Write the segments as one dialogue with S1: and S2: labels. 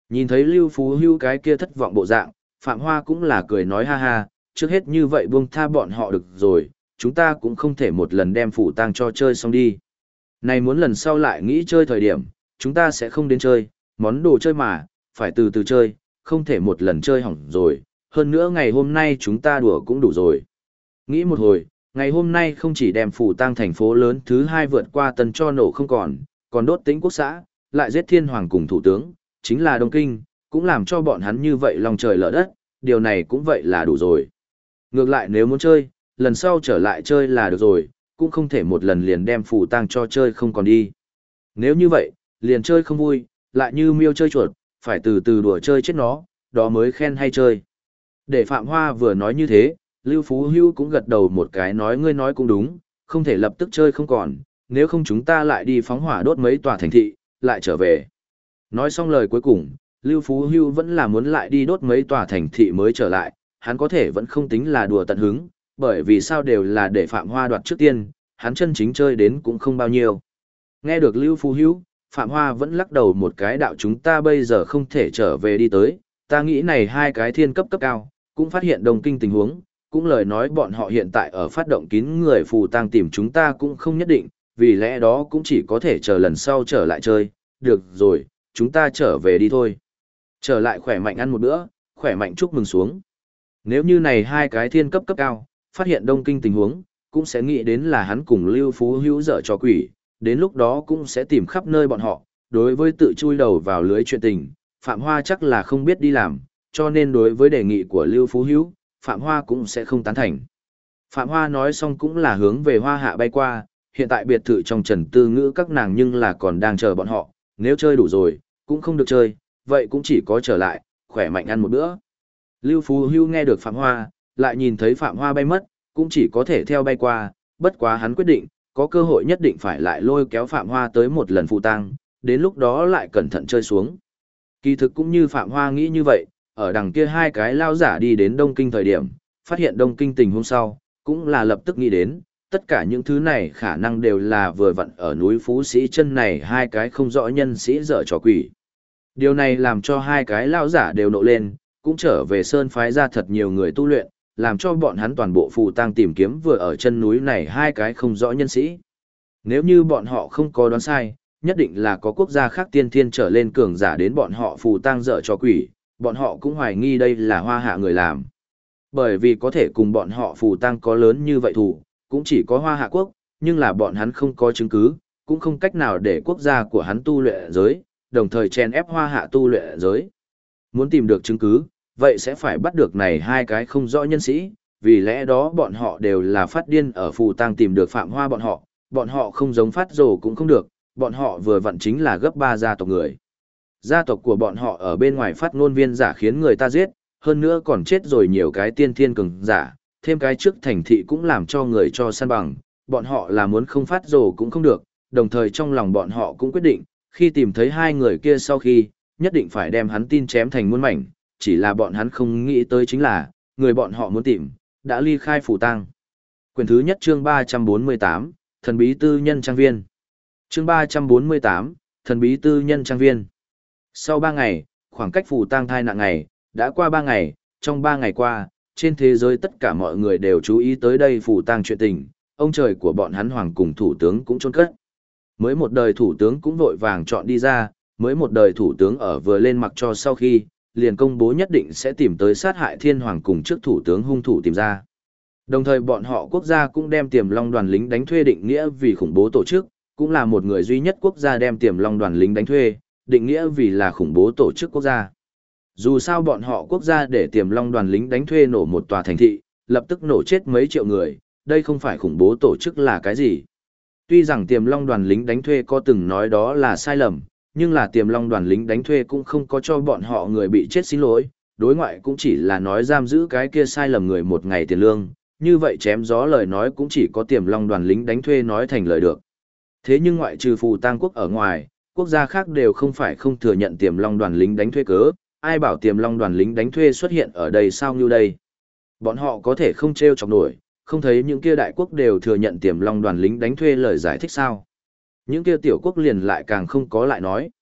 S1: Nhìn thấy Lưu Phú Hữu cái kia thất vọng bộ dạng, Phạm Hoa cũng là cười nói ha ha, trước hết như vậy buông tha bọn họ được rồi, chúng ta cũng không thể một lần đem phủ tang cho chơi xong đi. Này muốn lần sau lại nghĩ chơi thời điểm, chúng ta sẽ không đến chơi, món đồ chơi mà, phải từ từ chơi, không thể một lần chơi hỏng rồi, hơn nữa ngày hôm nay chúng ta đùa cũng đủ rồi. Nghĩ một hồi, ngày hôm nay không chỉ đem phủ tang thành phố lớn thứ hai vượt qua Tân cho nổ không còn đốt Tĩnh Quốc xã, lại giết thiên hoàng cùng thủ tướng, chính là Đông Kinh, cũng làm cho bọn hắn như vậy lòng trời lở đất, điều này cũng vậy là đủ rồi. Ngược lại nếu muốn chơi, lần sau trở lại chơi là được rồi, cũng không thể một lần liền đem phủ tang cho chơi không còn đi. Nếu như vậy, liền chơi không vui, lại như miêu chơi chuột, phải từ từ đùa chơi chết nó, đó mới khen hay chơi. Để Phạm Hoa vừa nói như thế, Lưu Phú Hữu cũng gật đầu một cái nói ngươi nói cũng đúng, không thể lập tức chơi không còn, nếu không chúng ta lại đi phóng hỏa đốt mấy tòa thành thị, lại trở về. Nói xong lời cuối cùng, Lưu Phú Hữu vẫn là muốn lại đi đốt mấy tòa thành thị mới trở lại, hắn có thể vẫn không tính là đùa tận hứng, bởi vì sao đều là để Phạm Hoa đoạt trước tiên, hắn chân chính chơi đến cũng không bao nhiêu. Nghe được Lưu Phú Hữu, Phạm Hoa vẫn lắc đầu một cái đạo chúng ta bây giờ không thể trở về đi tới, ta nghĩ này hai cái thiên cấp cấp cao, cũng phát hiện Đông Kinh tình huống, cũng lời nói bọn họ hiện tại ở phát động kín người phù tang tìm chúng ta cũng không nhất định, vì lẽ đó cũng chỉ có thể chờ lần sau trở lại chơi, được rồi, chúng ta trở về đi thôi. Trở lại khỏe mạnh ăn một bữa, khỏe mạnh chúc mừng xuống. Nếu như này hai cái thiên cấp cấp cao, phát hiện Đông Kinh tình huống, cũng sẽ nghĩ đến là hắn cùng Lưu Phú Hữu dở trò quỷ, đến lúc đó cũng sẽ tìm khắp nơi bọn họ, đối với tự chui đầu vào lưới chuyện tình, Phạm Hoa chắc là không biết đi làm, cho nên đối với đề nghị của Lưu Phú Hữu, Phạm Hoa cũng sẽ không tán thành. Phạm Hoa nói xong cũng là hướng về Hoa Hạ bay qua, hiện tại biệt thự trong Trần Tư Ngữ các nàng nhưng là còn đang chờ bọn họ, nếu chơi đủ rồi, cũng không được chơi, vậy cũng chỉ có trở lại, khỏe mạnh ăn một bữa. Lưu Phú Hữu nghe được Phạm Hoa, lại nhìn thấy Phạm Hoa bay mất, cũng chỉ có thể theo bay qua, bất quá hắn quyết định, có cơ hội nhất định phải lại lôi kéo Phạm Hoa tới một lần phụ tang, đến lúc đó lại cẩn thận chơi xuống. Kỳ thực cũng như Phạm Hoa nghĩ như vậy, ở đằng kia hai cái lao giả đi đến Đông Kinh thời điểm, phát hiện Đông Kinh tình hôm sau, cũng là lập tức nghĩ đến, tất cả những thứ này khả năng đều là vừa vặn ở núi Phú Sĩ chân này hai cái không rõ nhân sĩ dở trò quỷ. Điều này làm cho hai cái lao giả đều nộ lên, cũng trở về sơn phái ra thật nhiều người tu luyện, làm cho bọn hắn toàn bộ phù tang tìm kiếm vừa ở chân núi này hai cái không rõ nhân sĩ. Nếu như bọn họ không có đoán sai, nhất định là có quốc gia khác tiên thiên trở lên cường giả đến bọn họ phù tang dở trò quỷ, bọn họ cũng hoài nghi đây là Hoa Hạ người làm. Bởi vì có thể cùng bọn họ phù tang có lớn như vậy thủ, cũng chỉ có Hoa Hạ quốc, nhưng là bọn hắn không có chứng cứ, cũng không cách nào để quốc gia của hắn tu luyện giới, đồng thời chen ép Hoa Hạ tu luyện giới. Muốn tìm được chứng cứ, vậy sẽ phải bắt được này hai cái không rõ nhân sĩ, vì lẽ đó bọn họ đều là phát điên ở phù tang tìm được Phạm Hoa bọn họ không giống phát rồ cũng không được, bọn họ vừa vặn chính là gấp 3 gia tộc người. Gia tộc của bọn họ ở bên ngoài phát ngôn viên giả khiến người ta giết, hơn nữa còn chết rồi nhiều cái tiên thiên cường giả, thêm cái trước thành thị cũng làm cho người cho săn bằng, bọn họ là muốn không phát rồ cũng không được, đồng thời trong lòng bọn họ cũng quyết định, khi tìm thấy hai người kia sau khi, nhất định phải đem hắn tin chém thành muôn mảnh, chỉ là bọn hắn không nghĩ tới chính là, người bọn họ muốn tìm, đã ly khai phủ tang. Quyển thứ nhất chương 348, thần bí tư nhân trang viên. Chương 348, thần bí tư nhân trang viên. Sau 3 ngày, khoảng cách phủ tang thai nạn ngày, đã qua 3 ngày, trong 3 ngày qua, trên thế giới tất cả mọi người đều chú ý tới đây phủ tang chuyện tình, ông trời của bọn hắn hoàng cùng thủ tướng cũng chôn cất. Mới một đời thủ tướng cũng vội vàng chọn đi ra, mới một đời thủ tướng ở vừa lên mặc cho sau khi, liền công bố nhất định sẽ tìm tới sát hại thiên hoàng cùng trước thủ tướng hung thủ tìm ra. Đồng thời bọn họ quốc gia cũng đem Tiềm Long đoàn lính đánh thuê định nghĩa vì khủng bố tổ chức, cũng là một người duy nhất quốc gia đem Tiềm Long đoàn lính đánh thuê, định nghĩa vì là khủng bố tổ chức quốc gia. Dù sao bọn họ quốc gia để Tiềm Long đoàn lính đánh thuê nổ một tòa thành thị, lập tức nổ chết mấy triệu người, đây không phải khủng bố tổ chức là cái gì. Tuy rằng Tiềm Long đoàn lính đánh thuê có từng nói đó là sai lầm, nhưng là Tiềm Long đoàn lính đánh thuê cũng không có cho bọn họ người bị chết xin lỗi, đối ngoại cũng chỉ là nói giam giữ cái kia sai lầm người một ngày tiền lương, như vậy chém gió lời nói cũng chỉ có Tiềm Long đoàn lính đánh thuê nói thành lời được. Thế nhưng ngoại trừ phù tang quốc ở ngoài, quốc gia khác đều không phải không thừa nhận Tiềm Long đoàn lính đánh thuê cớ, ai bảo Tiềm Long đoàn lính đánh thuê xuất hiện ở đây sao như đây. Bọn họ có thể không trêu chọc nổi, không thấy những kia đại quốc đều thừa nhận Tiềm Long đoàn lính đánh thuê lời giải thích sao. Những kia tiểu quốc liền lại càng không có lại nói.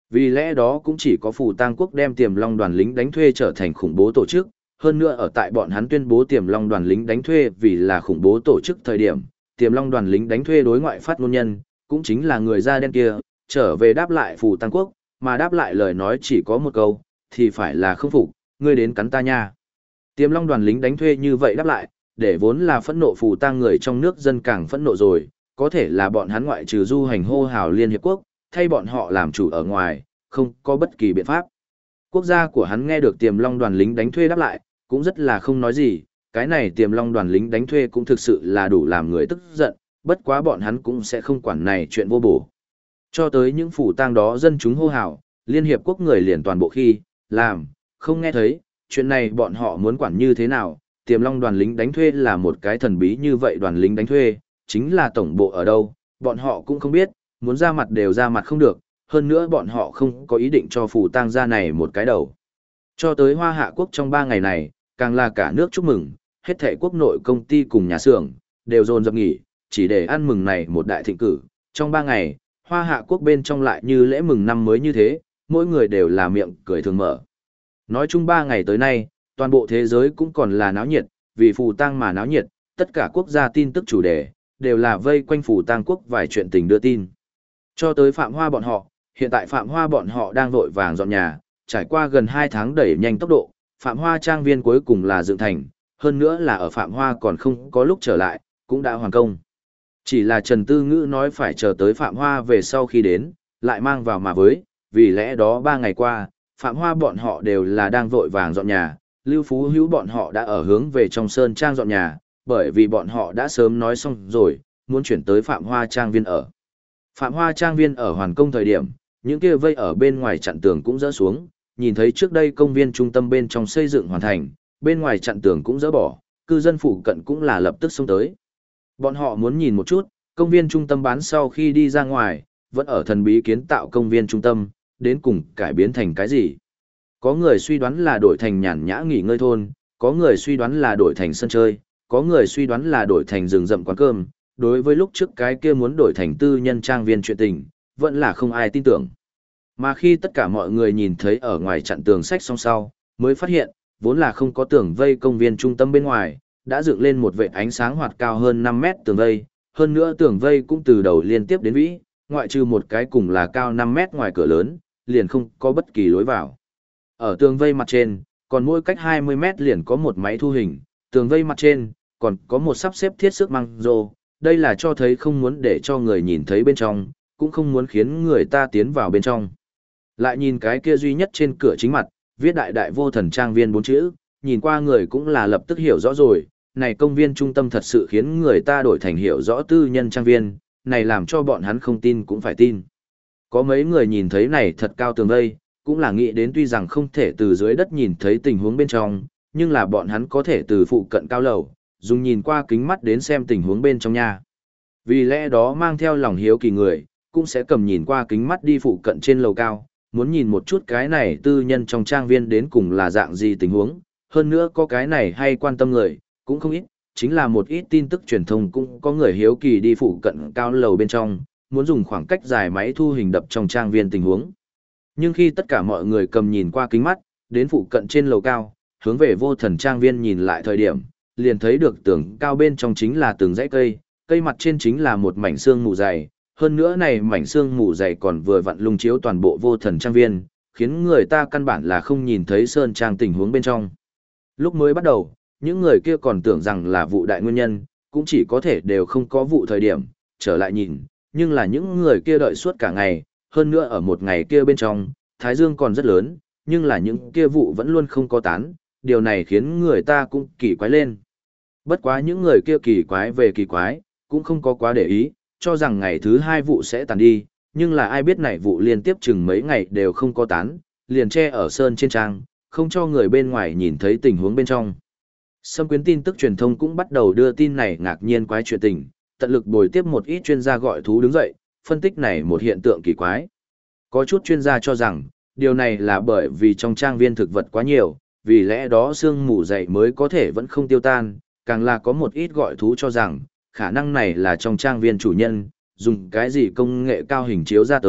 S1: Vì lẽ đó cũng chỉ có Phù Tang quốc đem Tiềm Long đoàn lính đánh thuê trở thành khủng bố tổ chức, hơn nữa ở tại bọn hắn tuyên bố Tiềm Long đoàn lính đánh thuê vì là khủng bố tổ chức thời điểm, Tiềm Long đoàn lính đánh thuê đối ngoại phát ngôn nhân, cũng chính là người da đen kia, trở về đáp lại Phù Tang quốc, mà đáp lại lời nói chỉ có một câu, thì phải là không phục, ngươi đến cắn ta nha. Tiềm Long đoàn lính đánh thuê như vậy đáp lại, để vốn là phẫn nộ Phù Tang người trong nước dân càng phẫn nộ rồi, có thể là bọn hắn ngoại trừ du hành hô hào Liên Hiệp Quốc, thay bọn họ làm chủ ở ngoài, không có bất kỳ biện pháp. Quốc gia của hắn nghe được Tiềm Long đoàn lính đánh thuê đáp lại, cũng rất là không nói gì, cái này Tiềm Long đoàn lính đánh thuê cũng thực sự là đủ làm người tức giận, bất quá bọn hắn cũng sẽ không quản này chuyện vô bổ. Cho tới những Phù Tang đó dân chúng hô hào, Liên Hiệp Quốc người liền toàn bộ khi, làm, không nghe thấy, chuyện này bọn họ muốn quản như thế nào, Tiềm Long đoàn lính đánh thuê là một cái thần bí như vậy đoàn lính đánh thuê, chính là tổng bộ ở đâu, bọn họ cũng không biết, muốn ra mặt đều ra mặt không được, hơn nữa bọn họ không có ý định cho Phù Tang gia này một cái đầu. Cho tới Hoa Hạ quốc trong 3 ngày này, càng là cả nước chúc mừng, hết thảy quốc nội công ty cùng nhà xưởng, đều dồn dập nghỉ, chỉ để ăn mừng này một đại thịnh cử. Trong 3 ngày, Hoa Hạ quốc bên trong lại như lễ mừng năm mới như thế, mỗi người đều là miệng cười thường mở. Nói chung 3 ngày tới nay, toàn bộ thế giới cũng còn là náo nhiệt, vì Phù Tang mà náo nhiệt, tất cả quốc gia tin tức chủ đề, đều là vây quanh Phù Tang quốc vài chuyện tình đưa tin. Cho tới Phạm Hoa bọn họ, hiện tại Phạm Hoa bọn họ đang vội vàng dọn nhà, trải qua gần 2 tháng đẩy nhanh tốc độ, Phạm Hoa trang viên cuối cùng là dựng thành, hơn nữa là ở Phạm Hoa còn không có lúc trở lại, cũng đã hoàn công. Chỉ là Trần Tư Ngữ nói phải chờ tới Phạm Hoa về sau khi đến, lại mang vào mà với, vì lẽ đó 3 ngày qua, Phạm Hoa bọn họ đều là đang vội vàng dọn nhà, Lưu Phú Hữu bọn họ đã ở hướng về trong Sơn Trang dọn nhà, bởi vì bọn họ đã sớm nói xong rồi, muốn chuyển tới Phạm Hoa trang viên ở. Phạm Hoa trang viên ở hoàn công thời điểm, những kia vây ở bên ngoài chặn tường cũng dỡ xuống, nhìn thấy trước đây công viên trung tâm bên trong xây dựng hoàn thành, bên ngoài chặn tường cũng dỡ bỏ, cư dân phụ cận cũng là lập tức xông tới. Bọn họ muốn nhìn một chút, công viên trung tâm bán sau khi đi ra ngoài, vẫn ở thần bí kiến tạo công viên trung tâm, đến cùng cải biến thành cái gì. Có người suy đoán là đổi thành nhàn nhã nghỉ ngơi thôn, có người suy đoán là đổi thành sân chơi, có người suy đoán là đổi thành rừng rậm quán cơm. Đối với lúc trước cái kia muốn đổi thành tư nhân trang viên chuyện tình, vẫn là không ai tin tưởng. Mà khi tất cả mọi người nhìn thấy ở ngoài chặn tường sách song sau, mới phát hiện, vốn là không có tường vây công viên trung tâm bên ngoài, đã dựng lên một vệt ánh sáng hoạt cao hơn 5 mét tường vây, hơn nữa tường vây cũng từ đầu liên tiếp đến vĩ, ngoại trừ một cái cùng là cao 5 mét ngoài cửa lớn, liền không có bất kỳ lối vào. Ở tường vây mặt trên, còn mỗi cách 20 mét liền có một máy thu hình, tường vây mặt trên, còn có một sắp xếp thiết sức măng rô. Đây là cho thấy không muốn để cho người nhìn thấy bên trong, cũng không muốn khiến người ta tiến vào bên trong. Lại nhìn cái kia duy nhất trên cửa chính mặt, viết đại đại vô thần trang viên 4 chữ, nhìn qua người cũng là lập tức hiểu rõ rồi, này công viên trung tâm thật sự khiến người ta đổi thành hiểu rõ tư nhân trang viên, này làm cho bọn hắn không tin cũng phải tin. Có mấy người nhìn thấy này thật cao tường vây, cũng là nghĩ đến tuy rằng không thể từ dưới đất nhìn thấy tình huống bên trong, nhưng là bọn hắn có thể từ phụ cận cao lầu, dùng nhìn qua kính mắt đến xem tình huống bên trong nhà. Vì lẽ đó mang theo lòng hiếu kỳ người, cũng sẽ cầm nhìn qua kính mắt đi phụ cận trên lầu cao, muốn nhìn một chút cái này tư nhân trong trang viên đến cùng là dạng gì tình huống, hơn nữa có cái này hay quan tâm người, cũng không ít, chính là một ít tin tức truyền thông cũng có người hiếu kỳ đi phụ cận cao lầu bên trong, muốn dùng khoảng cách dài máy thu hình đập trong trang viên tình huống. Nhưng khi tất cả mọi người cầm nhìn qua kính mắt, đến phụ cận trên lầu cao, hướng về vô thần trang viên nhìn lại thời điểm, liền thấy được tường cao bên trong chính là từng dãy cây, cây mặt trên chính là một mảnh xương mù dày, hơn nữa này mảnh xương mù dày còn vừa vặn lung chiếu toàn bộ vô thần trang viên, khiến người ta căn bản là không nhìn thấy sơn trang tình huống bên trong. Lúc mới bắt đầu, những người kia còn tưởng rằng là vụ đại nguyên nhân, cũng chỉ có thể đều không có vụ thời điểm, trở lại nhìn, nhưng là những người kia đợi suốt cả ngày, hơn nữa ở một ngày kia bên trong, thái dương còn rất lớn, nhưng là những kia vụ vẫn luôn không có tán, điều này khiến người ta cũng kỳ quái lên. Bất quá những người kia kỳ quái về kỳ quái, cũng không có quá để ý, cho rằng ngày thứ 2 vụ sẽ tàn đi, nhưng là ai biết này vụ liên tiếp chừng mấy ngày đều không có tán, liền che ở sơn trên trang, không cho người bên ngoài nhìn thấy tình huống bên trong. Xâm quyến tin tức truyền thông cũng bắt đầu đưa tin này ngạc nhiên quái chuyện tình, tận lực bồi tiếp một ít chuyên gia gọi thú đứng dậy, phân tích này một hiện tượng kỳ quái. Có chút chuyên gia cho rằng, điều này là bởi vì trong trang viên thực vật quá nhiều, vì lẽ đó sương mù dày mới có thể vẫn không tiêu tan, càng là có một ít gọi thú cho rằng, khả năng này là trong trang viên chủ nhân, dùng cái gì công nghệ cao hình chiếu ra tới,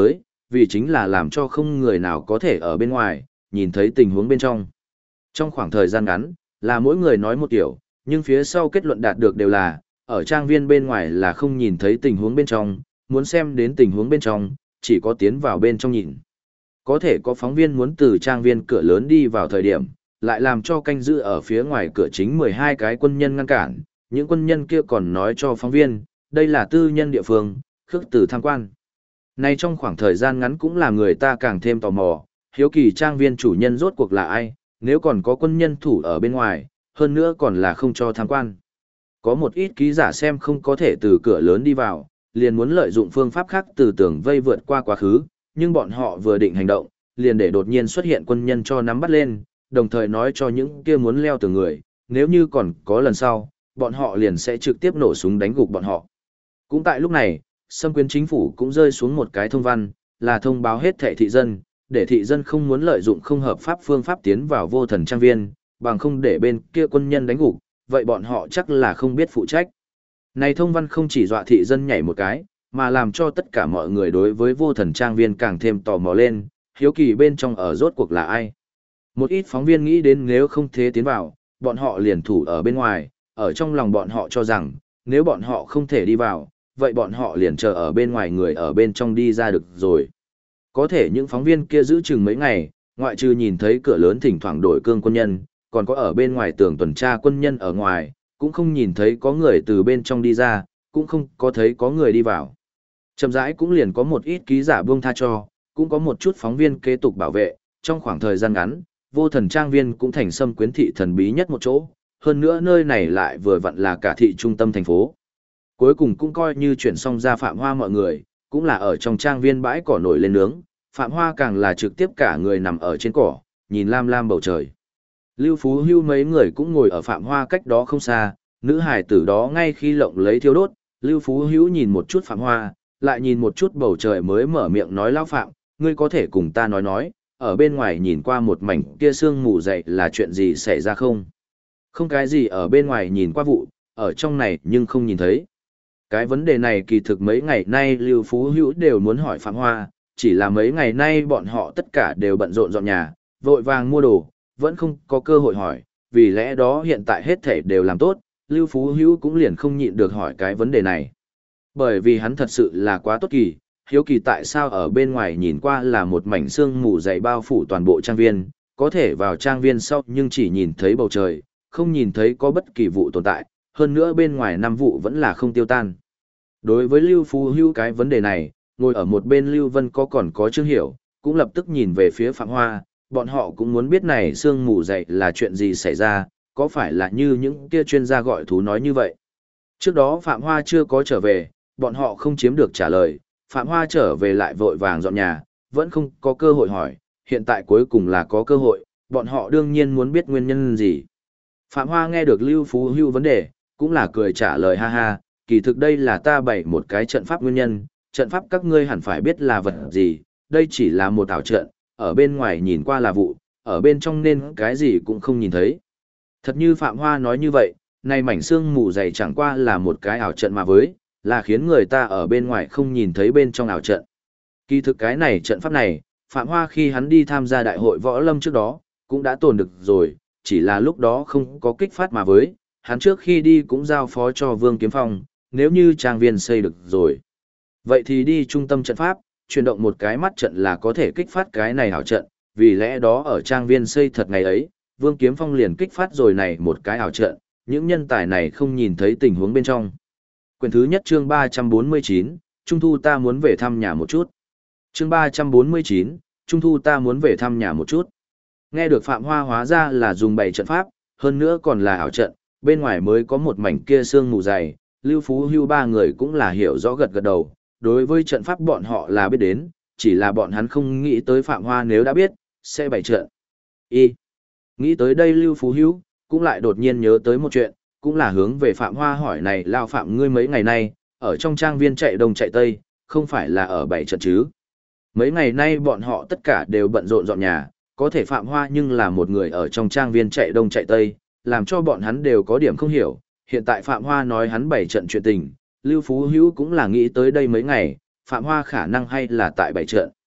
S1: vì chính là làm cho không người nào có thể ở bên ngoài, nhìn thấy tình huống bên trong. Trong khoảng thời gian ngắn, là mỗi người nói một kiểu, nhưng phía sau kết luận đạt được đều là, ở trang viên bên ngoài là không nhìn thấy tình huống bên trong, muốn xem đến tình huống bên trong, chỉ có tiến vào bên trong nhìn. Có thể có phóng viên muốn từ trang viên cửa lớn đi vào thời điểm, lại làm cho canh giữ ở phía ngoài cửa chính 12 cái quân nhân ngăn cản, những quân nhân kia còn nói cho phóng viên, đây là tư nhân địa phương, khước từ tham quan. Nay trong khoảng thời gian ngắn cũng là người ta càng thêm tò mò, hiếu kỳ trang viên chủ nhân rốt cuộc là ai, nếu còn có quân nhân thủ ở bên ngoài, hơn nữa còn là không cho tham quan. Có một ít ký giả xem không có thể từ cửa lớn đi vào, liền muốn lợi dụng phương pháp khác từ tường vây vượt qua quá khứ, nhưng bọn họ vừa định hành động, liền để đột nhiên xuất hiện quân nhân cho nắm bắt lên, đồng thời nói cho những kia muốn leo tường người, nếu như còn có lần sau, bọn họ liền sẽ trực tiếp nổ súng đánh gục bọn họ. Cũng tại lúc này, Sâm Quyến chính phủ cũng rơi xuống một cái thông văn, là thông báo hết thảy thị dân, để thị dân không muốn lợi dụng không hợp pháp phương pháp tiến vào Vô Thần trang viên, bằng không để bên kia quân nhân đánh gục, vậy bọn họ chắc là không biết phụ trách. Này thông văn không chỉ dọa thị dân nhảy một cái, mà làm cho tất cả mọi người đối với Vô Thần trang viên càng thêm tò mò lên, hiếu kỳ bên trong ở rốt cuộc là ai. Một ít phóng viên nghĩ đến nếu không thế tiến vào, bọn họ liền thủ ở bên ngoài, ở trong lòng bọn họ cho rằng, nếu bọn họ không thể đi vào, vậy bọn họ liền chờ ở bên ngoài người ở bên trong đi ra được rồi. Có thể những phóng viên kia giữ chừng mấy ngày, ngoại trừ nhìn thấy cửa lớn thỉnh thoảng đổi cương quân nhân, còn có ở bên ngoài tường tuần tra quân nhân ở ngoài, cũng không nhìn thấy có người từ bên trong đi ra, cũng không có thấy có người đi vào. Chậm rãi cũng liền có một ít ký giả buông tha cho, cũng có một chút phóng viên kế tục bảo vệ, trong khoảng thời gian ngắn, Vô Thần trang viên cũng thành Sâm Quyến thị thần bí nhất một chỗ, hơn nữa nơi này lại vừa vặn là cả thị trung tâm thành phố. Cuối cùng cũng coi như chuyển xong ra Phạm Hoa mọi người, cũng là ở trong trang viên bãi cỏ nổi lên nướng, Phạm Hoa càng là trực tiếp cả người nằm ở trên cỏ, nhìn lam lam bầu trời. Lưu Phú Hưu mấy người cũng ngồi ở Phạm Hoa cách đó không xa, nữ hài tử đó ngay khi lộng lấy thiêu đốt, Lưu Phú Hưu nhìn một chút Phạm Hoa, lại nhìn một chút bầu trời mới mở miệng nói lão Phạm, ngươi có thể cùng ta nói, ở bên ngoài nhìn qua một mảnh kia sương mù dậy là chuyện gì xảy ra không? Không cái gì ở bên ngoài nhìn qua vụ, ở trong này nhưng không nhìn thấy. Cái vấn đề này kỳ thực mấy ngày nay Lưu Phú Hữu đều muốn hỏi Phạm Hoa, chỉ là mấy ngày nay bọn họ tất cả đều bận rộn dọn nhà, vội vàng mua đồ, vẫn không có cơ hội hỏi, vì lẽ đó hiện tại hết thể đều làm tốt, Lưu Phú Hữu cũng liền không nhịn được hỏi cái vấn đề này. Bởi vì hắn thật sự là quá tốt kỳ, hiếu kỳ tại sao ở bên ngoài nhìn qua là một mảnh sương mù dày bao phủ toàn bộ trang viên, có thể vào trang viên sau nhưng chỉ nhìn thấy bầu trời, không nhìn thấy có bất kỳ vụ tồn tại, hơn nữa bên ngoài năm vụ vẫn là không tiêu tan. Đối với Lưu Phú Hữu cái vấn đề này, ngồi ở một bên Lưu Vân còn có Trương Hiểu, cũng lập tức nhìn về phía Phạm Hoa, bọn họ cũng muốn biết này sương mù dậy là chuyện gì xảy ra, có phải là như những kia chuyên gia gọi thú nói như vậy. Trước đó Phạm Hoa chưa có trở về, bọn họ không chiếm được trả lời, Phạm Hoa trở về lại vội vàng dọn nhà, vẫn không có cơ hội hỏi, hiện tại cuối cùng là có cơ hội, bọn họ đương nhiên muốn biết nguyên nhân gì. Phạm Hoa nghe được Lưu Phú Hưu vấn đề, cũng là cười trả lời ha ha, kỳ thực đây là ta bày một cái trận pháp nguyên nhân, trận pháp các ngươi hẳn phải biết là vật gì, đây chỉ là một ảo trận, ở bên ngoài nhìn qua là vụ, ở bên trong nên cái gì cũng không nhìn thấy. Thật như Phạm Hoa nói như vậy, này mảnh xương mù dày chẳng qua là một cái ảo trận mà với, là khiến người ta ở bên ngoài không nhìn thấy bên trong ảo trận. Kỳ thực cái này trận pháp này, Phạm Hoa khi hắn đi tham gia đại hội võ lâm trước đó, cũng đã tồn được rồi, chỉ là lúc đó không có kích phát mà với, hắn trước khi đi cũng giao phó cho Vương Kiếm Phong, nếu như trang viên xây được rồi. Vậy thì đi trung tâm trận pháp, chuyển động một cái mắt trận là có thể kích phát cái này ảo trận, vì lẽ đó ở trang viên xây thật ngày ấy, Vương Kiếm Phong liền kích phát rồi này một cái ảo trận, những nhân tài này không nhìn thấy tình huống bên trong. Quyển thứ nhất chương 349, Trung thu ta muốn về thăm nhà một chút. Chương 349, Trung thu ta muốn về thăm nhà một chút. Nghe được Phạm Hoa hóa ra là dùng bảy trận pháp, hơn nữa còn là ảo trận, bên ngoài mới có một mảnh kia sương mù dày, Lưu Phú Hưu ba người cũng là hiểu rõ gật gật đầu, đối với trận pháp bọn họ là biết đến, chỉ là bọn hắn không nghĩ tới Phạm Hoa nếu đã biết, sẽ bày trận. Nghĩ tới đây Lưu Phú Hưu cũng lại đột nhiên nhớ tới một chuyện, cũng là hướng về Phạm Hoa hỏi này lao Phạm ngươi mấy ngày nay, ở trong trang viên chạy đông chạy tây, không phải là ở bảy trận chứ. Mấy ngày nay bọn họ tất cả đều bận rộn dọn nhà, có thể Phạm Hoa nhưng là một người ở trong trang viên chạy đông chạy tây, làm cho bọn hắn đều có điểm không hiểu. Hiện tại Phạm Hoa nói hắn bảy trận chuyện tình, Lưu Phú Hữu cũng là nghĩ tới đây mấy ngày, Phạm Hoa khả năng hay là tại bảy trận.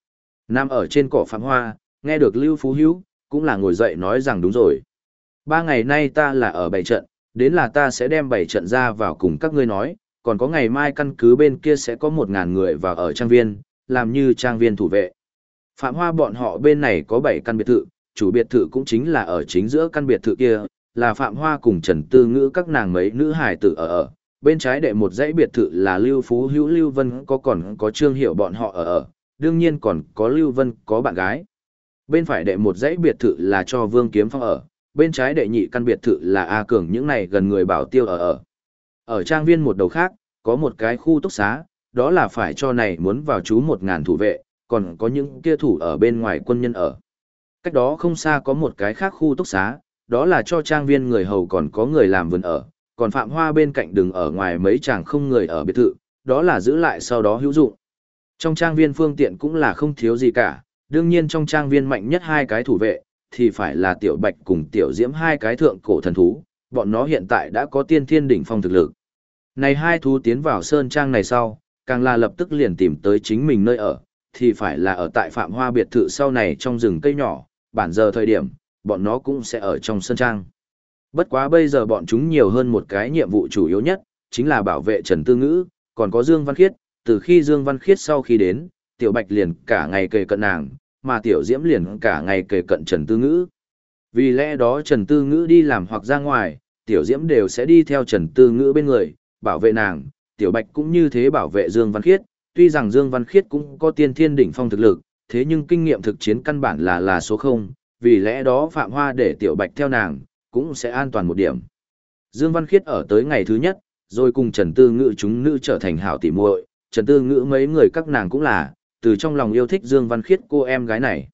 S1: Nằm ở trên cỏ Phạm Hoa, nghe được Lưu Phú Hữu, cũng là ngồi dậy nói rằng đúng rồi. 3 ngày nay ta là ở bảy trận, đến là ta sẽ đem bảy trận ra vào cùng các ngươi nói, còn có ngày mai căn cứ bên kia sẽ có 1.000 người vào ở trang viên, làm như trang viên thủ vệ. Phạm Hoa bọn họ bên này có 7 căn biệt thự, chủ biệt thự cũng chính là ở chính giữa căn biệt thự kia, là Phạm Hoa cùng Trần Tư Ngữ các nàng mấy nữ hài tử ở. Bên trái đệ một dãy biệt thự là Lưu Phú Hữu Lưu Vân còn có Trương Hiểu bọn họ ở, đương nhiên còn có Lưu Vân có bạn gái. Bên phải đệ một dãy biệt thự là cho Vương Kiếm Phong ở, bên trái đệ nhị căn biệt thự là A Cường những này gần người bảo tiêu ở. Ở trang viên một đầu khác, có một cái khu túc xá, đó là phải cho này muốn vào trú 1.000 thủ vệ, còn có những kia thủ ở bên ngoài quân nhân ở. Cách đó không xa có một cái khác khu túc xá, đó là cho trang viên người hầu còn có người làm vườn ở, còn Phạm Hoa bên cạnh đường ở ngoài mấy chàng không người ở biệt thự, đó là giữ lại sau đó hữu dụng. Trong trang viên phương tiện cũng là không thiếu gì cả, đương nhiên trong trang viên mạnh nhất 2 cái thủ vệ, thì phải là Tiểu Bạch cùng Tiểu Diễm 2 cái thượng cổ thần thú, bọn nó hiện tại đã có tiên thiên đỉnh phong thực lực. Này 2 thú tiến vào sơn trang này sau, càng là lập tức liền tìm tới chính mình nơi ở, thì phải là ở tại Phạm Hoa biệt thự sau này trong rừng cây nhỏ, bản giờ thời điểm, bọn nó cũng sẽ ở trong sơn trang. Bất quá bây giờ bọn chúng nhiều hơn một cái nhiệm vụ chủ yếu nhất, chính là bảo vệ Trần Tư Ngữ, còn có Dương Văn Khiết, từ khi Dương Văn Khiết sau khi đến, Tiểu Bạch liền cả ngày kề cận nàng, mà Tiểu Diễm liền cả ngày kề cận Trần Tư Ngữ. Vì lẽ đó Trần Tư Ngữ đi làm hoặc ra ngoài, Tiểu Diễm đều sẽ đi theo Trần Tư Ngữ bên người, bảo vệ nàng, Tiểu Bạch cũng như thế bảo vệ Dương Văn Khiết, tuy rằng Dương Văn Khiết cũng có tiên thiên đỉnh phong thực lực, thế nhưng kinh nghiệm thực chiến căn bản là số 0, vì lẽ đó Phạm Hoa để Tiểu Bạch theo nàng, cũng sẽ an toàn một điểm. Dương Văn Khiết ở tới ngày thứ nhất, rồi cùng Trần Tư Ngữ chúng nữ trở thành hảo tỉ muội, Trần Tư Ngữ mấy người các nàng cũng là, từ trong lòng yêu thích Dương Văn Khiết cô em gái này.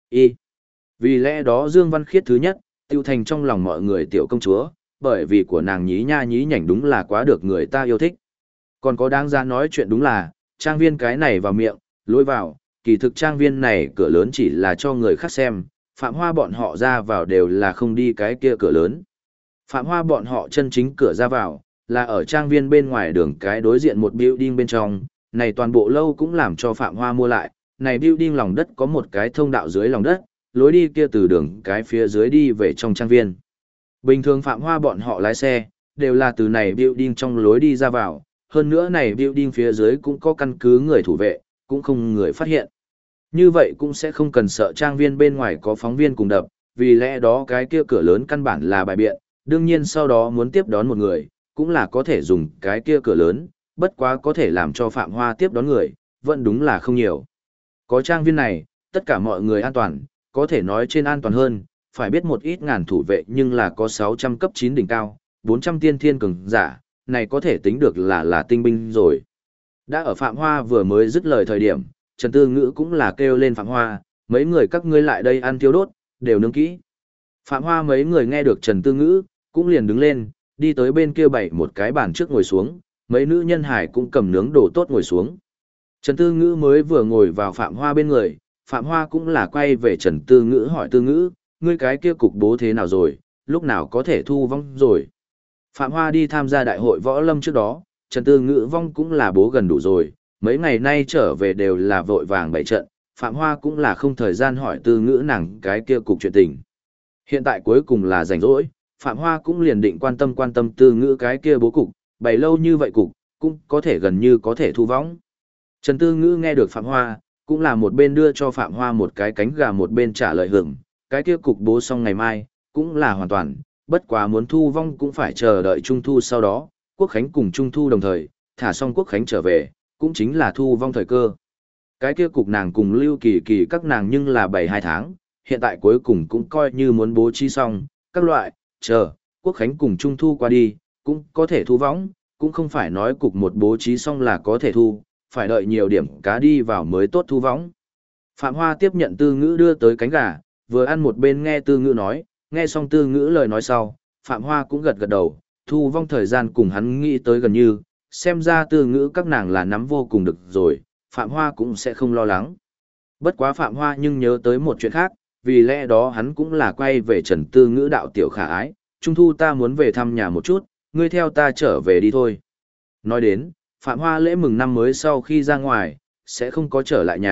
S1: Vì lẽ đó Dương Văn Khiết thứ nhất, tiêu thành trong lòng mọi người tiểu công chúa, bởi vì của nàng nhí nha nhí nhảnh đúng là quá được người ta yêu thích. Còn có đáng ra nói chuyện đúng là, trang viên cái này vào miệng, lối vào, kỳ thực trang viên này cửa lớn chỉ là cho người khác xem, Phạm Hoa bọn họ ra vào đều là không đi cái kia cửa lớn. Phạm Hoa bọn họ chân chính cửa ra vào, là ở trang viên bên ngoài đường cái đối diện một building bên trong, này toàn bộ lâu cũng làm cho Phạm Hoa mua lại, này building lòng đất có một cái thông đạo dưới lòng đất, lối đi kia từ đường cái phía dưới đi về trong trang viên. Bình thường Phạm Hoa bọn họ lái xe, đều là từ này building trong lối đi ra vào, hơn nữa này building phía dưới cũng có căn cứ người thủ vệ, cũng không người phát hiện. Như vậy cũng sẽ không cần sợ trang viên bên ngoài có phóng viên cùng đập, vì lẽ đó cái kia cửa lớn căn bản là bài biện, đương nhiên sau đó muốn tiếp đón một người, cũng là có thể dùng cái kia cửa lớn, bất quá có thể làm cho Phạm Hoa tiếp đón người, vẫn đúng là không nhiều. Có trang viên này, tất cả mọi người an toàn, có thể nói trên an toàn hơn, phải biết một ít ngàn thủ vệ nhưng là có 600 cấp 9 đỉnh cao, 400 tiên thiên cường giả, này có thể tính được là tinh binh rồi. Đã ở Phạm Hoa vừa mới dứt lời thời điểm, Trần Tư Ngữ cũng là kêu lên Phạm Hoa, mấy người các ngươi lại đây ăn thiêu đốt, đều nướng kỹ. Phạm Hoa mấy người nghe được Trần Tư Ngữ, cũng liền đứng lên, đi tới bên kia bày một cái bàn trước ngồi xuống, mấy nữ nhân hải cũng cầm nướng đồ tốt ngồi xuống. Trần Tư Ngữ mới vừa ngồi vào Phạm Hoa bên người, Phạm Hoa cũng là quay về Trần Tư Ngữ hỏi Tư Ngữ, ngươi cái kia cục bố thế nào rồi, lúc nào có thể thu vong rồi. Phạm Hoa đi tham gia đại hội võ lâm trước đó, Trần Tư Ngữ vong cũng là bố gần đủ rồi, mấy ngày nay trở về đều là vội vàng bày trận, Phạm Hoa cũng là không thời gian hỏi Tư Ngữ nàng cái kia cục chuyện tình. Hiện tại cuối cùng là rảnh rỗi, Phạm Hoa cũng liền định quan tâm Tư Ngữ cái kia bố cục, bày lâu như vậy cục, cũng có thể gần như có thể thu vong. Trần Tư Ngữ nghe được Phạm Hoa, cũng là một bên đưa cho Phạm Hoa một cái cánh gà một bên trả lời hưởng, cái kia cục bố xong ngày mai, cũng là hoàn toàn, bất quá muốn thu vong cũng phải chờ đợi Trung Thu sau đó, Quốc Khánh cùng Trung Thu đồng thời, thả xong Quốc Khánh trở về, cũng chính là thu vong thời cơ. Cái kia cục nàng cùng Lưu Kỳ Kỳ các nàng nhưng là 7-2 tháng, hiện tại cuối cùng cũng coi như muốn bố trí xong, các loại, chờ, Quốc Khánh cùng Trung Thu qua đi, cũng có thể thu vong, cũng không phải nói cục một bố trí xong là có thể thu, phải đợi nhiều điểm cá đi vào mới tốt thu vong. Phạm Hoa tiếp nhận Tư Ngữ đưa tới cánh gà, vừa ăn một bên nghe Tư Ngữ nói, nghe xong Tư Ngữ lời nói sau, Phạm Hoa cũng gật gật đầu, thu vong thời gian cùng hắn nghĩ tới gần như, xem ra Tư Ngữ các nàng là nắm vô cùng được rồi, Phạm Hoa cũng sẽ không lo lắng. Bất quá Phạm Hoa nhưng nhớ tới một chuyện khác, vì lẽ đó hắn cũng là quay về Trần Tư Ngữ đạo tiểu khả ái, Trung Thu ta muốn về thăm nhà một chút, ngươi theo ta trở về đi thôi. Nói đến, Phạm Hoa lễ mừng năm mới sau khi ra ngoài, sẽ không có trở lại nhà,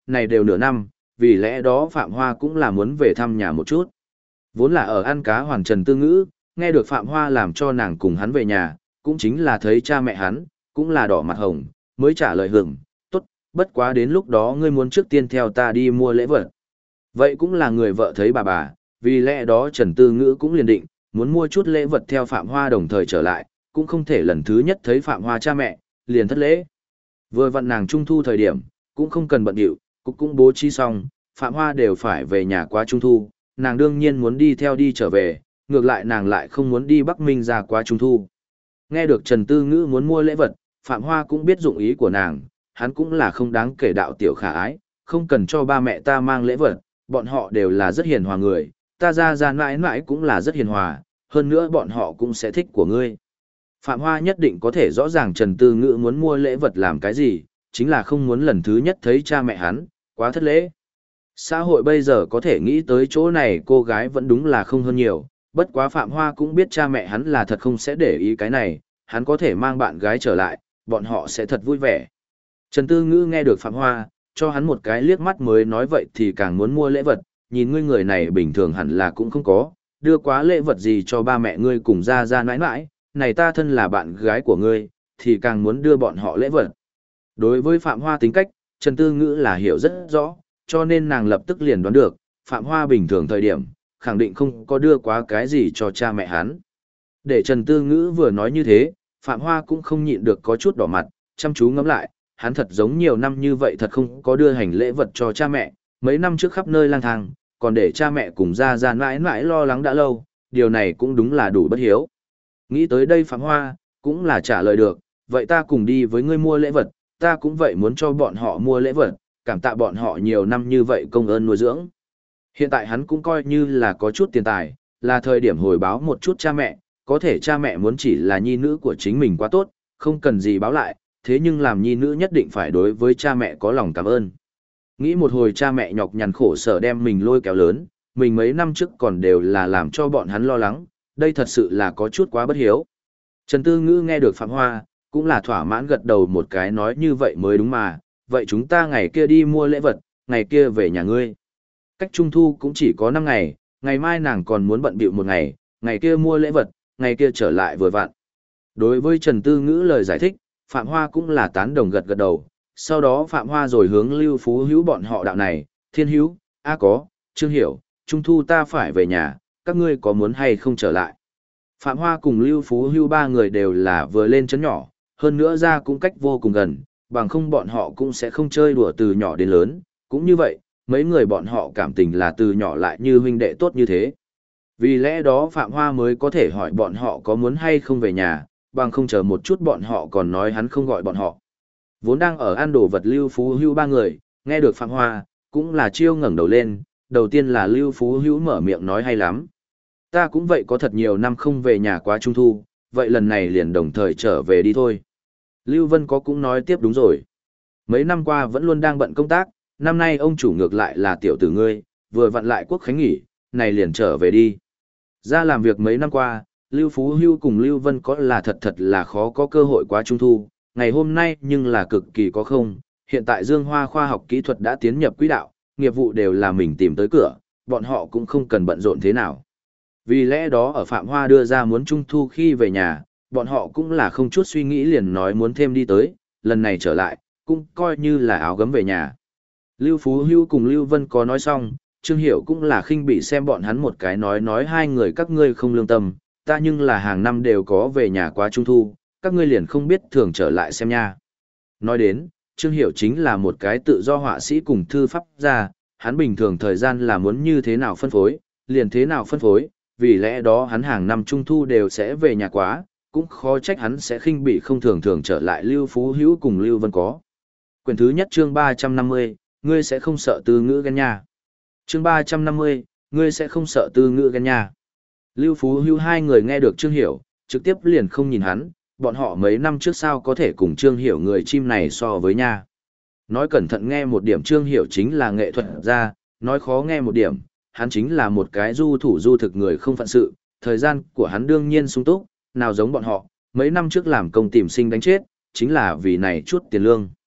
S1: này đều nửa năm, vì lẽ đó Phạm Hoa cũng là muốn về thăm nhà một chút. Vốn là ở ăn cá hoàn Trần Tư Ngữ, nghe được Phạm Hoa làm cho nàng cùng hắn về nhà, cũng chính là thấy cha mẹ hắn, cũng là đỏ mặt hồng, mới trả lời hưởng, tốt, bất quá đến lúc đó ngươi muốn trước tiên theo ta đi mua lễ vật. Vậy cũng là người vợ thấy bà, vì lẽ đó Trần Tư Ngữ cũng liền định, muốn mua chút lễ vật theo Phạm Hoa đồng thời trở lại, cũng không thể lần thứ nhất thấy Phạm Hoa cha mẹ, liền thất lễ. Vừa vặn nàng trung thu thời điểm, cũng không cần bận điệu, cũng bố trí xong, Phạm Hoa đều phải về nhà qua trung thu, nàng đương nhiên muốn đi theo đi trở về, ngược lại nàng lại không muốn đi Bắc Minh ra qua trung thu. Nghe được Trần Tư Ngữ muốn mua lễ vật, Phạm Hoa cũng biết dụng ý của nàng, hắn cũng là không đáng kể đạo tiểu khả ái, không cần cho ba mẹ ta mang lễ vật, bọn họ đều là rất hiền hòa người, ta ra mãi mãi cũng là rất hiền hòa, hơn nữa bọn họ cũng sẽ thích của ngươi. Phạm Hoa nhất định có thể rõ ràng Trần Tư Ngữ muốn mua lễ vật làm cái gì, chính là không muốn lần thứ nhất thấy cha mẹ hắn, quá thất lễ. Xã hội bây giờ có thể nghĩ tới chỗ này cô gái vẫn đúng là không hơn nhiều, bất quá Phạm Hoa cũng biết cha mẹ hắn là thật không sẽ để ý cái này, hắn có thể mang bạn gái trở lại, bọn họ sẽ thật vui vẻ. Trần Tư Ngữ nghe được Phạm Hoa, cho hắn một cái liếc mắt mới nói vậy thì càng muốn mua lễ vật, nhìn ngươi người này bình thường hẳn là cũng không có, đưa quá lễ vật gì cho ba mẹ ngươi cùng ra nãi nãi, này ta thân là bạn gái của ngươi, thì càng muốn đưa bọn họ lễ vật. Đối với Phạm Hoa tính cách, Trần Tư Ngữ là hiểu rất rõ, cho nên nàng lập tức liền đoán được, Phạm Hoa bình thường thời điểm, khẳng định không có đưa quá cái gì cho cha mẹ hắn. Để Trần Tư Ngữ vừa nói như thế, Phạm Hoa cũng không nhịn được có chút đỏ mặt, chăm chú ngẫm lại, hắn thật giống nhiều năm như vậy thật không có đưa hành lễ vật cho cha mẹ, mấy năm trước khắp nơi lang thang, còn để cha mẹ cùng ra mãi mãi lo lắng đã lâu, điều này cũng đúng là đủ bất hiếu. Nghĩ tới đây Phạm Hoa, cũng là trả lời được, vậy ta cùng đi với ngươi mua lễ vật, ta cũng vậy muốn cho bọn họ mua lễ vật, cảm tạ bọn họ nhiều năm như vậy công ơn nuôi dưỡng. Hiện tại hắn cũng coi như là có chút tiền tài, là thời điểm hồi báo một chút cha mẹ, có thể cha mẹ muốn chỉ là nhi nữ của chính mình quá tốt, không cần gì báo lại, thế nhưng làm nhi nữ nhất định phải đối với cha mẹ có lòng cảm ơn. Nghĩ một hồi cha mẹ nhọc nhằn khổ sở đem mình lôi kéo lớn, mình mấy năm trước còn đều là làm cho bọn hắn lo lắng, đây thật sự là có chút quá bất hiếu. Trần Tư Ngữ nghe được Phạm Hoa, cũng là thỏa mãn gật đầu một cái nói như vậy mới đúng mà, vậy chúng ta ngày kia đi mua lễ vật, ngày kia về nhà ngươi. Cách trung thu cũng chỉ có 5 ngày, ngày mai nàng còn muốn bận bịu một ngày, ngày kia mua lễ vật, ngày kia trở lại vừa vặn. Đối với Trần Tư Ngữ lời giải thích, Phạm Hoa cũng là tán đồng gật gật đầu, sau đó Phạm Hoa rồi hướng Lưu Phú Hữu bọn họ đạo này, Thiên Hữu, A có, Trương Hiểu, trung thu ta phải về nhà, các ngươi có muốn hay không trở lại. Phạm Hoa cùng Lưu Phú Hữu ba người đều là vừa lên trấn nhỏ, hơn nữa ra cũng cách vô cùng gần, bằng không bọn họ cũng sẽ không chơi đùa từ nhỏ đến lớn, cũng như vậy, mấy người bọn họ cảm tình là từ nhỏ lại như huynh đệ tốt như thế. Vì lẽ đó Phạm Hoa mới có thể hỏi bọn họ có muốn hay không về nhà, bằng không chờ một chút bọn họ còn nói hắn không gọi bọn họ. Vốn đang ở ăn đồ vật Lưu Phú Hữu ba người, nghe được Phạm Hoa, cũng là chiêu ngẩng đầu lên, đầu tiên là Lưu Phú Hữu mở miệng nói hay lắm. Ta cũng vậy có thật nhiều năm không về nhà quá trung thu, vậy lần này liền đồng thời trở về đi thôi. Lưu Vân có cũng nói tiếp đúng rồi. Mấy năm qua vẫn luôn đang bận công tác, năm nay ông chủ ngược lại là tiểu tử ngươi, vừa vặn lại quốc khánh nghỉ, này liền trở về đi. Ra làm việc mấy năm qua, Lưu Phú Hưu cùng Lưu Vân có là thật là khó có cơ hội quá trung thu, ngày hôm nay nhưng là cực kỳ có không, hiện tại Dương Hoa khoa học kỹ thuật đã tiến nhập quỹ đạo, nghiệp vụ đều là mình tìm tới cửa, bọn họ cũng không cần bận rộn thế nào. Vì lẽ đó ở Phạm Hoa đưa ra muốn trung thu khi về nhà, bọn họ cũng là không chút suy nghĩ liền nói muốn thêm đi tới, lần này trở lại, cũng coi như là áo gấm về nhà. Lưu Phú Hưu cùng Lưu Vân có nói xong, Trương Hiểu cũng là khinh bị xem bọn hắn một cái nói hai người các ngươi không lương tâm, ta nhưng là hàng năm đều có về nhà qua trung thu, các ngươi liền không biết thường trở lại xem nha. Nói đến, Trương Hiểu chính là một cái tự do họa sĩ cùng thư pháp gia, hắn bình thường thời gian là muốn như thế nào phân phối, liền thế nào phân phối, vì lẽ đó hắn hàng năm trung thu đều sẽ về nhà quá, cũng khó trách hắn sẽ khinh bị không thường trở lại Lưu Phú Hữu cùng Lưu Vân có. Quyển thứ nhất chương 350, ngươi sẽ không sợ Tư Ngữ ghen nha. Chương 350, ngươi sẽ không sợ Tư Ngữ ghen nha. Lưu Phú Hữu hai người nghe được Trương Hiểu, trực tiếp liền không nhìn hắn, bọn họ mấy năm trước sao có thể cùng Trương Hiểu người chim này so với nha. Nói cẩn thận nghe một điểm Trương Hiểu chính là nghệ thuật gia, nói khó nghe một điểm, hắn chính là một cái du thủ du thực người không phận sự, thời gian của hắn đương nhiên sung túc, nào giống bọn họ, mấy năm trước làm công tìm sinh đánh chết, chính là vì này chút tiền lương.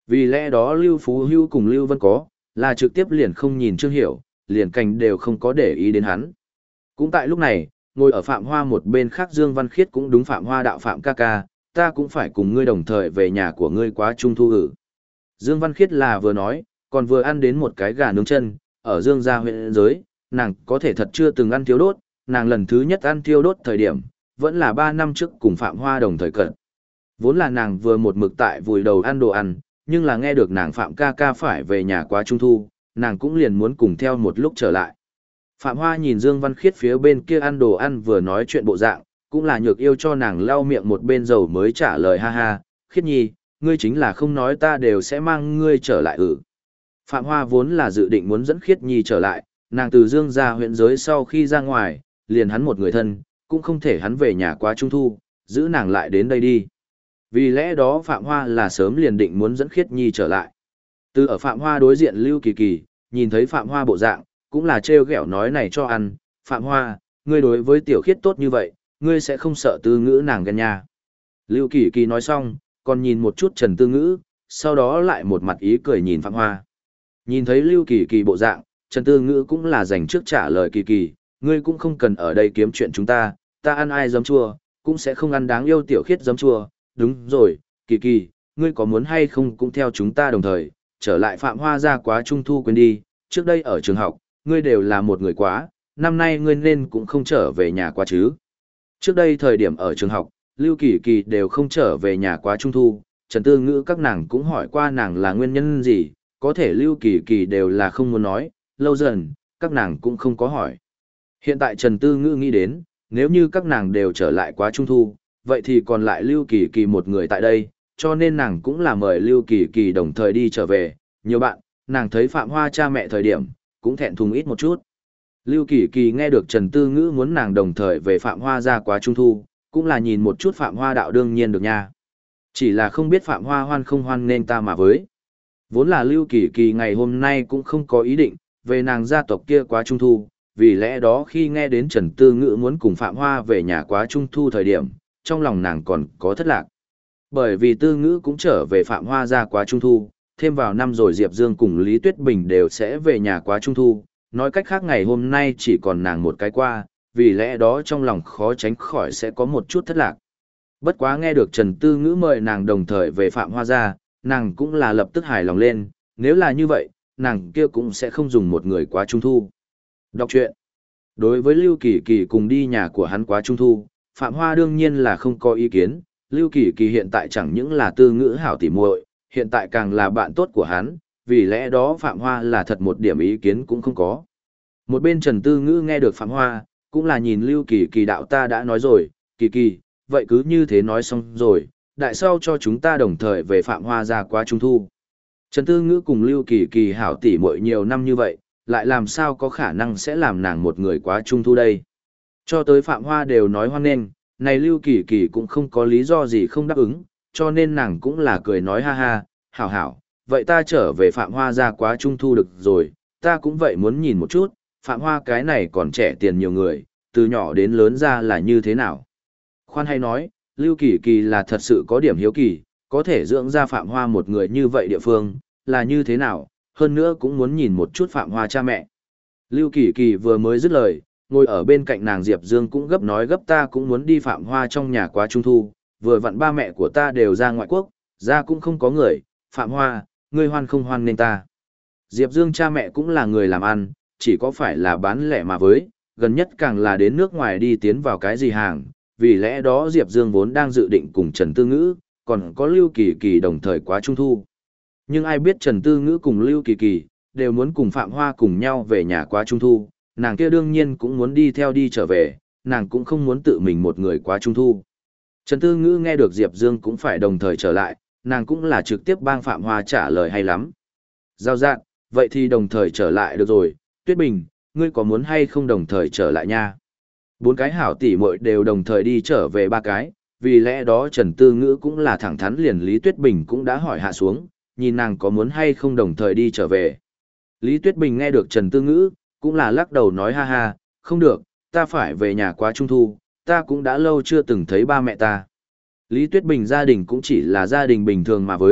S1: Vì lẽ đó Lưu Phú Hưu cùng Lưu Vân có, là trực tiếp liền không nhìn Trương Hiểu, liền cảnh đều không có để ý đến hắn. Cũng tại lúc này, ngồi ở Phạm Hoa một bên khác Dương Văn Khiết cũng đúng Phạm Hoa đạo Phạm ca ca, ta cũng phải cùng ngươi đồng thời về nhà của ngươi quá trung thu ử. Dương Văn Khiết là vừa nói, còn vừa ăn đến một cái gà nướng chân, ở Dương gia huyện giới, nàng có thể thật chưa từng ăn thiêu đốt, nàng lần thứ nhất ăn thiêu đốt thời điểm, vẫn là 3 năm trước cùng Phạm Hoa đồng thời cận. Vốn là nàng vừa một mực tại vùi đầu ăn đồ ăn, nhưng là nghe được nàng Phạm ca ca phải về nhà quá trung thu, nàng cũng liền muốn cùng theo một lúc trở lại. Phạm Hoa nhìn Dương Văn Khiết phía bên kia ăn đồ ăn vừa nói chuyện bộ dạng, cũng là nhược yêu cho nàng lau miệng một bên dầu mới trả lời ha ha, Khiết nhi, ngươi chính là không nói ta đều sẽ mang ngươi trở lại Phạm Hoa vốn là dự định muốn dẫn Khiết nhi trở lại, nàng từ Dương gia huyện giới sau khi ra ngoài, liền hắn một người thân, cũng không thể hắn về nhà quá trung thu, giữ nàng lại đến đây đi. Vì lẽ đó Phạm Hoa là sớm liền định muốn dẫn Khiết nhi trở lại. Từ ở Phạm Hoa đối diện Lưu Kỳ Kỳ, nhìn thấy Phạm Hoa bộ dạng, cũng là trêu ghẹo nói này cho ăn, Phạm Hoa, ngươi đối với tiểu Khiết tốt như vậy, ngươi sẽ không sợ Tư Ngữ nàng ghen nha. Lưu Kỳ Kỳ nói xong, còn nhìn một chút Trần Tư Ngữ, sau đó lại một mặt ý cười nhìn Phạm Hoa. Nhìn thấy Lưu Kỳ Kỳ bộ dạng, Trần Tư Ngữ cũng là dành trước trả lời Kỳ Kỳ, ngươi cũng không cần ở đây kiếm chuyện chúng ta ăn ai giấm chua, cũng sẽ không ăn đáng yêu tiểu Khiết giấm chua, đúng rồi, Kỳ Kỳ, ngươi có muốn hay không cũng theo chúng ta đồng thời, trở lại Phạm Hoa ra quá trung thu quên đi, trước đây ở trường học, ngươi đều là một người quá, năm nay ngươi nên cũng không trở về nhà quá chứ. Trước đây thời điểm ở trường học, Lưu Kỳ Kỳ đều không trở về nhà quá trung thu, Trần Tư Ngữ các nàng cũng hỏi qua nàng là nguyên nhân gì, có thể Lưu Kỳ Kỳ đều là không muốn nói, lâu dần, các nàng cũng không có hỏi. Hiện tại Trần Tư Ngữ nghĩ đến, nếu như các nàng đều trở lại quá trung thu, vậy thì còn lại Lưu Kỳ Kỳ một người tại đây, cho nên nàng cũng là mời Lưu Kỳ Kỳ đồng thời đi trở về, nhiều bạn, nàng thấy Phạm Hoa cha mẹ thời điểm, cũng thẹn thùng ít một chút. Lưu Kỳ Kỳ nghe được Trần Tư Ngữ muốn nàng đồng thời về Phạm Hoa ra quá trung thu, cũng là nhìn một chút Phạm Hoa đạo đương nhiên được nha. Chỉ là không biết Phạm Hoa hoan không hoan nên ta mà với. Vốn là Lưu Kỳ Kỳ ngày hôm nay cũng không có ý định về nàng gia tộc kia quá trung thu, vì lẽ đó khi nghe đến Trần Tư Ngữ muốn cùng Phạm Hoa về nhà quá trung thu thời điểm, trong lòng nàng còn có thất lạc. Bởi vì Tư Ngữ cũng trở về Phạm Hoa ra quá trung thu, thêm vào năm rồi Diệp Dương cùng Lý Tuyết Bình đều sẽ về nhà quá trung thu, nói cách khác ngày hôm nay chỉ còn nàng một cái qua, vì lẽ đó trong lòng khó tránh khỏi sẽ có một chút thất lạc. Bất quá nghe được Trần Tư Ngữ mời nàng đồng thời về Phạm Hoa ra, nàng cũng là lập tức hài lòng lên, nếu là như vậy, nàng kia cũng sẽ không dùng một người quá trung thu. Đọc truyện. Đối với Lưu Kỳ Kỳ cùng đi nhà của hắn quá trung thu, Phạm Hoa đương nhiên là không có ý kiến, Lưu Kỳ Kỳ hiện tại chẳng những là Tư Ngữ hảo tỉ muội, hiện tại càng là bạn tốt của hắn, vì lẽ đó Phạm Hoa là thật một điểm ý kiến cũng không có. Một bên Trần Tư Ngữ nghe được Phạm Hoa, cũng là nhìn Lưu Kỳ Kỳ đạo ta đã nói rồi, Kỳ Kỳ, vậy cứ như thế nói xong rồi, đại sau cho chúng ta đồng thời về Phạm Hoa ra quá trung thu. Trần Tư Ngữ cùng Lưu Kỳ Kỳ hảo tỉ muội nhiều năm như vậy, lại làm sao có khả năng sẽ làm nàng một người quá trung thu đây. Cho tới Phạm Hoa đều nói hoan nghênh, này Lưu Kỳ Kỳ cũng không có lý do gì không đáp ứng, cho nên nàng cũng là cười nói ha ha, hảo hảo, vậy ta trở về Phạm Hoa ra quá trung thu được rồi, ta cũng vậy muốn nhìn một chút, Phạm Hoa cái này còn trẻ tiền nhiều người, từ nhỏ đến lớn ra là như thế nào. Khoan hay nói, Lưu Kỳ Kỳ là thật sự có điểm hiếu kỳ, có thể dưỡng ra Phạm Hoa một người như vậy địa phương, là như thế nào, hơn nữa cũng muốn nhìn một chút Phạm Hoa cha mẹ. Lưu Kỳ Kỳ vừa mới dứt lời, ngồi ở bên cạnh nàng Diệp Dương cũng gấp nói gấp ta cũng muốn đi Phạm Hoa trong nhà quá trung thu, vừa vặn ba mẹ của ta đều ra ngoại quốc, ra cũng không có người, Phạm Hoa, ngươi hoan không hoan nên ta. Diệp Dương cha mẹ cũng là người làm ăn, chỉ có phải là bán lẻ mà với, gần nhất càng là đến nước ngoài đi tiến vào cái gì hàng, vì lẽ đó Diệp Dương vốn đang dự định cùng Trần Tư Ngữ, còn có Lưu Kỳ Kỳ đồng thời quá trung thu. Nhưng ai biết Trần Tư Ngữ cùng Lưu Kỳ Kỳ, đều muốn cùng Phạm Hoa cùng nhau về nhà quá trung thu, nàng kia đương nhiên cũng muốn đi theo đi trở về, nàng cũng không muốn tự mình một người quá trung thu. Trần Tư Ngữ nghe được Diệp Dương cũng phải đồng thời trở lại, nàng cũng là trực tiếp bang Phạm Hoa trả lời hay lắm. Giao dạng, vậy thì đồng thời trở lại được rồi, Tuyết Bình, ngươi có muốn hay không đồng thời trở lại nha? 4 cái hảo tỷ muội đều đồng thời đi trở về 3 cái, vì lẽ đó Trần Tư Ngữ cũng là thẳng thắn liền Lý Tuyết Bình cũng đã hỏi hạ xuống, nhìn nàng có muốn hay không đồng thời đi trở về. Lý Tuyết Bình nghe được Trần Tư Ngữ, cũng là lắc đầu nói ha ha, không được, ta phải về nhà quá trung thu, ta cũng đã lâu chưa từng thấy ba mẹ ta. Lý Tuyết Bình gia đình cũng chỉ là gia đình bình thường mà với,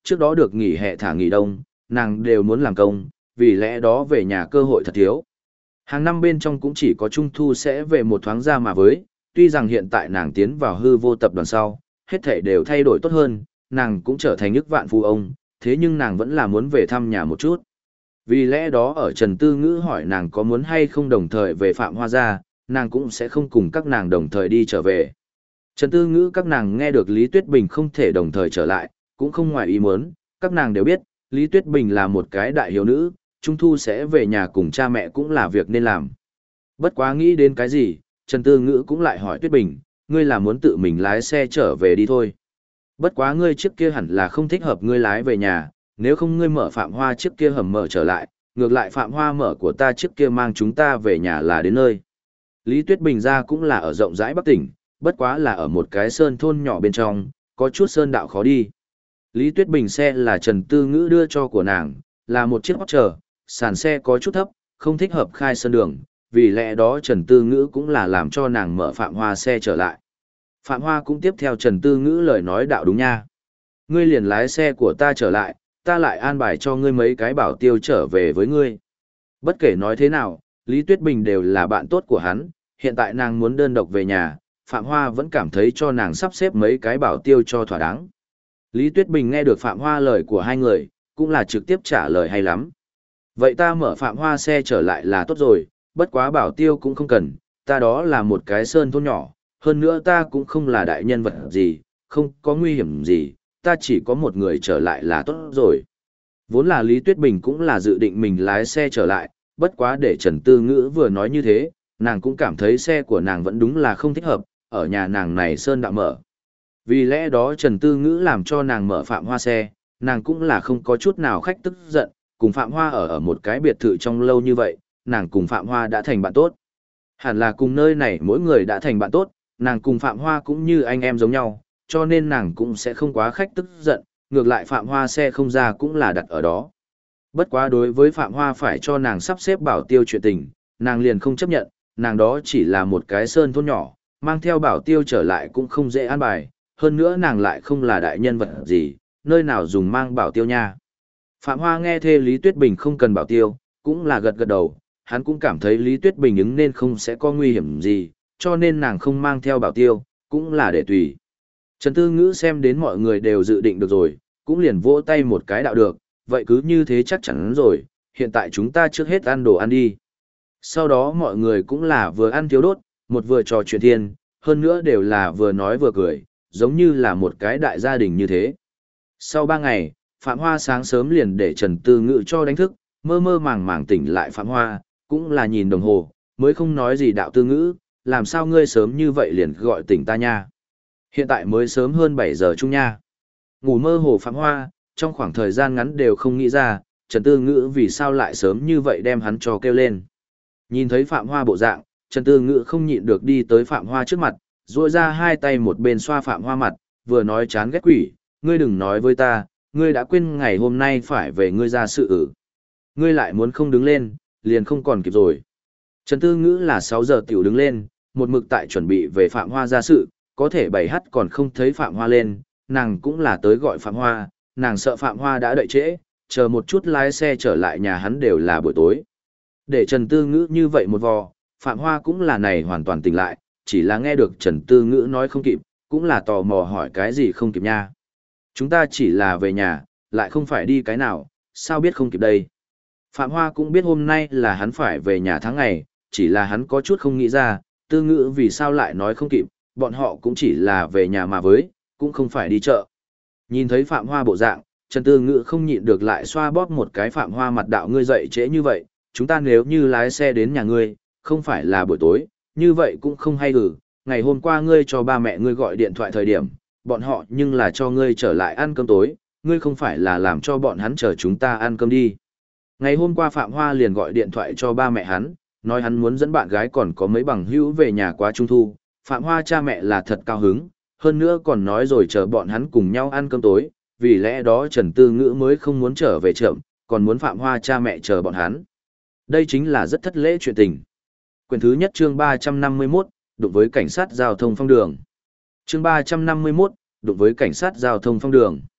S1: trước đó được nghỉ hè thả nghỉ đông, nàng đều muốn làm công, vì lẽ đó về nhà cơ hội thật thiếu. Hàng năm bên trong cũng chỉ có Trung Thu sẽ về một thoáng ra mà với, tuy rằng hiện tại nàng tiến vào hư vô tập đoàn sau, hết thể đều thay đổi tốt hơn, nàng cũng trở thành ức vạn phú ông, thế nhưng nàng vẫn là muốn về thăm nhà một chút. Vì lẽ đó ở Trần Tư Ngữ hỏi nàng có muốn hay không đồng thời về Phạm Hoa gia, nàng cũng sẽ không cùng các nàng đồng thời đi trở về. Trần Tư Ngữ các nàng nghe được Lý Tuyết Bình không thể đồng thời trở lại, cũng không ngoài ý muốn, các nàng đều biết, Lý Tuyết Bình là một cái đại hiếu nữ, Trung Thu sẽ về nhà cùng cha mẹ cũng là việc nên làm. Bất quá nghĩ đến cái gì, Trần Tư Ngữ cũng lại hỏi Tuyết Bình, ngươi là muốn tự mình lái xe trở về đi thôi. Bất quá ngươi trước kia hẳn là không thích hợp ngươi lái về nhà, nếu không ngươi mở Phạm Hoa trước kia hầm mở trở lại, ngược lại Phạm Hoa mở của ta trước kia mang chúng ta về nhà là đến nơi. Lý Tuyết Bình ra cũng là ở rộng rãi Bắc tỉnh, bất quá là ở một cái sơn thôn nhỏ bên trong, có chút sơn đạo khó đi. Lý Tuyết Bình xe là Trần Tư Ngữ đưa cho của nàng, là một chiếc Porsche, sàn xe có chút thấp, không thích hợp khai sơn đường, vì lẽ đó Trần Tư Ngữ cũng là làm cho nàng mở Phạm Hoa xe trở lại. Phạm Hoa cũng tiếp theo Trần Tư Ngữ lời nói đạo đúng nha. Ngươi liền lái xe của ta trở lại, ta lại an bài cho ngươi mấy cái bảo tiêu trở về với ngươi. Bất kể nói thế nào, Lý Tuyết Bình đều là bạn tốt của hắn, hiện tại nàng muốn đơn độc về nhà, Phạm Hoa vẫn cảm thấy cho nàng sắp xếp mấy cái bảo tiêu cho thỏa đáng. Lý Tuyết Bình nghe được Phạm Hoa lời của hai người, cũng là trực tiếp trả lời hay lắm. Vậy ta mở Phạm Hoa xe trở lại là tốt rồi, bất quá bảo tiêu cũng không cần, ta đó là một cái sơn thôn nhỏ, hơn nữa ta cũng không là đại nhân vật gì, không có nguy hiểm gì, ta chỉ có một người trở lại là tốt rồi. Vốn là Lý Tuyết Bình cũng là dự định mình lái xe trở lại, bất quá để Trần Tư Ngữ vừa nói như thế, nàng cũng cảm thấy xe của nàng vẫn đúng là không thích hợp, ở nhà nàng này sơn đạo mở. Vì lẽ đó Trần Tư Ngữ làm cho nàng mở Phạm Hoa xe, nàng cũng là không có chút nào khách tức giận, cùng Phạm Hoa ở một cái biệt thự trong lâu như vậy, nàng cùng Phạm Hoa đã thành bạn tốt. Hẳn là cùng nơi này mỗi người đã thành bạn tốt, nàng cùng Phạm Hoa cũng như anh em giống nhau, cho nên nàng cũng sẽ không quá khách tức giận, ngược lại Phạm Hoa xe không ra cũng là đặt ở đó. Bất quá đối với Phạm Hoa phải cho nàng sắp xếp bảo tiêu chuyện tình, nàng liền không chấp nhận, nàng đó chỉ là một cái sơn thôn nhỏ, mang theo bảo tiêu trở lại cũng không dễ an bài, hơn nữa nàng lại không là đại nhân vật gì, nơi nào dùng mang bảo tiêu nha. Phạm Hoa nghe thê Lý Tuyết Bình không cần bảo tiêu, cũng là gật gật đầu, hắn cũng cảm thấy Lý Tuyết Bình ứng nên không sẽ có nguy hiểm gì, cho nên nàng không mang theo bảo tiêu, cũng là để tùy. Trần Tư Ngữ xem đến mọi người đều dự định được rồi, cũng liền vỗ tay một cái đạo được, vậy cứ như thế chắc chắn rồi, hiện tại chúng ta trước hết ăn đồ ăn đi. Sau đó mọi người cũng là vừa ăn thiếu đốt, một vừa trò chuyện thiên, hơn nữa đều là vừa nói vừa cười, giống như là một cái đại gia đình như thế. Sau 3 ngày, Phạm Hoa sáng sớm liền để Trần Tư Ngữ cho đánh thức, mơ mơ màng màng tỉnh lại Phạm Hoa, cũng là nhìn đồng hồ, mới không nói gì đạo Tư Ngữ, làm sao ngươi sớm như vậy liền gọi tỉnh ta nha. Hiện tại mới sớm hơn 7 giờ chung nha. Ngủ mơ hồ Phạm Hoa, trong khoảng thời gian ngắn đều không nghĩ ra, Trần Tư Ngữ vì sao lại sớm như vậy đem hắn cho kêu lên. Nhìn thấy Phạm Hoa bộ dạng, Trần Tư Ngữ không nhịn được đi tới Phạm Hoa trước mặt, duỗi ra hai tay một bên xoa Phạm Hoa mặt, vừa nói chán ghét quỷ, ngươi đừng nói với ta, ngươi đã quên ngày hôm nay phải về ngươi ra sự ử. Ngươi lại muốn không đứng lên, liền không còn kịp rồi. Trần Tư Ngữ là 6 giờ tiểu đứng lên, một mực tại chuẩn bị về Phạm Hoa ra sự, có thể 7h còn không thấy Phạm Hoa lên, nàng cũng là tới gọi Phạm Hoa, nàng sợ Phạm Hoa đã đợi trễ, chờ một chút lái xe trở lại nhà hắn đều là buổi tối. Để Trần Tư Ngữ như vậy một vò, Phạm Hoa cũng là này hoàn toàn tỉnh lại, chỉ là nghe được Trần Tư Ngữ nói không kịp, cũng là tò mò hỏi cái gì không kịp nha. Chúng ta chỉ là về nhà, lại không phải đi cái nào, sao biết không kịp đây. Phạm Hoa cũng biết hôm nay là hắn phải về nhà tháng ngày, chỉ là hắn có chút không nghĩ ra, Tư Ngữ vì sao lại nói không kịp, bọn họ cũng chỉ là về nhà mà với, cũng không phải đi chợ. Nhìn thấy Phạm Hoa bộ dạng, Trần Tư Ngữ không nhịn được lại xoa bóp một cái Phạm Hoa mặt đạo ngươi dậy trễ như vậy, chúng ta nếu như lái xe đến nhà ngươi, không phải là buổi tối, như vậy cũng không hay hử, ngày hôm qua ngươi cho ba mẹ ngươi gọi điện thoại thời điểm, bọn họ nhưng là cho ngươi trở lại ăn cơm tối, ngươi không phải là làm cho bọn hắn chờ chúng ta ăn cơm đi. Ngày hôm qua Phạm Hoa liền gọi điện thoại cho ba mẹ hắn, nói hắn muốn dẫn bạn gái còn có mấy bằng hữu về nhà qua Trung Thu, Phạm Hoa cha mẹ là thật cao hứng, hơn nữa còn nói rồi chờ bọn hắn cùng nhau ăn cơm tối, vì lẽ đó Trần Tư Ngữ mới không muốn trở về chậm, còn muốn Phạm Hoa cha mẹ chờ bọn hắn. Đây chính là rất thất lễ chuyện tình. Quyển thứ nhất chương 351, đụng với cảnh sát giao thông phong đường. Chương 351, đụng với cảnh sát giao thông phong đường.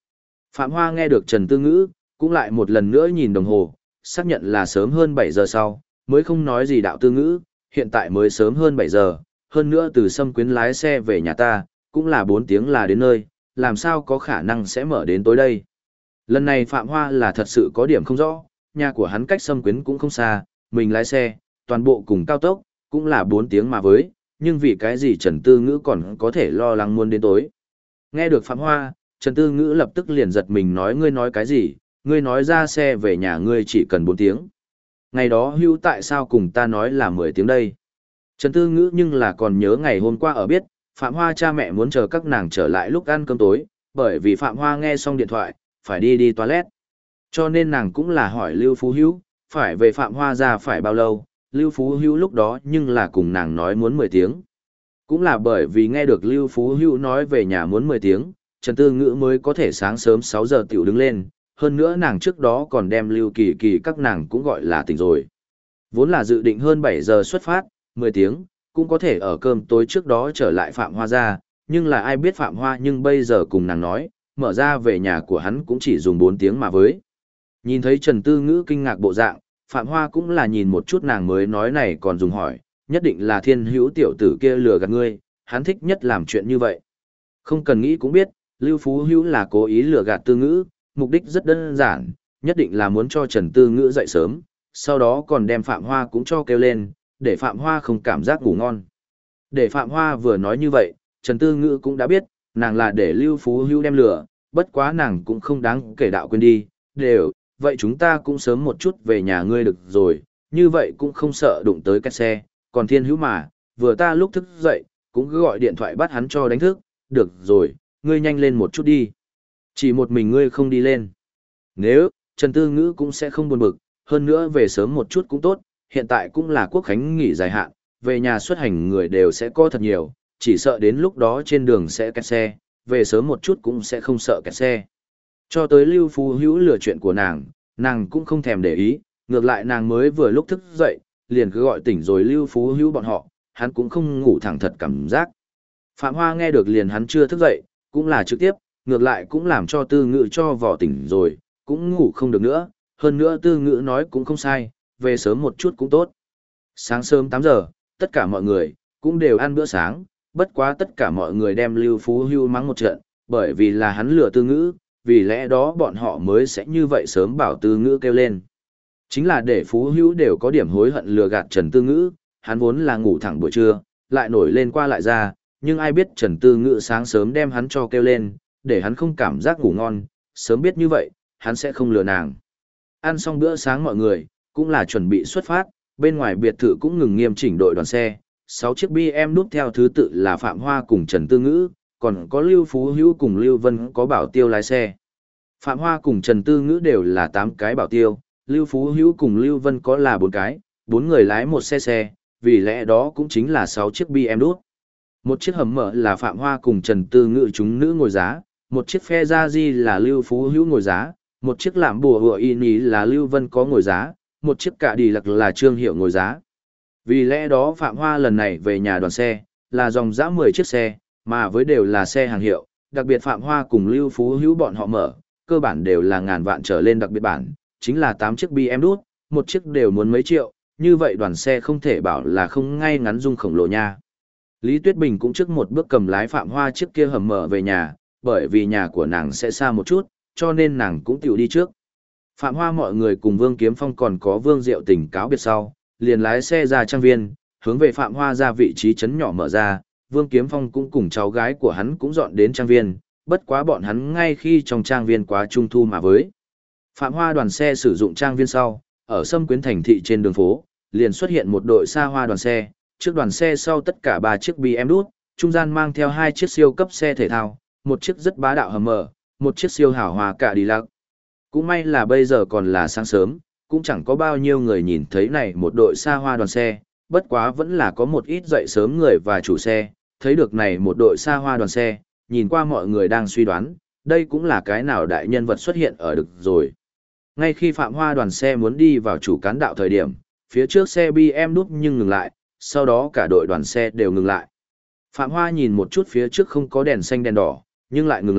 S1: Phạm Hoa nghe được Trần Tư Ngữ, cũng lại một lần nữa nhìn đồng hồ, xác nhận là sớm hơn 7 giờ sau, mới không nói gì đạo Tư Ngữ, hiện tại mới sớm hơn 7 giờ, hơn nữa từ Sâm Quyến lái xe về nhà ta, cũng là 4 tiếng là đến nơi, làm sao có khả năng sẽ mở đến tối đây. Lần này Phạm Hoa là thật sự có điểm không rõ, nhà của hắn cách Sâm Quyến cũng không xa, mình lái xe, toàn bộ cùng cao tốc, cũng là 4 tiếng mà với, nhưng vì cái gì Trần Tư Ngữ còn có thể lo lắng muốn đến tối. Nghe được Phạm Hoa, Trần Tư Ngữ lập tức liền giật mình nói ngươi nói cái gì, ngươi nói ra xe về nhà ngươi chỉ cần 4 tiếng. Ngày đó Hưu tại sao cùng ta nói là 10 tiếng đây? Trần Tư Ngữ nhưng là còn nhớ ngày hôm qua ở biết, Phạm Hoa cha mẹ muốn chờ các nàng trở lại lúc ăn cơm tối, bởi vì Phạm Hoa nghe xong điện thoại, phải đi toilet. Cho nên nàng cũng là hỏi Lưu Phú Hữu, phải về Phạm Hoa ra phải bao lâu, Lưu Phú Hữu lúc đó nhưng là cùng nàng nói muốn 10 tiếng. Cũng là bởi vì nghe được Lưu Phú Hữu nói về nhà muốn 10 tiếng, Trần Tư Ngữ mới có thể sáng sớm 6 giờ tiểu đứng lên, hơn nữa nàng trước đó còn đem Lưu Kỳ Kỳ các nàng cũng gọi là tỉnh rồi. Vốn là dự định hơn 7 giờ xuất phát, 10 tiếng, cũng có thể ở cơm tối trước đó trở lại Phạm Hoa ra, nhưng là ai biết Phạm Hoa nhưng bây giờ cùng nàng nói, mở ra về nhà của hắn cũng chỉ dùng 4 tiếng mà với. Nhìn thấy Trần Tư Ngữ kinh ngạc bộ dạng, Phạm Hoa cũng là nhìn một chút nàng mới nói này còn dùng hỏi, nhất định là Thiên Hữu tiểu tử kia lừa gạt ngươi, hắn thích nhất làm chuyện như vậy. Không cần nghĩ cũng biết, Lưu Phú Hữu là cố ý lừa gạt Tư Ngữ, mục đích rất đơn giản, nhất định là muốn cho Trần Tư Ngữ dậy sớm, sau đó còn đem Phạm Hoa cũng cho kêu lên, để Phạm Hoa không cảm giác ngủ ngon. Để Phạm Hoa vừa nói như vậy, Trần Tư Ngữ cũng đã biết, nàng là để Lưu Phú Hữu đem lừa, bất quá nàng cũng không đáng kể đạo quên đi, đều, vậy chúng ta cũng sớm một chút về nhà ngươi được rồi, như vậy cũng không sợ đụng tới cái xe, còn Thiên Hữu mà, vừa ta lúc thức dậy, cũng cứ gọi điện thoại bắt hắn cho đánh thức, được rồi, ngươi nhanh lên một chút đi. Chỉ một mình ngươi không đi lên. Nếu, Trần Tư Ngữ cũng sẽ không buồn bực, hơn nữa về sớm một chút cũng tốt, hiện tại cũng là quốc khánh nghỉ dài hạn, về nhà xuất hành người đều sẽ có thật nhiều, chỉ sợ đến lúc đó trên đường sẽ kẹt xe, về sớm một chút cũng sẽ không sợ kẹt xe. Cho tới Lưu Phú Hữu lừa chuyện của nàng cũng không thèm để ý, ngược lại nàng mới vừa lúc thức dậy, liền cứ gọi tỉnh rồi Lưu Phú Hữu bọn họ, hắn cũng không ngủ thẳng thật cảm giác. Phạm Hoa nghe được liền hắn chưa thức dậy, cũng là trực tiếp, ngược lại cũng làm cho Tư Ngữ cho vò tỉnh rồi, cũng ngủ không được nữa, hơn nữa Tư Ngữ nói cũng không sai, về sớm một chút cũng tốt. Sáng sớm 8 giờ, tất cả mọi người cũng đều ăn bữa sáng, bất quá tất cả mọi người đem Lưu Phú Hữu mắng một trận, bởi vì là hắn lừa Tư Ngữ, vì lẽ đó bọn họ mới sẽ như vậy sớm bảo Tư Ngữ kêu lên. Chính là để Phú Hữu đều có điểm hối hận lừa gạt Trần Tư Ngữ, hắn vốn là ngủ thẳng buổi trưa, lại nổi lên qua lại ra, nhưng ai biết Trần Tư Ngữ sáng sớm đem hắn cho kêu lên, để hắn không cảm giác ngủ ngon, sớm biết như vậy, hắn sẽ không lừa nàng. Ăn xong bữa sáng mọi người, cũng là chuẩn bị xuất phát, bên ngoài biệt thự cũng ngừng nghiêm chỉnh đội đoàn xe, 6 chiếc BM núp theo thứ tự là Phạm Hoa cùng Trần Tư Ngữ, còn có Lưu Phú Hữu cùng Lưu Vân có bảo tiêu lái xe. Phạm Hoa cùng Trần Tư Ngữ đều là 8 cái bảo tiêu, Lưu Phú Hữu cùng Lưu Vân có là 4 cái, 4 người lái một xe, vì lẽ đó cũng chính là 6 chiếc BM đút. Một chiếc hầm mở là Phạm Hoa cùng Trần Tư Ngữ chúng nữ ngồi giá, một chiếc phe gia di là Lưu Phú Hữu ngồi giá, một chiếc làm bùa hựa y ní là Lưu Vân có ngồi giá, một chiếc cả đi lặc là Trương Hiệu ngồi giá. Vì lẽ đó Phạm Hoa lần này về nhà đoàn xe, là dòng dã 10 chiếc xe, mà với đều là xe hàng hiệu, đặc biệt Phạm Hoa cùng Lưu Phú Hữu bọn họ mở, cơ bản đều là ngàn vạn trở lên đặc biệt bản, chính là 8 chiếc BM đút, một chiếc đều muốn mấy triệu, như vậy đoàn xe không thể bảo là không ngay ngắn dung khổng lồ nha. Lý Tuyết Bình cũng trước một bước cầm lái Phạm Hoa chiếc kia hầm mở về nhà, bởi vì nhà của nàng sẽ xa một chút, cho nên nàng cũng tiểu đi trước. Phạm Hoa mọi người cùng Vương Kiếm Phong còn có Vương Diệu Tình cáo biệt sau, liền lái xe ra trang viên, hướng về Phạm Hoa ra vị trí trấn nhỏ mở ra, Vương Kiếm Phong cũng cùng cháu gái của hắn cũng dọn đến trang viên, bất quá bọn hắn ngay khi trong trang viên quá trung thu mà với. Phạm Hoa đoàn xe sử dụng trang viên sau, ở Sâm Quyến thành thị trên đường phố, liền xuất hiện một đội xa hoa đoàn xe, trước đoàn xe sau tất cả 3 chiếc BM đút, trung gian mang theo 2 chiếc siêu cấp xe thể thao, một chiếc rất bá đạo Hummer, một chiếc siêu hào hòa cả đi lạc. Cũng may là bây giờ còn là sáng sớm, cũng chẳng có bao nhiêu người nhìn thấy này một đội xa hoa đoàn xe, bất quá vẫn là có một ít dậy sớm người và chủ xe, thấy được này một đội xa hoa đoàn xe, nhìn qua mọi người đang suy đoán, đây cũng là cái nào đại nhân vật xuất hiện ở được rồi. Ngay khi Phạm Hoa đoàn xe muốn đi vào chủ cán đạo thời điểm, phía trước xe BM đút nhưng ngừng lại, sau đó cả đội đoàn xe đều ngừng lại. Phạm Hoa nhìn một chút phía trước không có đèn xanh đèn đỏ, nhưng lại ngừng lại,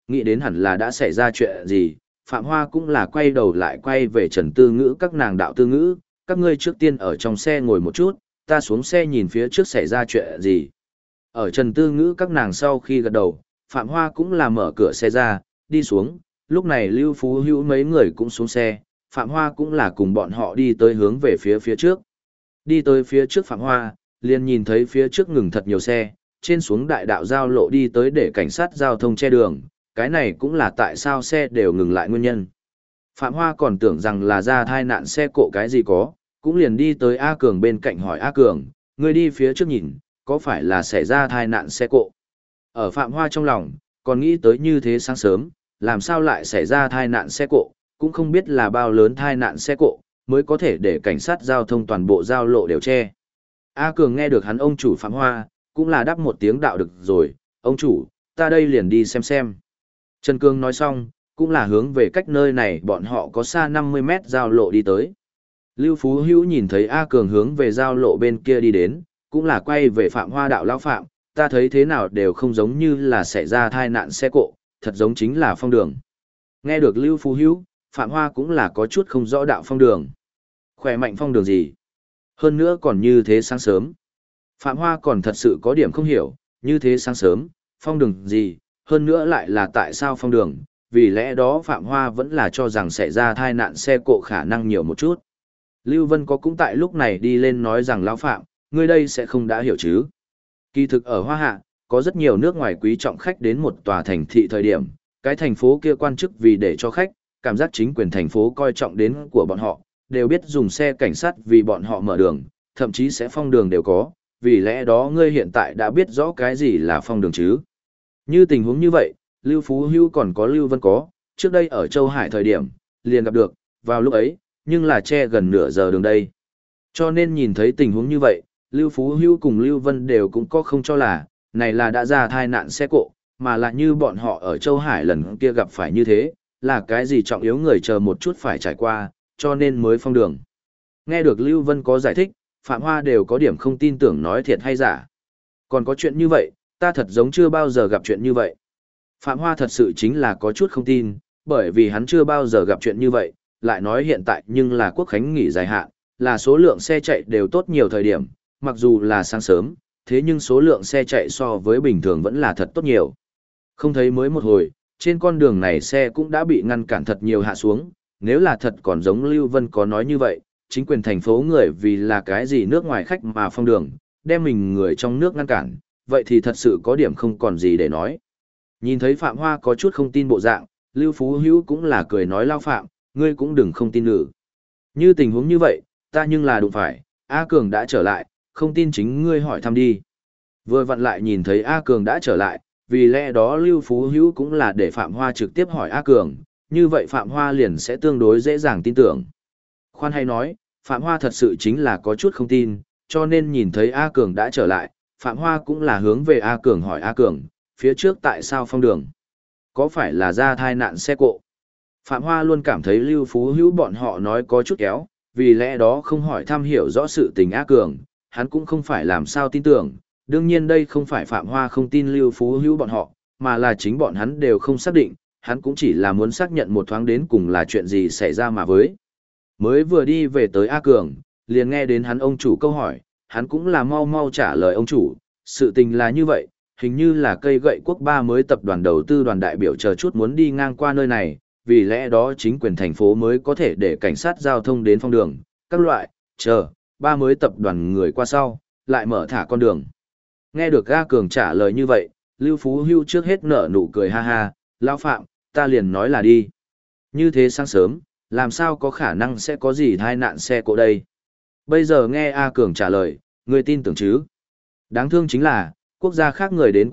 S1: Nghĩ đến hẳn là đã xảy ra chuyện gì, Phạm Hoa cũng là quay đầu lại quay về Trần Tư Ngữ các nàng đạo tư ngữ, các ngươi trước tiên ở trong xe ngồi một chút, ta xuống xe nhìn phía trước xảy ra chuyện gì. Ở Trần Tư Ngữ các nàng sau khi gật đầu, Phạm Hoa cũng là mở cửa xe ra, đi xuống, lúc này Lưu Phú Hữu mấy người cũng xuống xe, Phạm Hoa cũng là cùng bọn họ đi tới hướng về phía trước. Đi tới phía trước Phạm Hoa, liền nhìn thấy phía trước ngừng thật nhiều xe, trên xuống đại đạo giao lộ đi tới để cảnh sát giao thông che đường, cái này cũng là tại sao xe đều ngừng lại nguyên nhân. Phạm Hoa còn tưởng rằng là ra tai nạn xe cộ cái gì có, cũng liền đi tới A Cường bên cạnh hỏi A Cường, người đi phía trước nhìn, có phải là xảy ra tai nạn xe cộ? Ở Phạm Hoa trong lòng, còn nghĩ tới như thế sáng sớm, làm sao lại xảy ra tai nạn xe cộ, cũng không biết là bao lớn tai nạn xe cộ, mới có thể để cảnh sát giao thông toàn bộ giao lộ đều che. A Cường nghe được hắn ông chủ Phạm Hoa, cũng là đáp một tiếng đạo được rồi, ông chủ, ta đây liền đi xem. Trần Cương nói xong, cũng là hướng về cách nơi này bọn họ có xa 50 mét giao lộ đi tới. Lưu Phú Hữu nhìn thấy A Cường hướng về giao lộ bên kia đi đến, cũng là quay về Phạm Hoa đạo lão Phạm, ta thấy thế nào đều không giống như là xảy ra tai nạn xe cộ, thật giống chính là phong đường. Nghe được Lưu Phú Hữu, Phạm Hoa cũng là có chút không rõ đạo phong đường. Khỏe mạnh phong đường gì? Hơn nữa còn như thế sáng sớm. Phạm Hoa còn thật sự có điểm không hiểu, như thế sáng sớm, phong đường gì, hơn nữa lại là tại sao phong đường, vì lẽ đó Phạm Hoa vẫn là cho rằng xảy ra tai nạn xe cộ khả năng nhiều một chút. Lưu Vân có cũng tại lúc này đi lên nói rằng lão Phạm, ngươi đây sẽ không đã hiểu chứ. Kỳ thực ở Hoa Hạ, có rất nhiều nước ngoài quý trọng khách đến một tòa thành thị thời điểm, cái thành phố kia quan chức vì để cho khách, cảm giác chính quyền thành phố coi trọng đến của bọn họ, đều biết dùng xe cảnh sát vì bọn họ mở đường, thậm chí sẽ phong đường đều có, vì lẽ đó ngươi hiện tại đã biết rõ cái gì là phong đường chứ. Như tình huống như vậy, Lưu Phú Hữu còn có Lưu Vân có, trước đây ở Châu Hải thời điểm, liền gặp được, vào lúc ấy, nhưng là che gần nửa giờ đường đây. Cho nên nhìn thấy tình huống như vậy, Lưu Phú Hữu cùng Lưu Vân đều cũng có không cho là, này là đã ra tai nạn xe cộ, mà là như bọn họ ở Châu Hải lần kia gặp phải như thế, là cái gì trọng yếu người chờ một chút phải trải qua, cho nên mới phong đường. Nghe được Lưu Vân có giải thích, Phạm Hoa đều có điểm không tin tưởng nói thiệt hay giả. Còn có chuyện như vậy, ta thật giống chưa bao giờ gặp chuyện như vậy. Phạm Hoa thật sự chính là có chút không tin, bởi vì hắn chưa bao giờ gặp chuyện như vậy, lại nói hiện tại nhưng là quốc khánh nghỉ dài hạn, là số lượng xe chạy đều tốt nhiều thời điểm, mặc dù là sáng sớm, thế nhưng số lượng xe chạy so với bình thường vẫn là thật tốt nhiều. Không thấy mới một hồi, trên con đường này xe cũng đã bị ngăn cản thật nhiều hạ xuống, nếu là thật còn giống Lưu Vân có nói như vậy, chính quyền thành phố người vì là cái gì nước ngoài khách mà phong đường, đem mình người trong nước ngăn cản, vậy thì thật sự có điểm không còn gì để nói. Nhìn thấy Phạm Hoa có chút không tin bộ dạng, Lưu Phú Hữu cũng là cười nói lao Phạm, ngươi cũng đừng không tin nữa. Như tình huống như vậy, ta nhưng là đụng phải, A Cường đã trở lại, không tin chính ngươi hỏi thăm đi. Vừa vặn lại nhìn thấy A Cường đã trở lại, vì lẽ đó Lưu Phú Hữu cũng là để Phạm Hoa trực tiếp hỏi A Cường, như vậy Phạm Hoa liền sẽ tương đối dễ dàng tin tưởng. Khoan hay nói, Phạm Hoa thật sự chính là có chút không tin, cho nên nhìn thấy A Cường đã trở lại, Phạm Hoa cũng là hướng về A Cường hỏi A Cường, phía trước tại sao phong đường? Có phải là ra tai nạn xe cộ? Phạm Hoa luôn cảm thấy Lưu Phú Hữu bọn họ nói có chút kéo, vì lẽ đó không hỏi thăm hiểu rõ sự tình A Cường, hắn cũng không phải làm sao tin tưởng, đương nhiên đây không phải Phạm Hoa không tin Lưu Phú Hữu bọn họ, mà là chính bọn hắn đều không xác định, hắn cũng chỉ là muốn xác nhận một thoáng đến cùng là chuyện gì xảy ra mà với. Mới vừa đi về tới A Cường, liền nghe đến hắn ông chủ câu hỏi, hắn cũng là mau mau trả lời ông chủ, sự tình là như vậy, hình như là cây gậy quốc ba mới tập đoàn đầu tư đoàn đại biểu chờ chút muốn đi ngang qua nơi này, vì lẽ đó chính quyền thành phố mới có thể để cảnh sát giao thông đến phong đường, các loại, chờ, ba mới tập đoàn người qua sau, lại mở thả con đường. Nghe được A Cường trả lời như vậy, Lưu Phú Hưu trước hết nở nụ cười ha ha, lão Phạm, ta liền nói là đi. Như thế sáng sớm, làm sao có khả năng sẽ có gì tai nạn xe cộ đây? Bây giờ nghe A Cường trả lời, người tin tưởng chứ? Đáng thương chính là, quốc gia khác người đến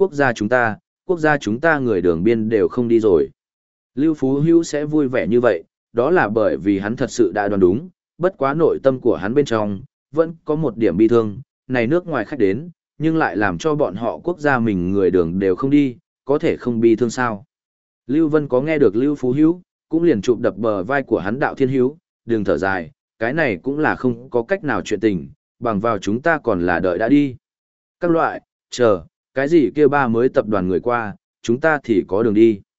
S1: quốc gia chúng ta người đường biên đều không đi rồi. Lưu Phú Hữu sẽ vui vẻ như vậy, đó là bởi vì hắn thật sự đã đoán đúng, bất quá nội tâm của hắn bên trong, vẫn có một điểm bi thương, này nước ngoài khách đến, nhưng lại làm cho bọn họ quốc gia mình người đường đều không đi, có thể không bi thương sao. Lưu Vân có nghe được Lưu Phú Hữu, cũng liền chụp đập bờ vai của hắn Đạo Thiên Hữu, đừng thở dài, cái này cũng là không có cách nào chuyện tình, bằng vào chúng ta còn là đợi đã đi. Các loại, chờ, cái gì kia ba mới tập đoàn người qua, chúng ta thì có đường đi.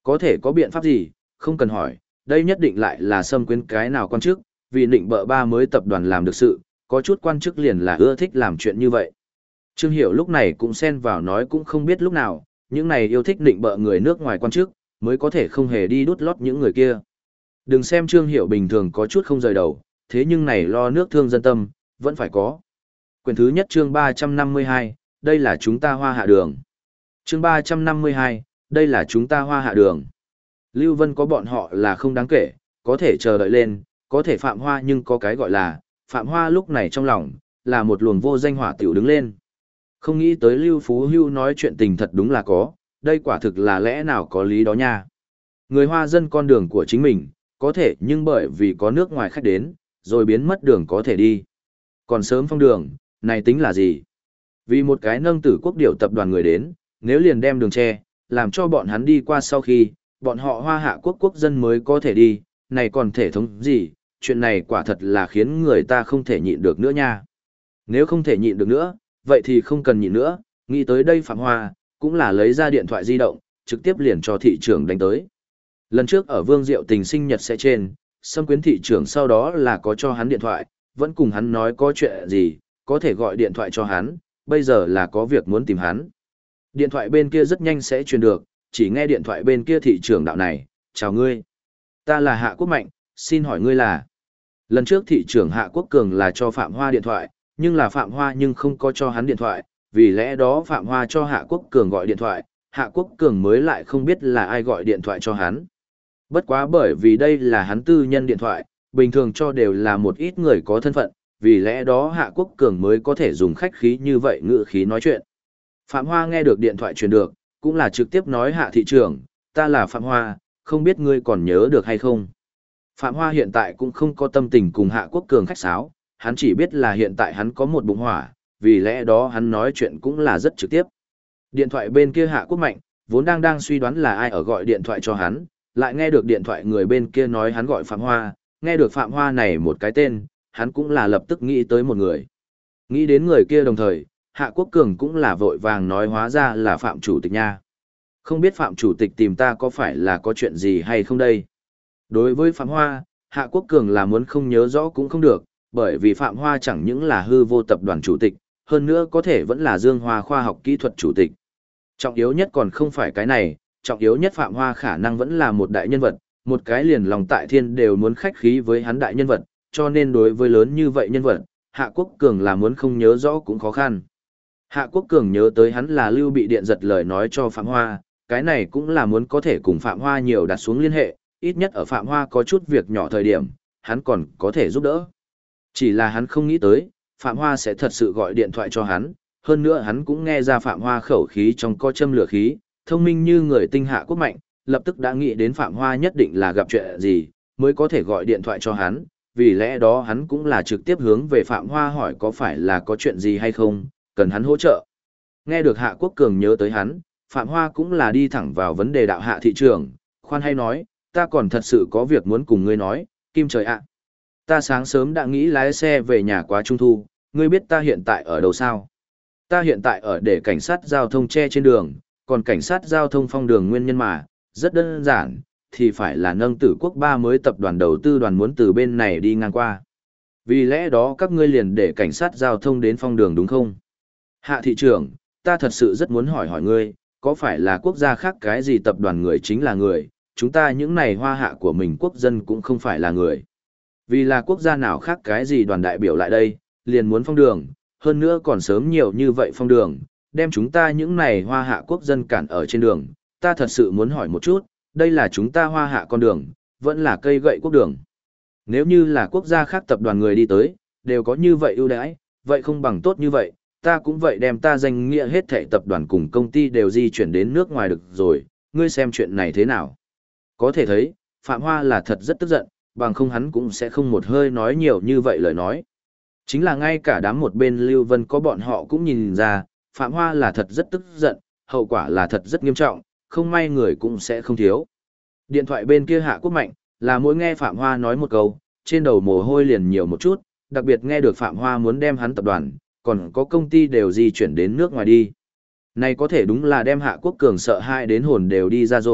S1: Có thể có biện pháp gì, không cần hỏi, đây nhất định lại là xâm quyến cái nào quan chức, vì định bợ ba mới tập đoàn làm được sự, có chút quan chức liền là ưa thích làm chuyện như vậy. Trương Hiểu lúc này cũng xen vào nói cũng không biết lúc nào, những này yêu thích định bợ người nước ngoài quan chức, mới có thể không hề đi đút lót những người kia. Đừng xem Trương Hiểu bình thường có chút không rời đầu, thế nhưng này lo nước thương dân tâm, vẫn phải có. Quyển thứ nhất chương 352, đây là chúng ta hoa hạ đường. Chương 352, đây là chúng ta hoa hạ đường. Lưu Vân có bọn họ là không đáng kể, có thể chờ đợi lên, có thể Phạm Hoa nhưng có cái gọi là, Phạm Hoa lúc này trong lòng, là một luồng vô danh hỏa tiểu đứng lên. Không nghĩ tới Lưu Phú Hưu nói chuyện tình thật đúng là có, đây quả thực là lẽ nào có lý đó nha. Người Hoa dân con đường của chính mình, có thể nhưng bởi vì có nước ngoài khách đến, rồi biến mất đường có thể đi. Còn sớm phong đường, này tính là gì? Vì một cái nâng tử quốc điểu tập đoàn người đến, nếu liền đem đường che, làm cho bọn hắn đi qua sau khi, bọn họ hoa hạ quốc quốc dân mới có thể đi, này còn thể thống gì, chuyện này quả thật là khiến người ta không thể nhịn được nữa nha. Nếu không thể nhịn được nữa, vậy thì không cần nhịn nữa, nghĩ tới đây Phạm Hoa, cũng là lấy ra điện thoại di động, trực tiếp liền cho thị trưởng đánh tới. Lần trước ở Vương Diệu Tình sinh nhật sẽ trên, xâm quyến thị trưởng sau đó là có cho hắn điện thoại, vẫn cùng hắn nói có chuyện gì, có thể gọi điện thoại cho hắn, bây giờ là có việc muốn tìm hắn. Điện thoại bên kia rất nhanh sẽ truyền được, chỉ nghe điện thoại bên kia thị trưởng đạo này, chào ngươi. Ta là Hạ Quốc Mạnh, xin hỏi ngươi là. Lần trước thị trưởng Hạ Quốc Cường là cho Phạm Hoa điện thoại, nhưng là Phạm Hoa nhưng không có cho hắn điện thoại, vì lẽ đó Phạm Hoa cho Hạ Quốc Cường gọi điện thoại, Hạ Quốc Cường mới lại không biết là ai gọi điện thoại cho hắn. Bất quá bởi vì đây là hắn tư nhân điện thoại, bình thường cho đều là một ít người có thân phận, vì lẽ đó Hạ Quốc Cường mới có thể dùng khách khí như vậy ngữ khí nói chuyện. Phạm Hoa nghe được điện thoại truyền được, cũng là trực tiếp nói Hạ thị trưởng, ta là Phạm Hoa, không biết ngươi còn nhớ được hay không. Phạm Hoa hiện tại cũng không có tâm tình cùng Hạ Quốc Cường khách sáo, hắn chỉ biết là hiện tại hắn có một bụng hỏa, vì lẽ đó hắn nói chuyện cũng là rất trực tiếp. Điện thoại bên kia Hạ Quốc Mạnh, vốn đang suy đoán là ai ở gọi điện thoại cho hắn, lại nghe được điện thoại người bên kia nói hắn gọi Phạm Hoa, nghe được Phạm Hoa này một cái tên, hắn cũng là lập tức nghĩ tới một người. Nghĩ đến người kia đồng thời, Hạ Quốc Cường cũng là vội vàng nói hóa ra là Phạm Chủ tịch nha. Không biết Phạm Chủ tịch tìm ta có phải là có chuyện gì hay không đây? Đối với Phạm Hoa, Hạ Quốc Cường là muốn không nhớ rõ cũng không được, bởi vì Phạm Hoa chẳng những là hư vô tập đoàn chủ tịch, hơn nữa có thể vẫn là Dương Hoa khoa học kỹ thuật chủ tịch. Trọng yếu nhất còn không phải cái này, trọng yếu nhất Phạm Hoa khả năng vẫn là một đại nhân vật, một cái liền lòng tại thiên đều muốn khách khí với hắn đại nhân vật, cho nên đối với lớn như vậy nhân vật, Hạ Quốc Cường là muốn không nhớ rõ cũng khó khăn. Hạ Quốc Cường nhớ tới hắn là Lưu Bị điện giật lời nói cho Phạm Hoa, cái này cũng là muốn có thể cùng Phạm Hoa nhiều đặt xuống liên hệ, ít nhất ở Phạm Hoa có chút việc nhỏ thời điểm, hắn còn có thể giúp đỡ. Chỉ là hắn không nghĩ tới, Phạm Hoa sẽ thật sự gọi điện thoại cho hắn, hơn nữa hắn cũng nghe ra Phạm Hoa khẩu khí trong co châm lửa khí, thông minh như người tinh Hạ Quốc Mạnh, lập tức đã nghĩ đến Phạm Hoa nhất định là gặp chuyện gì, mới có thể gọi điện thoại cho hắn, vì lẽ đó hắn cũng là trực tiếp hướng về Phạm Hoa hỏi có phải là có chuyện gì hay không, cần hắn hỗ trợ. Nghe được Hạ Quốc Cường nhớ tới hắn, Phạm Hoa cũng là đi thẳng vào vấn đề đạo Hạ thị trường, khoan hay nói, ta còn thật sự có việc muốn cùng ngươi nói, Kim trời ạ. Ta sáng sớm đã nghĩ lái xe về nhà quá trung thu, ngươi biết ta hiện tại ở đâu sao? Ta hiện tại ở để cảnh sát giao thông che trên đường, còn cảnh sát giao thông phong đường nguyên nhân mà, rất đơn giản, thì phải là nâng tử quốc ba mới tập đoàn đầu tư đoàn muốn từ bên này đi ngang qua. Vì lẽ đó các ngươi liền để cảnh sát giao thông đến phong đường đúng không? Hạ thị trưởng, ta thật sự rất muốn hỏi ngươi, có phải là quốc gia khác cái gì tập đoàn người chính là người, chúng ta những này hoa hạ của mình quốc dân cũng không phải là người. Vì là quốc gia nào khác cái gì đoàn đại biểu lại đây, liền muốn phong đường, hơn nữa còn sớm nhiều như vậy phong đường, đem chúng ta những này hoa hạ quốc dân cản ở trên đường, ta thật sự muốn hỏi một chút, đây là chúng ta hoa hạ con đường, vẫn là cây gậy quốc đường. Nếu như là quốc gia khác tập đoàn người đi tới, đều có như vậy ưu đãi, vậy không bằng tốt như vậy, ta cũng vậy đem ta danh nghĩa hết thảy tập đoàn cùng công ty đều di chuyển đến nước ngoài được rồi, ngươi xem chuyện này thế nào. Có thể thấy, Phạm Hoa là thật rất tức giận, bằng không hắn cũng sẽ không một hơi nói nhiều như vậy lời nói. Chính là ngay cả đám một bên Lưu Vân có bọn họ cũng nhìn ra, Phạm Hoa là thật rất tức giận, hậu quả là thật rất nghiêm trọng, không may người cũng sẽ không thiếu. Điện thoại bên kia Hạ Quốc Mạnh, là mỗi nghe Phạm Hoa nói một câu, trên đầu mồ hôi liền nhiều một chút, đặc biệt nghe được Phạm Hoa muốn đem hắn tập đoàn, còn có công ty đều di chuyển đến nước ngoài đi. Này có thể đúng là đem Hạ Quốc Cường sợ hãi đến hồn đều đi ra rồi,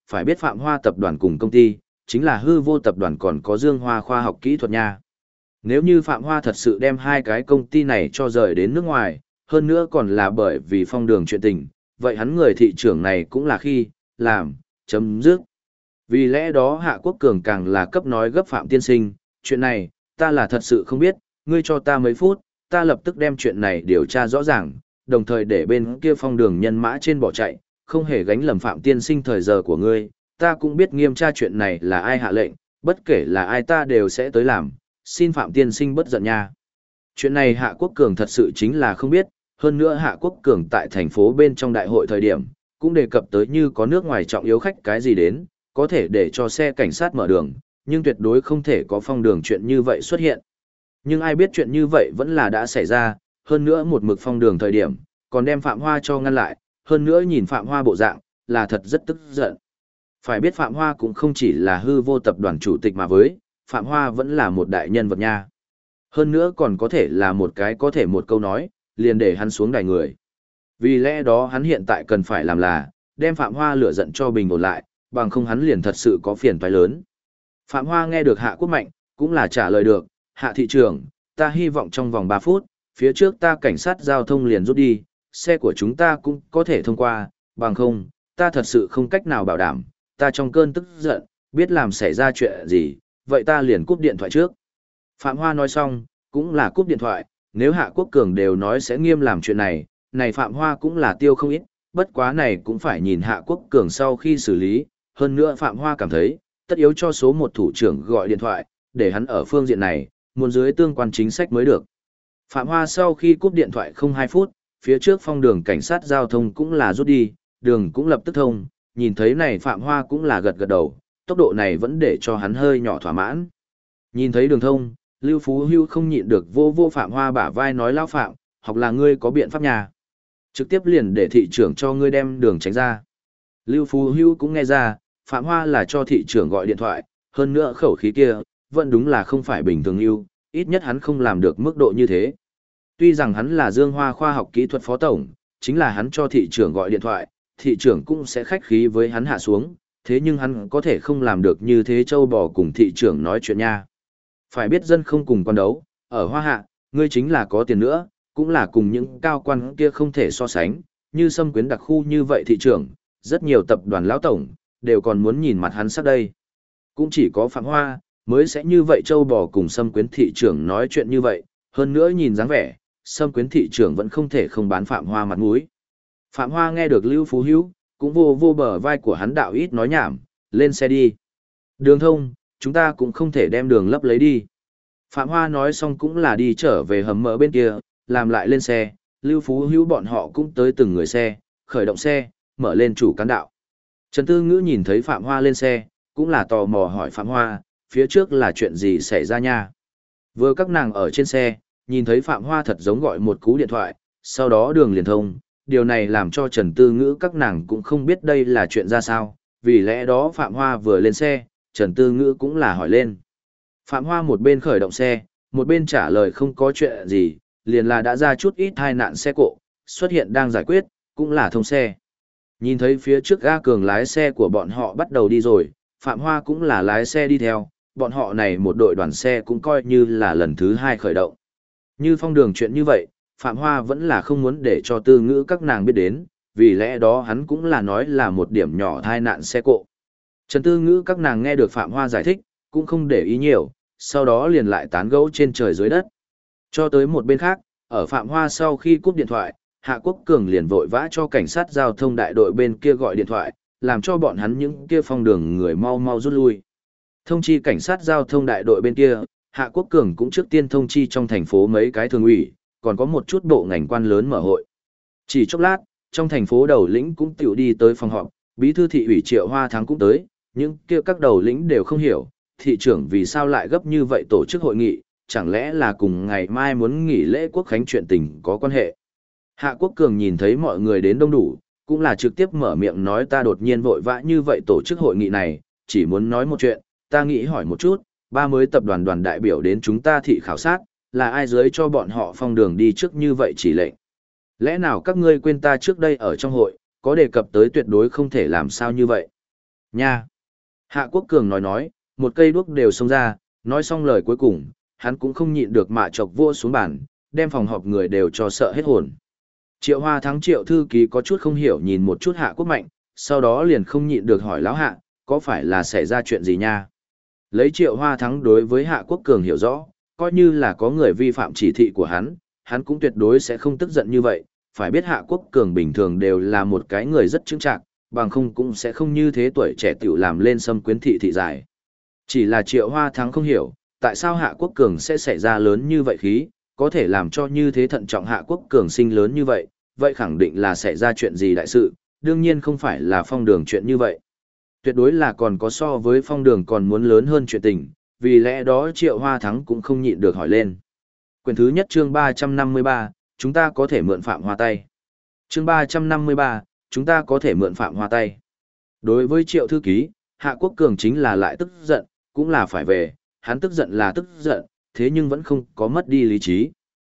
S1: phải biết Phạm Hoa tập đoàn cùng công ty, chính là Hư Vô tập đoàn còn có Dương Hoa khoa học kỹ thuật nha. Nếu như Phạm Hoa thật sự đem hai cái công ty này cho rời đến nước ngoài, hơn nữa còn là bởi vì phong đường chuyện tình, vậy hắn người thị trưởng này cũng là khi, làm, chấm dứt. Vì lẽ đó Hạ Quốc Cường càng là cấp nói gấp Phạm tiên sinh, chuyện này, ta là thật sự không biết, ngươi cho ta mấy phút, ta lập tức đem chuyện này điều tra rõ ràng, đồng thời để bên kia phong đường nhân mã trên bỏ chạy, không hề gánh lầm Phạm tiên sinh thời giờ của ngươi, ta cũng biết nghiêm tra chuyện này là ai hạ lệnh, bất kể là ai ta đều sẽ tới làm, xin Phạm tiên sinh bất giận nha. Chuyện này Hạ Quốc Cường thật sự chính là không biết, hơn nữa Hạ Quốc Cường tại thành phố bên trong đại hội thời điểm, cũng đề cập tới như có nước ngoài trọng yếu khách cái gì đến, có thể để cho xe cảnh sát mở đường, nhưng tuyệt đối không thể có phong đường chuyện như vậy xuất hiện. Nhưng ai biết chuyện như vậy vẫn là đã xảy ra, hơn nữa một mực phong đường thời điểm, còn đem Phạm Hoa cho ngăn lại, hơn nữa nhìn Phạm Hoa bộ dạng, là thật rất tức giận. Phải biết Phạm Hoa cũng không chỉ là Hư Vô tập đoàn chủ tịch mà với, Phạm Hoa vẫn là một đại nhân vật nha. Hơn nữa còn có thể là một cái có thể một câu nói, liền để hắn xuống đài người. Vì lẽ đó hắn hiện tại cần phải làm là, đem Phạm Hoa lửa giận cho bình ổn lại, bằng không hắn liền thật sự có phiền toái lớn. Phạm Hoa nghe được Hạ Quốc Mạnh, cũng là trả lời được, Hạ thị trưởng, ta hy vọng trong vòng 3 phút, phía trước ta cảnh sát giao thông liền rút đi, xe của chúng ta cũng có thể thông qua, bằng không, ta thật sự không cách nào bảo đảm, ta trong cơn tức giận, biết làm xảy ra chuyện gì, vậy ta liền cúp điện thoại trước. Phạm Hoa nói xong, cũng là cúp điện thoại, nếu Hạ Quốc Cường đều nói sẽ nghiêm làm chuyện này, này Phạm Hoa cũng là tiêu không ít, bất quá này cũng phải nhìn Hạ Quốc Cường sau khi xử lý, hơn nữa Phạm Hoa cảm thấy, tất yếu cho số một thủ trưởng gọi điện thoại, để hắn ở phương diện này, muốn dưới tương quan chính sách mới được. Phạm Hoa sau khi cúp điện thoại không 2 phút, phía trước phong đường cảnh sát giao thông cũng là rút đi, đường cũng lập tức thông, nhìn thấy này Phạm Hoa cũng là gật gật đầu, tốc độ này vẫn để cho hắn hơi nhỏ thỏa mãn. Nhìn thấy đường thông, Lưu Phú Hưu không nhịn được vô Phạm Hoa bả vai nói lão Phạm, học là ngươi có biện pháp nhà. Trực tiếp liền để thị trưởng cho ngươi đem đường tránh ra. Lưu Phú Hưu cũng nghe ra, Phạm Hoa là cho thị trưởng gọi điện thoại, hơn nữa khẩu khí kia, vẫn đúng là không phải bình thường yêu, ít nhất hắn không làm được mức độ như thế. Tuy rằng hắn là Dương Hoa khoa học kỹ thuật phó tổng, chính là hắn cho thị trưởng gọi điện thoại, thị trưởng cũng sẽ khách khí với hắn hạ xuống, thế nhưng hắn có thể không làm được như thế châu bò cùng thị trưởng nói chuyện nha. Phải biết dân không cùng quan đấu, ở Hoa Hạ, ngươi chính là có tiền nữa, cũng là cùng những cao quan kia không thể so sánh, như Sâm Quyến đặc khu như vậy thị trưởng, rất nhiều tập đoàn lão tổng, đều còn muốn nhìn mặt hắn sắp đây. Cũng chỉ có Phạm Hoa, mới sẽ như vậy châu bò cùng Sâm Quyến thị trưởng nói chuyện như vậy, hơn nữa nhìn dáng vẻ, Sâm Quyến thị trưởng vẫn không thể không bán Phạm Hoa mặt mũi. Phạm Hoa nghe được Lưu Phú Hữu, cũng vô bờ vai của hắn đạo ít nói nhảm, lên xe đi. Đường thông, chúng ta cũng không thể đem đường lấp lấy đi. Phạm Hoa nói xong cũng là đi trở về hầm mỡ bên kia, làm lại lên xe, Lưu Phú Hữu bọn họ cũng tới từng người xe, khởi động xe, mở lên chủ cán đạo. Trần Tư Ngữ nhìn thấy Phạm Hoa lên xe, cũng là tò mò hỏi Phạm Hoa, phía trước là chuyện gì xảy ra nha. Vừa các nàng ở trên xe, nhìn thấy Phạm Hoa thật giống gọi một cú điện thoại, sau đó đường liền thông, điều này làm cho Trần Tư Ngữ các nàng cũng không biết đây là chuyện ra sao, vì lẽ đó Phạm Hoa vừa lên xe, Trần Tư Ngữ cũng là hỏi lên. Phạm Hoa một bên khởi động xe, một bên trả lời không có chuyện gì, liền là đã ra chút ít tai nạn xe cộ, xuất hiện đang giải quyết, cũng là thông xe. Nhìn thấy phía trước A Cường lái xe của bọn họ bắt đầu đi rồi, Phạm Hoa cũng là lái xe đi theo, bọn họ này một đội đoàn xe cũng coi như là lần thứ 2 khởi động. Như phong đường chuyện như vậy, Phạm Hoa vẫn là không muốn để cho Tư Ngữ các nàng biết đến, vì lẽ đó hắn cũng là nói là một điểm nhỏ tai nạn xe cộ. Trần Tư Ngữ các nàng nghe được Phạm Hoa giải thích, cũng không để ý nhiều, sau đó liền lại tán gẫu trên trời dưới đất. Cho tới một bên khác, ở Phạm Hoa sau khi cúp điện thoại, Hạ Quốc Cường liền vội vã cho cảnh sát giao thông đại đội bên kia gọi điện thoại, làm cho bọn hắn những kia phong đường người mau rút lui. Thông chi cảnh sát giao thông đại đội bên kia, Hạ Quốc Cường cũng trước tiên thông chi trong thành phố mấy cái thường ủy, còn có một chút bộ ngành quan lớn mở hội. Chỉ chốc lát, trong thành phố đầu lĩnh cũng tiểu đi tới phòng họp, bí thư thị ủy Triệu Hoa Thắng cũng tới, nhưng kia các đầu lĩnh đều không hiểu, thị trưởng vì sao lại gấp như vậy tổ chức hội nghị, chẳng lẽ là cùng ngày mai muốn nghỉ lễ quốc khánh chuyện tình có quan hệ. Hạ Quốc Cường nhìn thấy mọi người đến đông đủ, cũng là trực tiếp mở miệng nói ta đột nhiên vội vã như vậy tổ chức hội nghị này, chỉ muốn nói một chuyện, ta nghĩ hỏi một chút, ba mới tập đoàn đoàn đại biểu đến chúng ta thị khảo sát, là ai dưới cho bọn họ phong đường đi trước như vậy chỉ lệnh. Lẽ nào các ngươi quên ta trước đây ở trong hội, có đề cập tới tuyệt đối không thể làm sao như vậy. Nha! Hạ Quốc Cường nói, một cây đuốc đều xông ra, nói xong lời cuối cùng, hắn cũng không nhịn được mà chọc vua xuống bàn, đem phòng họp người đều cho sợ hết hồn. Triệu Hoa Thắng Triệu thư ký có chút không hiểu nhìn một chút Hạ Quốc Mạnh, sau đó liền không nhịn được hỏi lão Hạ, có phải là xảy ra chuyện gì nha? Lấy Triệu Hoa Thắng đối với Hạ Quốc Cường hiểu rõ, coi như là có người vi phạm chỉ thị của hắn cũng tuyệt đối sẽ không tức giận như vậy, phải biết Hạ Quốc Cường bình thường đều là một cái người rất chững chạc, bằng không cũng sẽ không như thế tuổi trẻ tiểu làm lên xâm quyến thị thị giải. Chỉ là Triệu Hoa Thắng không hiểu, tại sao Hạ Quốc Cường sẽ xảy ra lớn như vậy khí, có thể làm cho như thế thận trọng Hạ Quốc Cường sinh lớn như vậy, vậy khẳng định là xảy ra chuyện gì đại sự, đương nhiên không phải là Phong Đường chuyện như vậy. Tuyệt đối là còn có so với Phong Đường còn muốn lớn hơn chuyện tình, vì lẽ đó Triệu Hoa Thắng cũng không nhịn được hỏi lên. Quyển thứ nhất chương 353, chúng ta có thể mượn Phạm Hoa tay. Chương 353, chúng ta có thể mượn Phạm Hoa tay. Đối với Triệu thư ký, Hạ Quốc Cường chính là lại tức giận, cũng là phải về, hắn tức giận là tức giận, thế nhưng vẫn không có mất đi lý trí.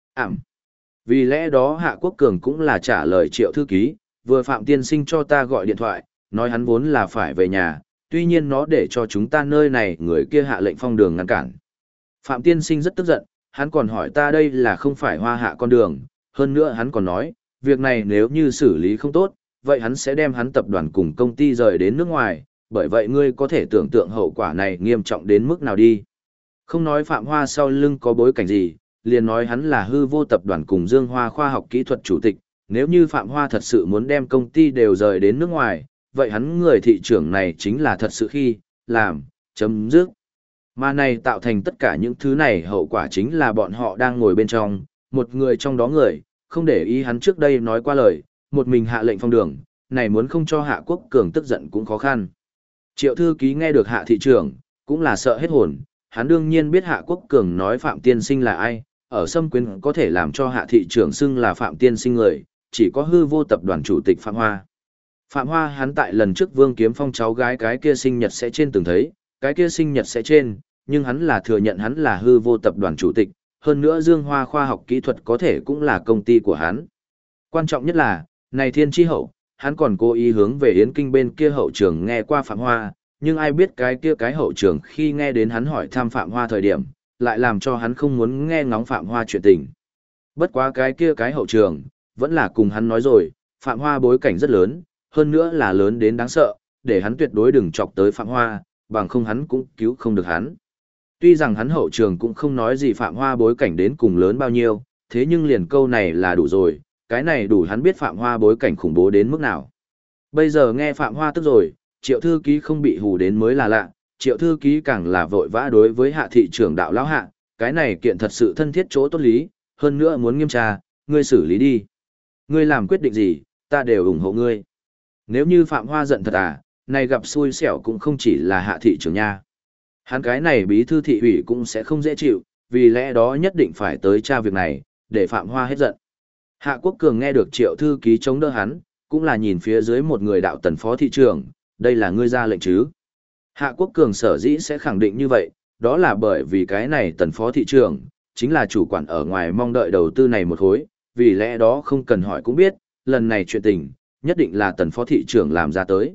S1: Vì lẽ đó Hạ Quốc Cường cũng là trả lời Triệu thư ký, vừa Phạm tiên sinh cho ta gọi điện thoại, nói hắn vốn là phải về nhà, tuy nhiên nó để cho chúng ta nơi này người kia hạ lệnh Phong Đường ngăn cản. Phạm tiên sinh rất tức giận, hắn còn hỏi ta đây là không phải Hoa Hạ con đường, hơn nữa hắn còn nói, việc này nếu như xử lý không tốt, vậy hắn sẽ đem hắn tập đoàn cùng công ty rời đến nước ngoài, bởi vậy ngươi có thể tưởng tượng hậu quả này nghiêm trọng đến mức nào đi. Không nói Phạm Hoa sau lưng có bối cảnh gì, liền nói hắn là hư vô tập đoàn cùng Dương Hoa khoa học kỹ thuật chủ tịch, nếu như Phạm Hoa thật sự muốn đem công ty đều rời đến nước ngoài, vậy hắn người thị trưởng này chính là thật sự khi, làm, chấm dứt. Mà này tạo thành tất cả những thứ này hậu quả chính là bọn họ đang ngồi bên trong, một người trong đó người, không để ý hắn trước đây nói qua lời, một mình hạ lệnh Phong Đường, này muốn không cho Hạ Quốc Cường tức giận cũng khó khăn. Triệu thư ký nghe được Hạ thị trưởng, cũng là sợ hết hồn, hắn đương nhiên biết Hạ Quốc Cường nói Phạm tiên sinh là ai, ở Sâm Quyến có thể làm cho Hạ thị trưởng xưng là Phạm tiên sinh người, chỉ có hư vô tập đoàn chủ tịch Phạm Hoa. Phạm Hoa hắn tại lần trước Vương Kiếm Phong cháu gái cái kia sinh nhật sẽ trên từng thấy, cái kia sinh nhật sẽ trên, nhưng hắn là thừa nhận hắn là hư vô tập đoàn chủ tịch, hơn nữa Dương Hoa khoa học kỹ thuật có thể cũng là công ty của hắn. Quan trọng nhất là, này thiên tri hậu, hắn còn cố ý hướng về Yến Kinh bên kia hậu trường nghe qua Phạm Hoa, nhưng ai biết cái kia cái hậu trường khi nghe đến hắn hỏi thăm Phạm Hoa thời điểm, lại làm cho hắn không muốn nghe ngóng Phạm Hoa chuyện tình. Bất quá cái kia cái hậu trường, vẫn là cùng hắn nói rồi, Phạm Hoa bối cảnh rất lớn, hơn nữa là lớn đến đáng sợ, để hắn tuyệt đối đừng chọc tới Phạm Hoa, bằng không hắn cũng cứu không được hắn. Tuy rằng hắn hậu trường cũng không nói gì Phạm Hoa bối cảnh đến cùng lớn bao nhiêu, thế nhưng liền câu này là đủ rồi, cái này đủ hắn biết Phạm Hoa bối cảnh khủng bố đến mức nào. Bây giờ nghe Phạm Hoa tức rồi, Triệu thư ký không bị hù đến mới là lạ, Triệu thư ký càng là vội vã đối với Hạ thị trưởng đạo lão Hạ, cái này kiện thật sự thân thiết chỗ tốt lý, hơn nữa muốn nghiêm tra, ngươi xử lý đi. Ngươi làm quyết định gì, ta đều ủng hộ ngươi. Nếu như Phạm Hoa giận thật này gặp xui xẻo cũng không chỉ là Hạ thị trưởng nha. Hắn cái này bí thư thị ủy cũng sẽ không dễ chịu, vì lẽ đó nhất định phải tới tra việc này, để Phạm Hoa hết giận. Hạ Quốc Cường nghe được Triệu thư ký chống đỡ hắn, cũng là nhìn phía dưới một người đạo tần phó thị trưởng, đây là ngươi ra lệnh chứ. Hạ Quốc Cường sở dĩ sẽ khẳng định như vậy, đó là bởi vì cái này tần phó thị trưởng, chính là chủ quản ở ngoài mong đợi đầu tư này một khối, vì lẽ đó không cần hỏi cũng biết, lần này chuyện tình, nhất định là tần phó thị trưởng làm ra tới.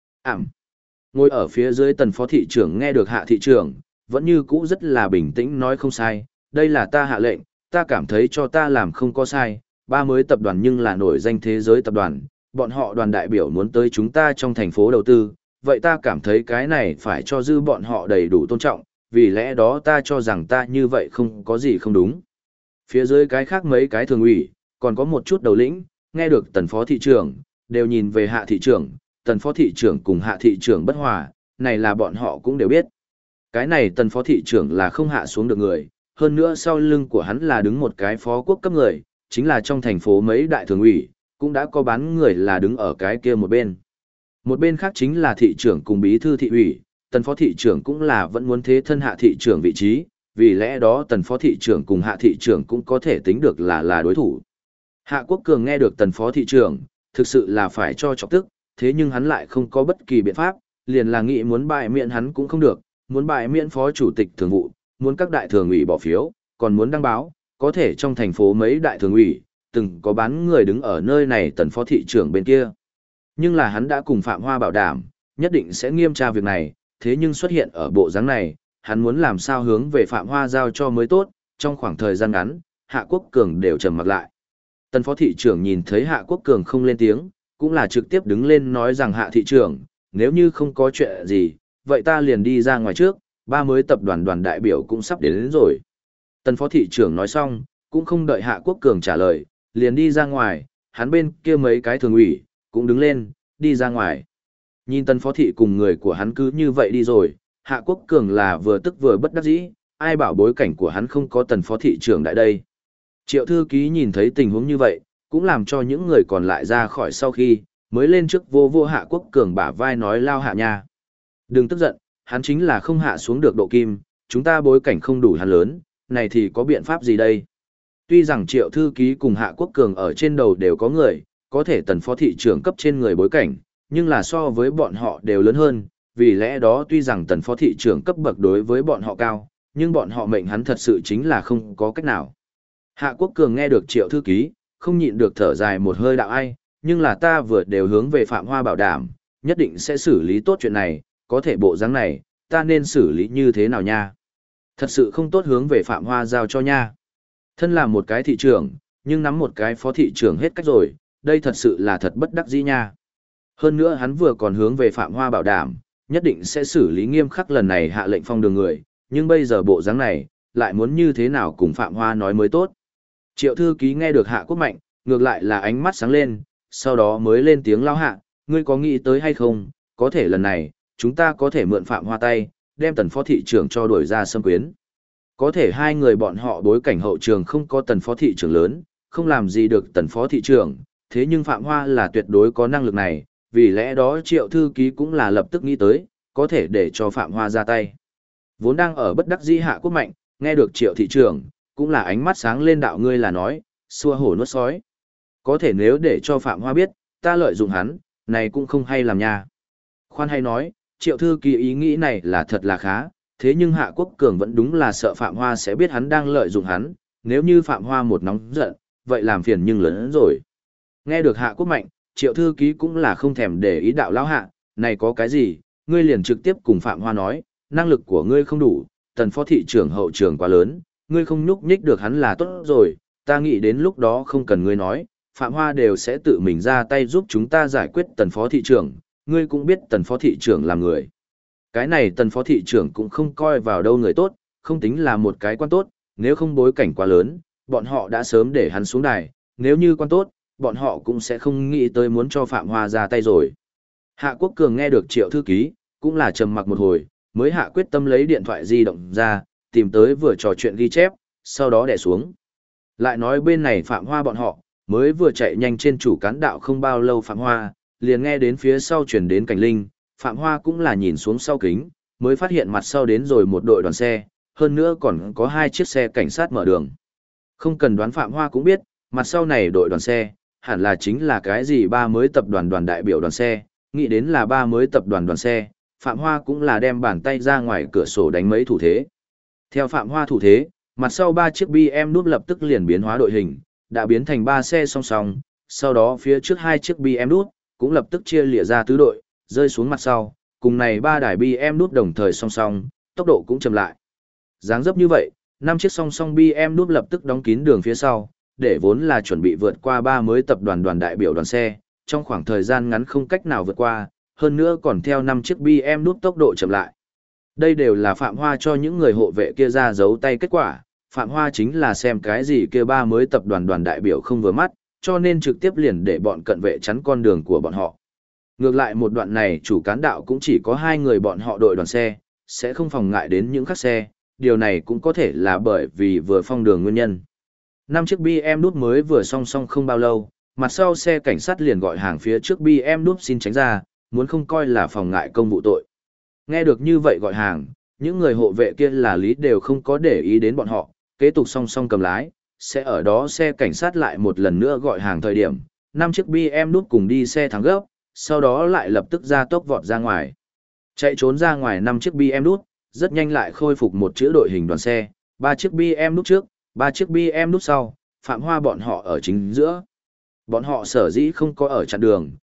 S1: Ngồi ở phía dưới tần phó thị trưởng nghe được Hạ thị trưởng, vẫn như cũ rất là bình tĩnh nói không sai, đây là ta hạ lệnh, ta cảm thấy cho ta làm không có sai, ba mới tập đoàn nhưng là nổi danh thế giới tập đoàn, bọn họ đoàn đại biểu muốn tới chúng ta trong thành phố đầu tư, vậy ta cảm thấy cái này phải cho dư bọn họ đầy đủ tôn trọng, vì lẽ đó ta cho rằng ta như vậy không có gì không đúng. Phía dưới cái khác mấy cái thường ủy, còn có một chút đầu lĩnh, nghe được tần phó thị trưởng, đều nhìn về Hạ thị trưởng, tần phó thị trưởng cùng Hạ thị trưởng bất hòa, này là bọn họ cũng đều biết. Cái này tần phó thị trưởng là không hạ xuống được người, hơn nữa sau lưng của hắn là đứng một cái phó quốc cấp người, chính là trong thành phố mấy đại thường ủy, cũng đã có bán người là đứng ở cái kia một bên. Một bên khác chính là thị trưởng cùng bí thư thị ủy, tần phó thị trưởng cũng là vẫn muốn thế thân Hạ thị trưởng vị trí, vì lẽ đó tần phó thị trưởng cùng Hạ thị trưởng cũng có thể tính được là đối thủ. Hạ Quốc Cường nghe được tần phó thị trưởng, thực sự là phải cho chọc tức, thế nhưng hắn lại không có bất kỳ biện pháp, liền là nghĩ muốn bãi miễn hắn cũng không được, muốn bãi miễn phó chủ tịch thường vụ, muốn các đại thường ủy bỏ phiếu, còn muốn đăng báo, có thể trong thành phố mấy đại thường ủy, từng có bán người đứng ở nơi này tần phó thị trưởng bên kia. Nhưng là hắn đã cùng Phạm Hoa bảo đảm, nhất định sẽ nghiêm tra việc này, thế nhưng xuất hiện ở bộ dáng này, hắn muốn làm sao hướng về Phạm Hoa giao cho mới tốt, trong khoảng thời gian ngắn, Hạ Quốc Cường đều trầm mặc lại. Tần phó thị trưởng nhìn thấy Hạ Quốc Cường không lên tiếng, cũng là trực tiếp đứng lên nói rằng Hạ thị trưởng, nếu như không có chuyện gì, vậy ta liền đi ra ngoài trước, ba mới tập đoàn đại biểu cũng sắp đến rồi. Tần phó thị trưởng nói xong, cũng không đợi Hạ Quốc Cường trả lời, liền đi ra ngoài, hắn bên kia mấy cái thường ủy, cũng đứng lên, đi ra ngoài. Nhìn tần phó thị cùng người của hắn cứ như vậy đi rồi, Hạ Quốc Cường là vừa tức vừa bất đắc dĩ, ai bảo bối cảnh của hắn không có tần phó thị trưởng tại đây. Triệu thư ký nhìn thấy tình huống như vậy, cũng làm cho những người còn lại ra khỏi sau khi, mới lên trước vô vô Hạ Quốc Cường bả vai nói lao hạ nha. Đừng tức giận, hắn chính là không hạ xuống được độ kim, chúng ta bối cảnh không đủ hắn lớn, này thì có biện pháp gì đây? Tuy rằng Triệu thư ký cùng Hạ Quốc Cường ở trên đầu đều có người, có thể tần phó thị trưởng cấp trên người bối cảnh, nhưng là so với bọn họ đều lớn hơn, vì lẽ đó tuy rằng tần phó thị trưởng cấp bậc đối với bọn họ cao, nhưng bọn họ mệnh hắn thật sự chính là không có cách nào. Hạ Quốc Cường nghe được Triệu thư ký, không nhịn được thở dài một hơi đạo ai, nhưng là ta vừa đều hướng về Phạm Hoa bảo đảm, nhất định sẽ xử lý tốt chuyện này, có thể bộ dáng này, ta nên xử lý như thế nào nha? Thật sự không tốt hướng về Phạm Hoa giao cho nha. Thân là một cái thị trưởng, nhưng nắm một cái phó thị trưởng hết cách rồi, đây thật sự là thật bất đắc dĩ nha. Hơn nữa hắn vừa còn hướng về Phạm Hoa bảo đảm, nhất định sẽ xử lý nghiêm khắc lần này hạ lệnh phong đường người, nhưng bây giờ bộ dáng này, lại muốn như thế nào cùng Phạm Hoa nói mới tốt. Triệu thư ký nghe được Hạ Quốc Mạnh, ngược lại là ánh mắt sáng lên, sau đó mới lên tiếng lao hạ, ngươi có nghĩ tới hay không, có thể lần này, chúng ta có thể mượn Phạm Hoa tay, đem tần phó thị trưởng cho đuổi ra xâm quyến. Có thể hai người bọn họ bối cảnh hậu trường không có tần phó thị trưởng lớn, không làm gì được tần phó thị trưởng, thế nhưng Phạm Hoa là tuyệt đối có năng lực này, vì lẽ đó Triệu thư ký cũng là lập tức nghĩ tới, có thể để cho Phạm Hoa ra tay. Vốn đang ở bất đắc dĩ Hạ Quốc Mạnh, nghe được Triệu thị trưởng, cũng là ánh mắt sáng lên đạo ngươi là nói, xua hổ nuốt sói. Có thể nếu để cho Phạm Hoa biết, ta lợi dụng hắn, này cũng không hay làm nha. Khoan hay nói, Triệu thư ký ý nghĩ này là thật là khá, thế nhưng Hạ Quốc Cường vẫn đúng là sợ Phạm Hoa sẽ biết hắn đang lợi dụng hắn, nếu như Phạm Hoa một nóng giận, vậy làm phiền nhưng lớn hơn rồi. Nghe được Hạ Quốc Mạnh, Triệu thư ký cũng là không thèm để ý đạo lão hạ, này có cái gì, ngươi liền trực tiếp cùng Phạm Hoa nói, năng lực của ngươi không đủ, tần phó thị trưởng hậu trường quá lớn, ngươi không nhúc nhích được hắn là tốt rồi, ta nghĩ đến lúc đó không cần ngươi nói, Phạm Hoa đều sẽ tự mình ra tay giúp chúng ta giải quyết tần phó thị trưởng, ngươi cũng biết tần phó thị trưởng là người. Cái này tần phó thị trưởng cũng không coi vào đâu người tốt, không tính là một cái quan tốt, nếu không bối cảnh quá lớn, bọn họ đã sớm để hắn xuống đài, nếu như quan tốt, bọn họ cũng sẽ không nghĩ tới muốn cho Phạm Hoa ra tay rồi. Hạ Quốc Cường nghe được Triệu thư ký, cũng là trầm mặc một hồi, mới hạ quyết tâm lấy điện thoại di động ra, tìm tới vừa trò chuyện ghi chép, sau đó đè xuống. Lại nói bên này Phạm Hoa bọn họ, mới vừa chạy nhanh trên chủ cán đạo không bao lâu Phạm Hoa, liền nghe đến phía sau chuyển đến cảnh linh, Phạm Hoa cũng là nhìn xuống sau kính, mới phát hiện mặt sau đến rồi một đội đoàn xe, hơn nữa còn có hai chiếc xe cảnh sát mở đường. Không cần đoán Phạm Hoa cũng biết, mặt sau này đội đoàn xe, hẳn là chính là cái gì ba mới tập đoàn đại biểu đoàn xe, nghĩ đến là ba mới tập đoàn xe, Phạm Hoa cũng là đem bàn tay ra ngoài cửa sổ đánh mấy thủ thế. Theo Phạm Hoa thủ thế, mặt sau ba chiếc BM đúp lập tức liền biến hóa đội hình, đã biến thành ba xe song song, sau đó phía trước hai chiếc BM đúp cũng lập tức chia lìa ra tứ đội, rơi xuống mặt sau, cùng này ba đài BM đúp đồng thời song song, tốc độ cũng chậm lại. Dáng dấp như vậy, năm chiếc song song BM đúp lập tức đóng kín đường phía sau, để vốn là chuẩn bị vượt qua ba mới tập đoàn đại biểu đoàn xe, trong khoảng thời gian ngắn không cách nào vượt qua, hơn nữa còn theo năm chiếc BM đúp tốc độ chậm lại. Đây đều là Phạm Hoa cho những người hộ vệ kia ra giấu tay kết quả, Phạm Hoa chính là xem cái gì kia ba mới tập đoàn đại biểu không vừa mắt, cho nên trực tiếp liền để bọn cận vệ chắn con đường của bọn họ. Ngược lại một đoạn này chủ cán đạo cũng chỉ có hai người bọn họ đội đoàn xe, sẽ không phòng ngại đến những khác xe, điều này cũng có thể là bởi vì vừa phong đường nguyên nhân. Năm chiếc BM đút mới vừa song song không bao lâu, mặt sau xe cảnh sát liền gọi hàng phía trước BM đút xin tránh ra, muốn không coi là phòng ngại công vụ tội. Nghe được như vậy gọi hàng, những người hộ vệ kia là lý đều không có để ý đến bọn họ, kế tục song song cầm lái, sẽ ở đó xe cảnh sát lại một lần nữa gọi hàng thời điểm, năm chiếc BM đút cùng đi xe thắng gấp, sau đó lại lập tức ra tốc vọt ra ngoài. Chạy trốn ra ngoài năm chiếc BM đút, rất nhanh lại khôi phục một chữ đội hình đoàn xe, ba chiếc BM đút trước, ba chiếc BM đút sau, Phạm Hoa bọn họ ở chính giữa. Bọn họ sở dĩ không có ở chặn đường,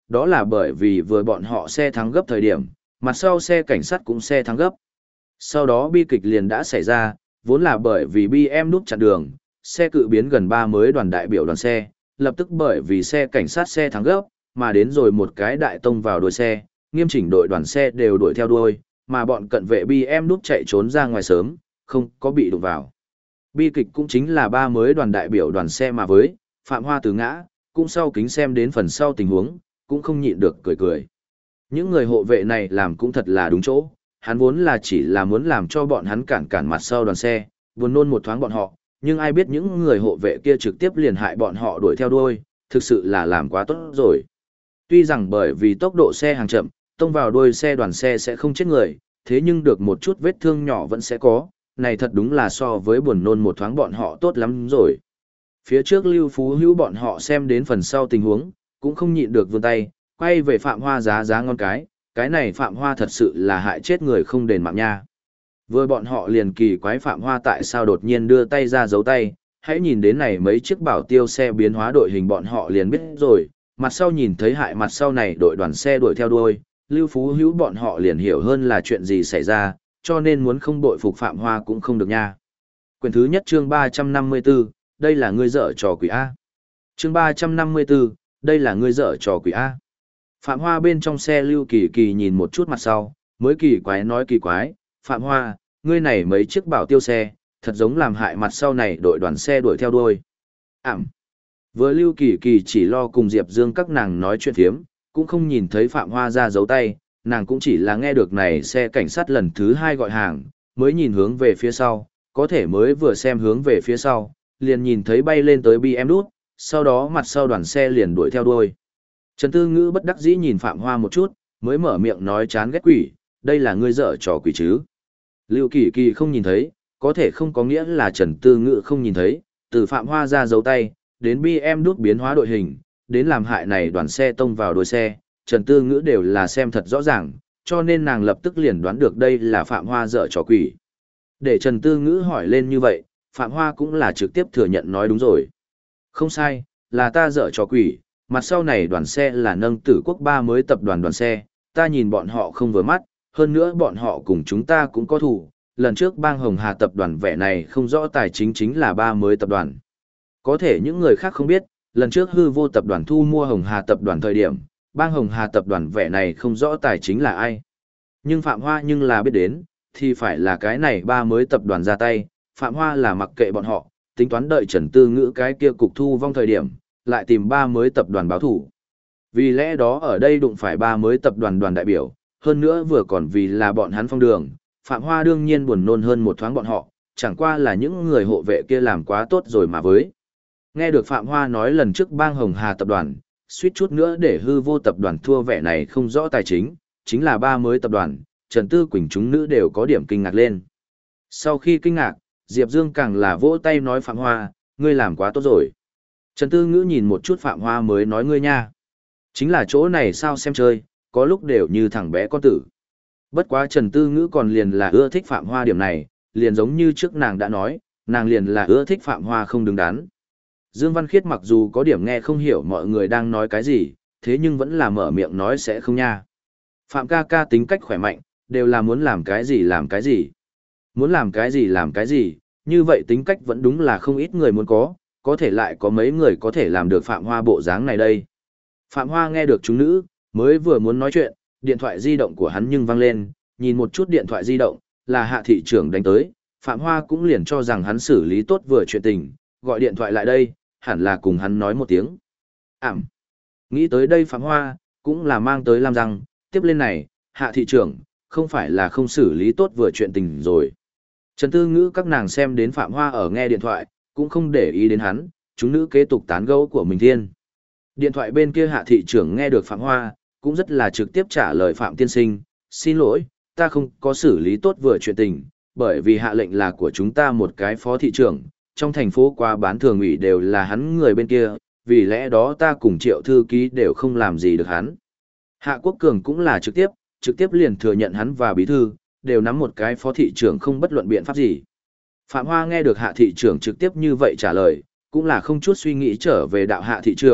S1: đó là bởi vì vừa bọn họ xe thắng gấp thời điểm, mặt sau xe cảnh sát cũng xe thắng gấp. Sau đó bi kịch liền đã xảy ra, vốn là bởi vì BM núp chặn đường, xe cự biến gần 3 mới đoàn đại biểu đoàn xe, lập tức bởi vì xe cảnh sát xe thắng gấp, mà đến rồi một cái đại tông vào đuôi xe, nghiêm chỉnh đội đoàn xe đều đuổi theo đuôi, mà bọn cận vệ BM núp chạy trốn ra ngoài sớm, không có bị đụng vào. Bi kịch cũng chính là 3 mới đoàn đại biểu đoàn xe mà với, Phạm Hoa từ ngã, cũng sau kính xem đến phần sau tình huống, cũng không nhịn được cười cười. Những người hộ vệ này làm cũng thật là đúng chỗ, hắn vốn là chỉ là muốn làm cho bọn hắn cản cản mặt sau đoàn xe, buồn nôn một thoáng bọn họ, nhưng ai biết những người hộ vệ kia trực tiếp liền hại bọn họ đuổi theo đuôi, thực sự là làm quá tốt rồi. Tuy rằng bởi vì tốc độ xe hàng chậm, tông vào đuôi xe đoàn xe sẽ không chết người, thế nhưng được một chút vết thương nhỏ vẫn sẽ có, này thật đúng là so với buồn nôn một thoáng bọn họ tốt lắm rồi. Phía trước Lưu Phú Hữu bọn họ xem đến phần sau tình huống, cũng không nhịn được vươn tay, quay về Phạm Hoa giá giá ngon cái này Phạm Hoa thật sự là hại chết người không đền mạng nha. Vừa bọn họ liền kỳ quái Phạm Hoa tại sao đột nhiên đưa tay ra giấu tay, hãy nhìn đến này mấy chiếc bảo tiêu xe biến hóa đội hình bọn họ liền biết rồi, mặt sau nhìn thấy hại mặt sau này đội đoàn xe đuổi theo đuôi, Lưu Phú Hữu bọn họ liền hiểu hơn là chuyện gì xảy ra, cho nên muốn không bội phục Phạm Hoa cũng không được nha. Quyển thứ nhất chương 354, đây là ngươi dở trò quỷ A. Chương 354, đây là ngươi dở trò quỷ A. Phạm Hoa bên trong xe Lưu Kỳ Kỳ nhìn một chút mặt sau, mới kỳ quái nói kỳ quái, Phạm Hoa, ngươi này mấy chiếc bảo tiêu xe, thật giống làm hại mặt sau này đội đoàn xe đuổi theo đuôi. Vừa Lưu Kỳ Kỳ chỉ lo cùng Diệp Dương các nàng nói chuyện thiếm, cũng không nhìn thấy Phạm Hoa ra giấu tay, nàng cũng chỉ là nghe được này xe cảnh sát lần thứ 2 gọi hàng, mới nhìn hướng về phía sau, có thể mới vừa xem hướng về phía sau, liền nhìn thấy bay lên tới BM đút, sau đó mặt sau đoàn xe liền đuổi theo đuôi. Trần Tư Ngữ bất đắc dĩ nhìn Phạm Hoa một chút, mới mở miệng nói chán ghét quỷ, đây là ngươi dở trò quỷ chứ. Lưu Kỳ Kỳ không nhìn thấy, có thể không có nghĩa là Trần Tư Ngữ không nhìn thấy, từ Phạm Hoa ra giấu tay, đến BM đút biến hóa đội hình, đến làm hại này đoàn xe tông vào đuôi xe, Trần Tư Ngữ đều là xem thật rõ ràng, cho nên nàng lập tức liền đoán được đây là Phạm Hoa dở trò quỷ. Để Trần Tư Ngữ hỏi lên như vậy, Phạm Hoa cũng là trực tiếp thừa nhận nói đúng rồi. Không sai, là ta dở trò quỷ, mặt sau này đoàn xe là nâng Tử Quốc 3 mới tập đoàn đoàn xe, ta nhìn bọn họ không vừa mắt, hơn nữa bọn họ cùng chúng ta cũng có thủ, lần trước bang Hồng Hà tập đoàn vẻ này không rõ tài chính chính là 3 mới tập đoàn. Có thể những người khác không biết, lần trước hư vô tập đoàn thu mua Hồng Hà tập đoàn thời điểm, bang Hồng Hà tập đoàn vẻ này không rõ tài chính là ai. Nhưng Phạm Hoa nhưng là biết đến, thì phải là cái này 3 mới tập đoàn ra tay, Phạm Hoa là mặc kệ bọn họ, tính toán đợi Trần Tư Ngữ cái kia cục thu vong thời điểm, lại tìm 3 mới tập đoàn báo thủ. Vì lẽ đó ở đây đụng phải 3 mới tập đoàn đoàn đại biểu, hơn nữa vừa còn vì là bọn hắn phong đường, Phạm Hoa đương nhiên buồn nôn hơn một thoáng bọn họ, chẳng qua là những người hộ vệ kia làm quá tốt rồi mà với. Nghe được Phạm Hoa nói lần trước bang Hồng Hà tập đoàn, suýt chút nữa để hư vô tập đoàn thua vẻ này không rõ tài chính, chính là 3 mới tập đoàn, Trần Tư Quỳnh chúng nữ đều có điểm kinh ngạc lên. Sau khi kinh ngạc, Diệp Dương càng là vỗ tay nói Phạm Hoa, ngươi làm quá tốt rồi. Trần Tư Ngữ nhìn một chút Phạm Hoa mới nói ngươi nha. Chính là chỗ này sao xem chơi, có lúc đều như thằng bé con tử. Bất quá Trần Tư Ngữ còn liền là ưa thích Phạm Hoa điểm này, liền giống như trước nàng đã nói, nàng liền là ưa thích Phạm Hoa không đứng đắn. Dương Văn Khiết mặc dù có điểm nghe không hiểu mọi người đang nói cái gì, thế nhưng vẫn là mở miệng nói sẽ không nha. Phạm ca ca tính cách khỏe mạnh, đều là muốn làm cái gì làm cái gì. Muốn làm cái gì làm cái gì, như vậy tính cách vẫn đúng là không ít người muốn có thể lại có mấy người có thể làm được Phạm Hoa bộ dáng này đây. Phạm Hoa nghe được chúng nữ, mới vừa muốn nói chuyện, điện thoại di động của hắn nhưng vang lên, nhìn một chút điện thoại di động, là Hạ thị trưởng đánh tới, Phạm Hoa cũng liền cho rằng hắn xử lý tốt vừa chuyện tình, gọi điện thoại lại đây, hẳn là cùng hắn nói một tiếng. Nghĩ tới đây Phạm Hoa, cũng là mang tới làm rằng, tiếp lên này, Hạ thị trưởng, không phải là không xử lý tốt vừa chuyện tình rồi. Trần Tư Ngữ các nàng xem đến Phạm Hoa ở nghe điện thoại, cũng không để ý đến hắn, chúng nữ kế tục tán gẫu của mình thiên. Điện thoại bên kia Hạ thị trưởng nghe được Phạm Hoa, cũng rất là trực tiếp trả lời Phạm tiên sinh, xin lỗi, ta không có xử lý tốt vừa chuyện tình, bởi vì hạ lệnh là của chúng ta một cái phó thị trưởng, trong thành phố qua bán thường ủy đều là hắn người bên kia, vì lẽ đó ta cùng Triệu thư ký đều không làm gì được hắn. Hạ Quốc Cường cũng là trực tiếp liền thừa nhận hắn và bí thư, đều nắm một cái phó thị trưởng không bất luận biện pháp gì. Phạm Hoa nghe được Hạ thị trưởng trực tiếp như vậy trả lời, cũng là không chút suy nghĩ trở về đạo Hạ thị trưởng,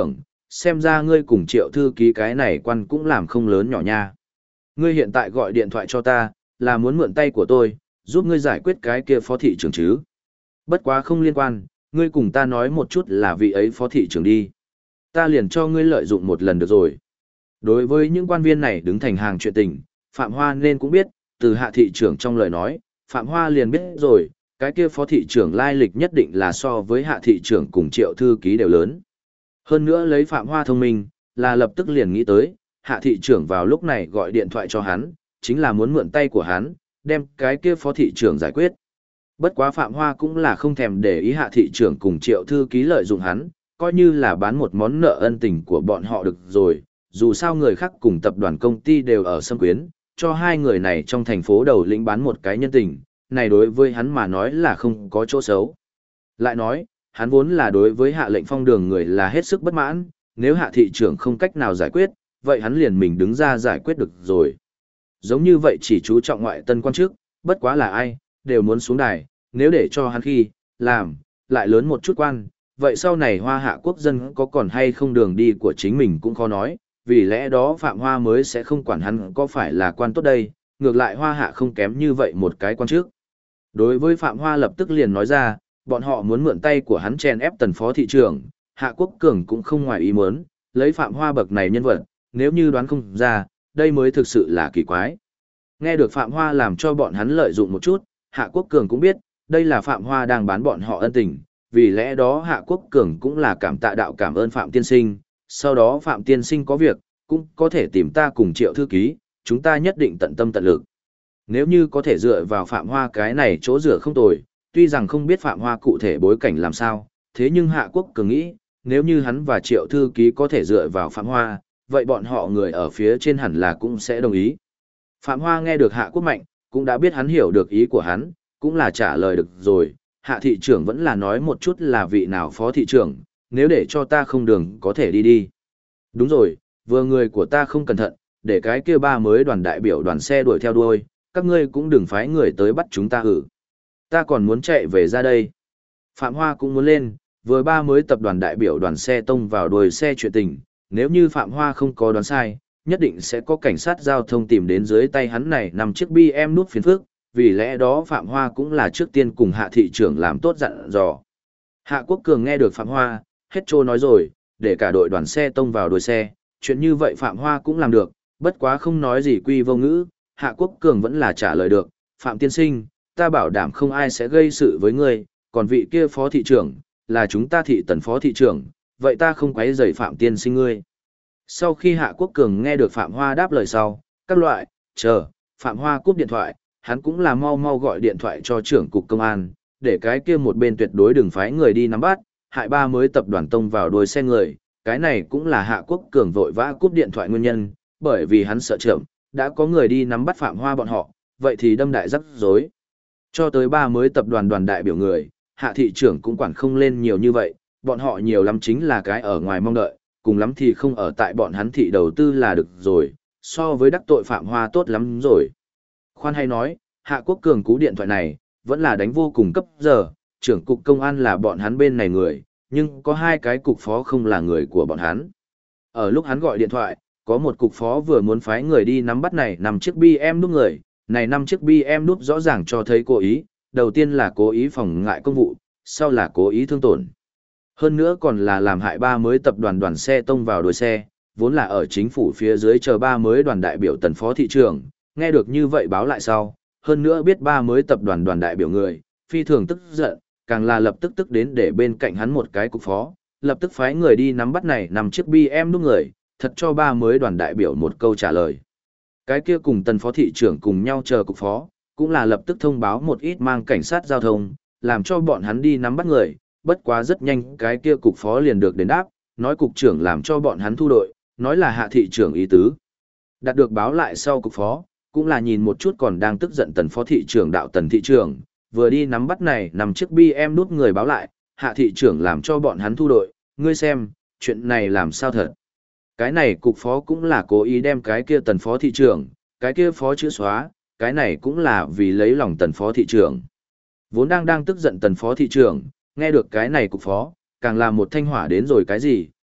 S1: xem ra ngươi cùng Triệu thư ký cái này quan cũng làm không lớn nhỏ nha. Ngươi hiện tại gọi điện thoại cho ta, là muốn mượn tay của tôi, giúp ngươi giải quyết cái kia phó thị trưởng chứ. Bất quá không liên quan, ngươi cùng ta nói một chút là vị ấy phó thị trưởng đi. Ta liền cho ngươi lợi dụng một lần được rồi. Đối với những quan viên này đứng thành hàng chuyện tình, Phạm Hoa nên cũng biết, từ hạ thị trưởng trong lời nói, Phạm Hoa liền biết rồi, cái kia phó thị trưởng lai lịch nhất định là so với hạ thị trưởng cùng Triệu thư ký đều lớn. Hơn nữa lấy Phạm Hoa thông minh, là lập tức liền nghĩ tới, hạ thị trưởng vào lúc này gọi điện thoại cho hắn, chính là muốn mượn tay của hắn, đem cái kia phó thị trưởng giải quyết. Bất quá Phạm Hoa cũng là không thèm để ý hạ thị trưởng cùng Triệu thư ký lợi dụng hắn, coi như là bán một món nợ ân tình của bọn họ được rồi, dù sao người khác cùng tập đoàn công ty đều ở Sâm Quyến, cho hai người này trong thành phố đầu lĩnh bán một cái nhân tình, này đối với hắn mà nói là không có chỗ xấu. Lại nói, hắn vốn là đối với hạ lệnh phong đường người là hết sức bất mãn, nếu hạ thị trưởng không cách nào giải quyết, vậy hắn liền mình đứng ra giải quyết được rồi. Giống như vậy chỉ chú trọng ngoại tân quan chức, bất quá là ai, đều muốn xuống đài, nếu để cho hắn khi, làm, lại lớn một chút quan, vậy sau này Hoa Hạ quốc dân có còn hay không đường đi của chính mình cũng khó nói, vì lẽ đó Phạm Hoa mới sẽ không quản hắn có phải là quan tốt đây, ngược lại Hoa Hạ không kém như vậy một cái quan chức. Đối với Phạm Hoa lập tức liền nói ra, bọn họ muốn mượn tay của hắn chèn ép tần phó thị trưởng, Hạ Quốc Cường cũng không ngoài ý muốn, lấy Phạm Hoa bậc này nhân vật, nếu như đoán không ra, đây mới thực sự là kỳ quái. Nghe được Phạm Hoa làm cho bọn hắn lợi dụng một chút, Hạ Quốc Cường cũng biết, đây là Phạm Hoa đang bán bọn họ ân tình, vì lẽ đó Hạ Quốc Cường cũng là cảm tạ đạo cảm ơn Phạm Tiên Sinh, sau đó Phạm Tiên Sinh có việc, cũng có thể tìm ta cùng Triệu thư ký, chúng ta nhất định tận tâm tận lực. Nếu như có thể dựa vào Phạm Hoa cái này chỗ dựa không tồi, tuy rằng không biết Phạm Hoa cụ thể bối cảnh làm sao, thế nhưng Hạ Quốc Cường nghĩ, nếu như hắn và Triệu thư ký có thể dựa vào Phạm Hoa, vậy bọn họ người ở phía trên hẳn là cũng sẽ đồng ý. Phạm Hoa nghe được Hạ Quốc Mạnh, cũng đã biết hắn hiểu được ý của hắn, cũng là trả lời được rồi, Hạ thị trưởng vẫn là nói một chút là vị nào phó thị trưởng, nếu để cho ta không đường có thể đi đi. Đúng rồi, vừa người của ta không cẩn thận, để cái kia ba mới đoàn đại biểu đoàn xe đuổi theo đuôi, các ngươi cũng đừng phái người tới bắt chúng ta hử. Ta còn muốn chạy về ra đây. Phạm Hoa cũng muốn lên, vừa ba mới tập đoàn đại biểu đoàn xe tông vào đuôi xe chuyện tình, nếu như Phạm Hoa không có đoán sai, nhất định sẽ có cảnh sát giao thông tìm đến dưới tay hắn này nằm chiếc BM nút phiền phức, vì lẽ đó Phạm Hoa cũng là trước tiên cùng Hạ thị trưởng làm tốt dặn dò. Hạ Quốc Cường nghe được Phạm Hoa, hết trô nói rồi, để cả đội đoàn xe tông vào đuôi xe, chuyện như vậy Phạm Hoa cũng làm được, bất quá không nói gì quy vô ngữ, Hạ Quốc Cường vẫn là trả lời được, Phạm Tiên Sinh, ta bảo đảm không ai sẽ gây sự với ngươi, còn vị kia phó thị trưởng, là chúng ta thị tần phó thị trưởng, vậy ta không quấy rầy Phạm Tiên Sinh ngươi. Sau khi Hạ Quốc Cường nghe được Phạm Hoa đáp lời sau, các loại, Phạm Hoa cúp điện thoại, hắn cũng là mau mau gọi điện thoại cho trưởng cục công an, để cái kia một bên tuyệt đối đừng phái người đi nắm bắt, hại ba mới tập đoàn tông vào đuôi xe người, cái này cũng là Hạ Quốc Cường vội vã cúp điện thoại nguyên nhân, bởi vì hắn sợ chậm, đã có người đi nắm bắt Phạm Hoa bọn họ, vậy thì đâm đại rắc rối. Cho tới ba mới tập đoàn đoàn đại biểu người, Hạ thị trưởng cũng quản không lên nhiều như vậy, bọn họ nhiều lắm chính là cái ở ngoài mong đợi, cùng lắm thì không ở tại bọn hắn thị đầu tư là được rồi, so với đắc tội Phạm Hoa tốt lắm rồi. Khoan hay nói, Hạ Quốc Cường cú điện thoại này, vẫn là đánh vô cùng cấp giờ, trưởng cục công an là bọn hắn bên này người, nhưng có hai cái cục phó không là người của bọn hắn. Ở lúc hắn gọi điện thoại, có một cục phó vừa muốn phái người đi nắm bắt này 5 chiếc BM núp người, này 5 chiếc BM núp rõ ràng cho thấy cố ý, đầu tiên là cố ý phòng ngại công vụ, sau là cố ý thương tổn. Hơn nữa còn là làm hại ba mới tập đoàn xe tông vào đuôi xe, vốn là ở chính phủ phía dưới chờ ba mới đoàn đại biểu tần phó thị trưởng, nghe được như vậy báo lại sau, hơn nữa biết ba mới tập đoàn đại biểu người, phi thường tức giận, càng là lập tức đến để bên cạnh hắn một cái cục phó, lập tức phái người đi nắm bắt này 5 chiếc BM núp người, thật cho ba mới đoàn đại biểu một câu trả lời. Cái kia cùng tần phó thị trưởng cùng nhau chờ cục phó, cũng là lập tức thông báo một ít mang cảnh sát giao thông, làm cho bọn hắn đi nắm bắt người, bất quá rất nhanh cái kia cục phó liền được đến đáp, nói cục trưởng làm cho bọn hắn thu đội, nói là Hạ thị trưởng ý tứ. Đạt được báo lại sau cục phó, cũng là nhìn một chút còn đang tức giận tần phó thị trưởng đạo tần thị trưởng, vừa đi nắm bắt này nằm chiếc BM nút người báo lại, Hạ thị trưởng làm cho bọn hắn thu đội, ngươi xem, chuyện này làm sao thật. Cái này cục phó cũng là cố ý đem cái kia tần phó thị trưởng, cái kia phó chữ xóa, cái này cũng là vì lấy lòng tần phó thị trưởng. Vốn đang tức giận tần phó thị trưởng, nghe được cái này cục phó, càng là một thanh hỏa đến rồi cái gì,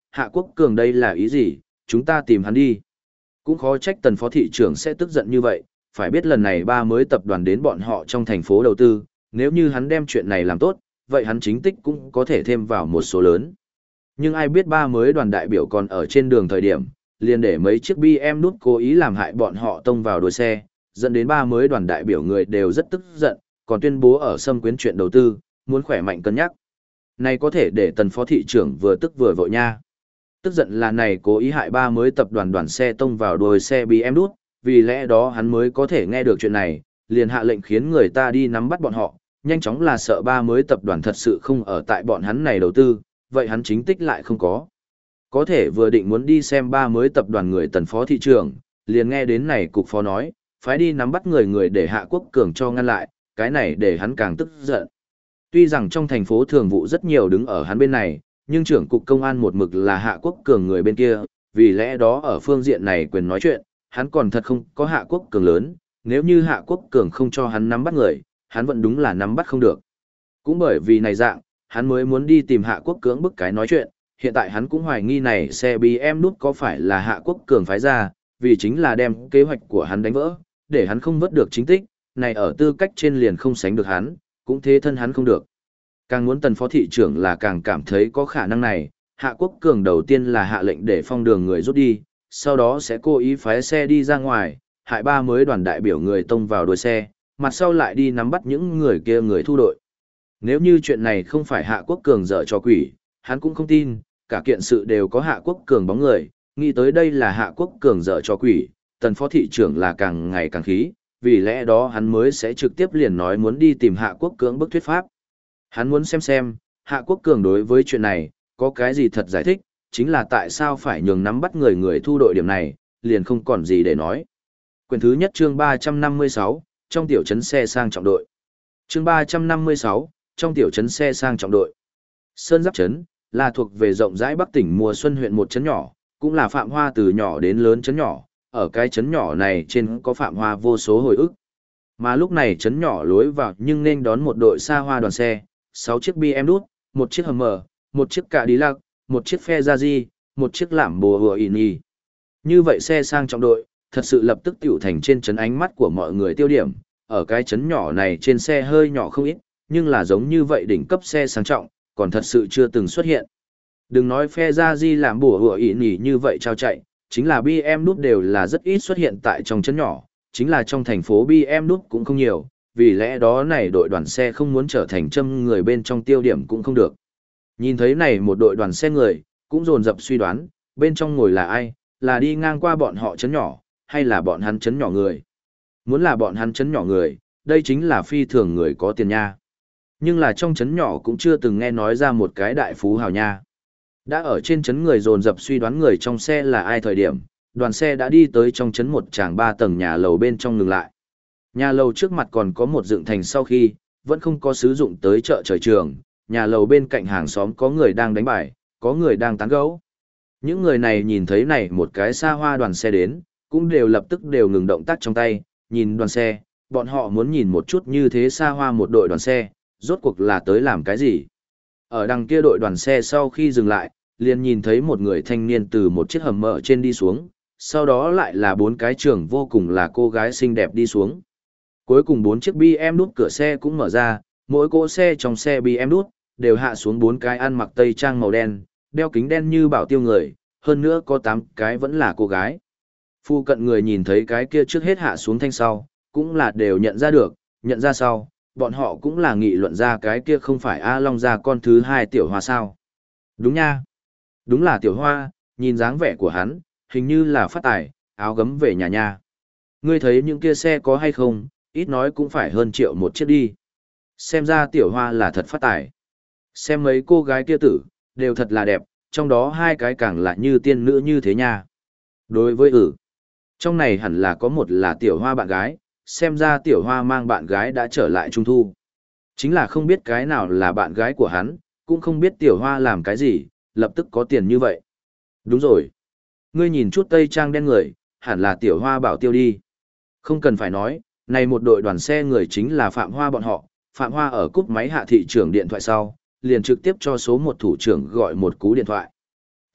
S1: Hạ Quốc Cường đây là ý gì, chúng ta tìm hắn đi. Cũng khó trách tần phó thị trưởng sẽ tức giận như vậy, phải biết lần này ba mới tập đoàn đến bọn họ trong thành phố đầu tư, nếu như hắn đem chuyện này làm tốt, vậy hắn chính tích cũng có thể thêm vào một số lớn. Nhưng ai biết ba mới đoàn đại biểu còn ở trên đường thời điểm, liền để mấy chiếc BM nút cố ý làm hại bọn họ tông vào đuôi xe, dẫn đến ba mới đoàn đại biểu người đều rất tức giận, còn tuyên bố ở xâm quyến chuyện đầu tư, muốn khỏe mạnh cân nhắc. Này có thể để tần phó thị trưởng vừa tức vừa vội nha. Tức giận là này cố ý hại ba mới tập đoàn xe tông vào đuôi xe BM nút, vì lẽ đó hắn mới có thể nghe được chuyện này, liền hạ lệnh khiến người ta đi nắm bắt bọn họ, nhanh chóng là sợ ba mới tập đoàn thật sự không ở tại bọn hắn này đầu tư, vậy hắn chính tích lại không có. Có thể vừa định muốn đi xem ba mới tập đoàn người tần phó thị trưởng, liền nghe đến này cục phó nói, phải đi nắm bắt người để Hạ Quốc Cường cho ngăn lại, cái này để hắn càng tức giận. Tuy rằng trong thành phố thường vụ rất nhiều đứng ở hắn bên này, nhưng trưởng cục công an một mực là Hạ Quốc Cường người bên kia, vì lẽ đó ở phương diện này quyền nói chuyện, hắn còn thật không có Hạ Quốc Cường lớn, nếu như Hạ Quốc Cường không cho hắn nắm bắt người, hắn vẫn đúng là nắm bắt không được. Cũng bởi vì này dạng, hắn mới muốn đi tìm Hạ Quốc Cường bức cái nói chuyện, hiện tại hắn cũng hoài nghi này xe BM nút có phải là Hạ Quốc Cường phái ra, vì chính là đem kế hoạch của hắn đánh vỡ, để hắn không vớt được chính tích, này ở tư cách trên liền không sánh được hắn, cũng thế thân hắn không được. Càng muốn tần phó thị trưởng là càng cảm thấy có khả năng này, Hạ Quốc Cường đầu tiên là hạ lệnh để phong đường người rút đi, sau đó sẽ cố ý phái xe đi ra ngoài, hại ba mới đoàn đại biểu người tông vào đuôi xe, mặt sau lại đi nắm bắt những người kia người thu đội. Nếu như chuyện này không phải Hạ Quốc Cường dở cho quỷ, hắn cũng không tin, cả kiện sự đều có Hạ Quốc Cường bóng người, nghĩ tới đây là Hạ Quốc Cường dở cho quỷ, tần phó thị trưởng là càng ngày càng khí, vì lẽ đó hắn mới sẽ trực tiếp liền nói muốn đi tìm Hạ Quốc Cường bức thuyết pháp. Hắn muốn xem Hạ Quốc Cường đối với chuyện này, có cái gì thật giải thích, chính là tại sao phải nhường nắm bắt người thu đội điểm này, liền không còn gì để nói. Quyển thứ nhất chương 356, trong tiểu trấn xe sang trọng đội. Chương 356, trong tiểu trấn xe sang trọng đội. Sơn Giáp trấn là thuộc về rộng rãi Bắc tỉnh Mùa Xuân huyện một trấn nhỏ, cũng là Phạm Hoa từ nhỏ đến lớn trấn nhỏ, ở cái trấn nhỏ này trên có Phạm Hoa vô số hồi ức. Mà lúc này trấn nhỏ lối vào nhưng nên đón một đội xa hoa đoàn xe, 6 chiếc BM đút, một chiếc Hummer, một chiếc Cadillac, một chiếc Ferrari, một chiếc Lamborghini. Như vậy xe sang trọng đội, thật sự lập tức tiểu thành trên trấn ánh mắt của mọi người tiêu điểm, ở cái trấn nhỏ này trên xe hơi nhỏ không ít, nhưng là giống như vậy đỉnh cấp xe sang trọng, còn thật sự chưa từng xuất hiện. Đừng nói Ferrari Lamborghini như vậy trao chạy, chính là BM đút đều là rất ít xuất hiện tại trong trấn nhỏ, chính là trong thành phố BM đút cũng không nhiều, vì lẽ đó này đội đoàn xe không muốn trở thành châm người bên trong tiêu điểm cũng không được. Nhìn thấy này một đội đoàn xe người, cũng dồn dập suy đoán, bên trong ngồi là ai, là đi ngang qua bọn họ trấn nhỏ, hay là bọn hắn trấn nhỏ người. Muốn là bọn hắn trấn nhỏ người, đây chính là phi thường người có tiền nha. Nhưng là trong trấn nhỏ cũng chưa từng nghe nói ra một cái đại phú hào nha. Đã ở trên trấn người dồn dập suy đoán người trong xe là ai thời điểm, đoàn xe đã đi tới trong trấn một tràng 3 tầng nhà lầu bên trong ngừng lại. Nhà lầu trước mặt còn có một dựng thành sau khi, vẫn không có sử dụng tới chợ trời trường, nhà lầu bên cạnh hàng xóm có người đang đánh bài, có người đang tán gẫu. Những người này nhìn thấy này một cái xa hoa đoàn xe đến, cũng đều lập tức đều ngừng động tác trong tay, nhìn đoàn xe, bọn họ muốn nhìn một chút như thế xa hoa một đội đoàn xe, rốt cuộc là tới làm cái gì. Ở đằng kia đội đoàn xe sau khi dừng lại, liền nhìn thấy một người thanh niên từ một chiếc hầm mở trên đi xuống, sau đó lại là 4 cái trưởng vô cùng là cô gái xinh đẹp đi xuống. Cuối cùng 4 chiếc BM đút cửa xe cũng mở ra, mỗi cỗ xe trong xe BM đút đều hạ xuống 4 cái ăn mặc tây trang màu đen, đeo kính đen như bảo tiêu người, hơn nữa có 8 cái vẫn là cô gái. Phu cận người nhìn thấy cái kia trước hết hạ xuống thanh sau, cũng là đều nhận ra được, nhận ra sau, bọn họ cũng là nghị luận ra cái kia không phải A Long gia con thứ 2 Tiểu Hoa sao. Đúng nha, đúng là Tiểu Hoa, nhìn dáng vẻ của hắn, hình như là phát tài, áo gấm về nhà nha. Ngươi thấy những kia xe có hay không, ít nói cũng phải hơn triệu một chiếc đi. Xem ra Tiểu Hoa là thật phát tài. Xem mấy cô gái kia tử, đều thật là đẹp, trong đó 2 cái càng là như tiên nữ như thế nha. Đối với trong này hẳn là có một là Tiểu Hoa bạn gái, xem ra Tiểu Hoa mang bạn gái đã trở lại Trung Thu. Chính là không biết cái nào là bạn gái của hắn, cũng không biết Tiểu Hoa làm cái gì, lập tức có tiền như vậy. Đúng rồi. Ngươi nhìn chút tây trang đen người, hẳn là Tiểu Hoa bảo tiêu đi. Không cần phải nói, này một đội đoàn xe người chính là Phạm Hoa bọn họ. Phạm Hoa ở cúp máy hạ thị trưởng điện thoại sau, liền trực tiếp cho số 1 thủ trưởng gọi một cú điện thoại.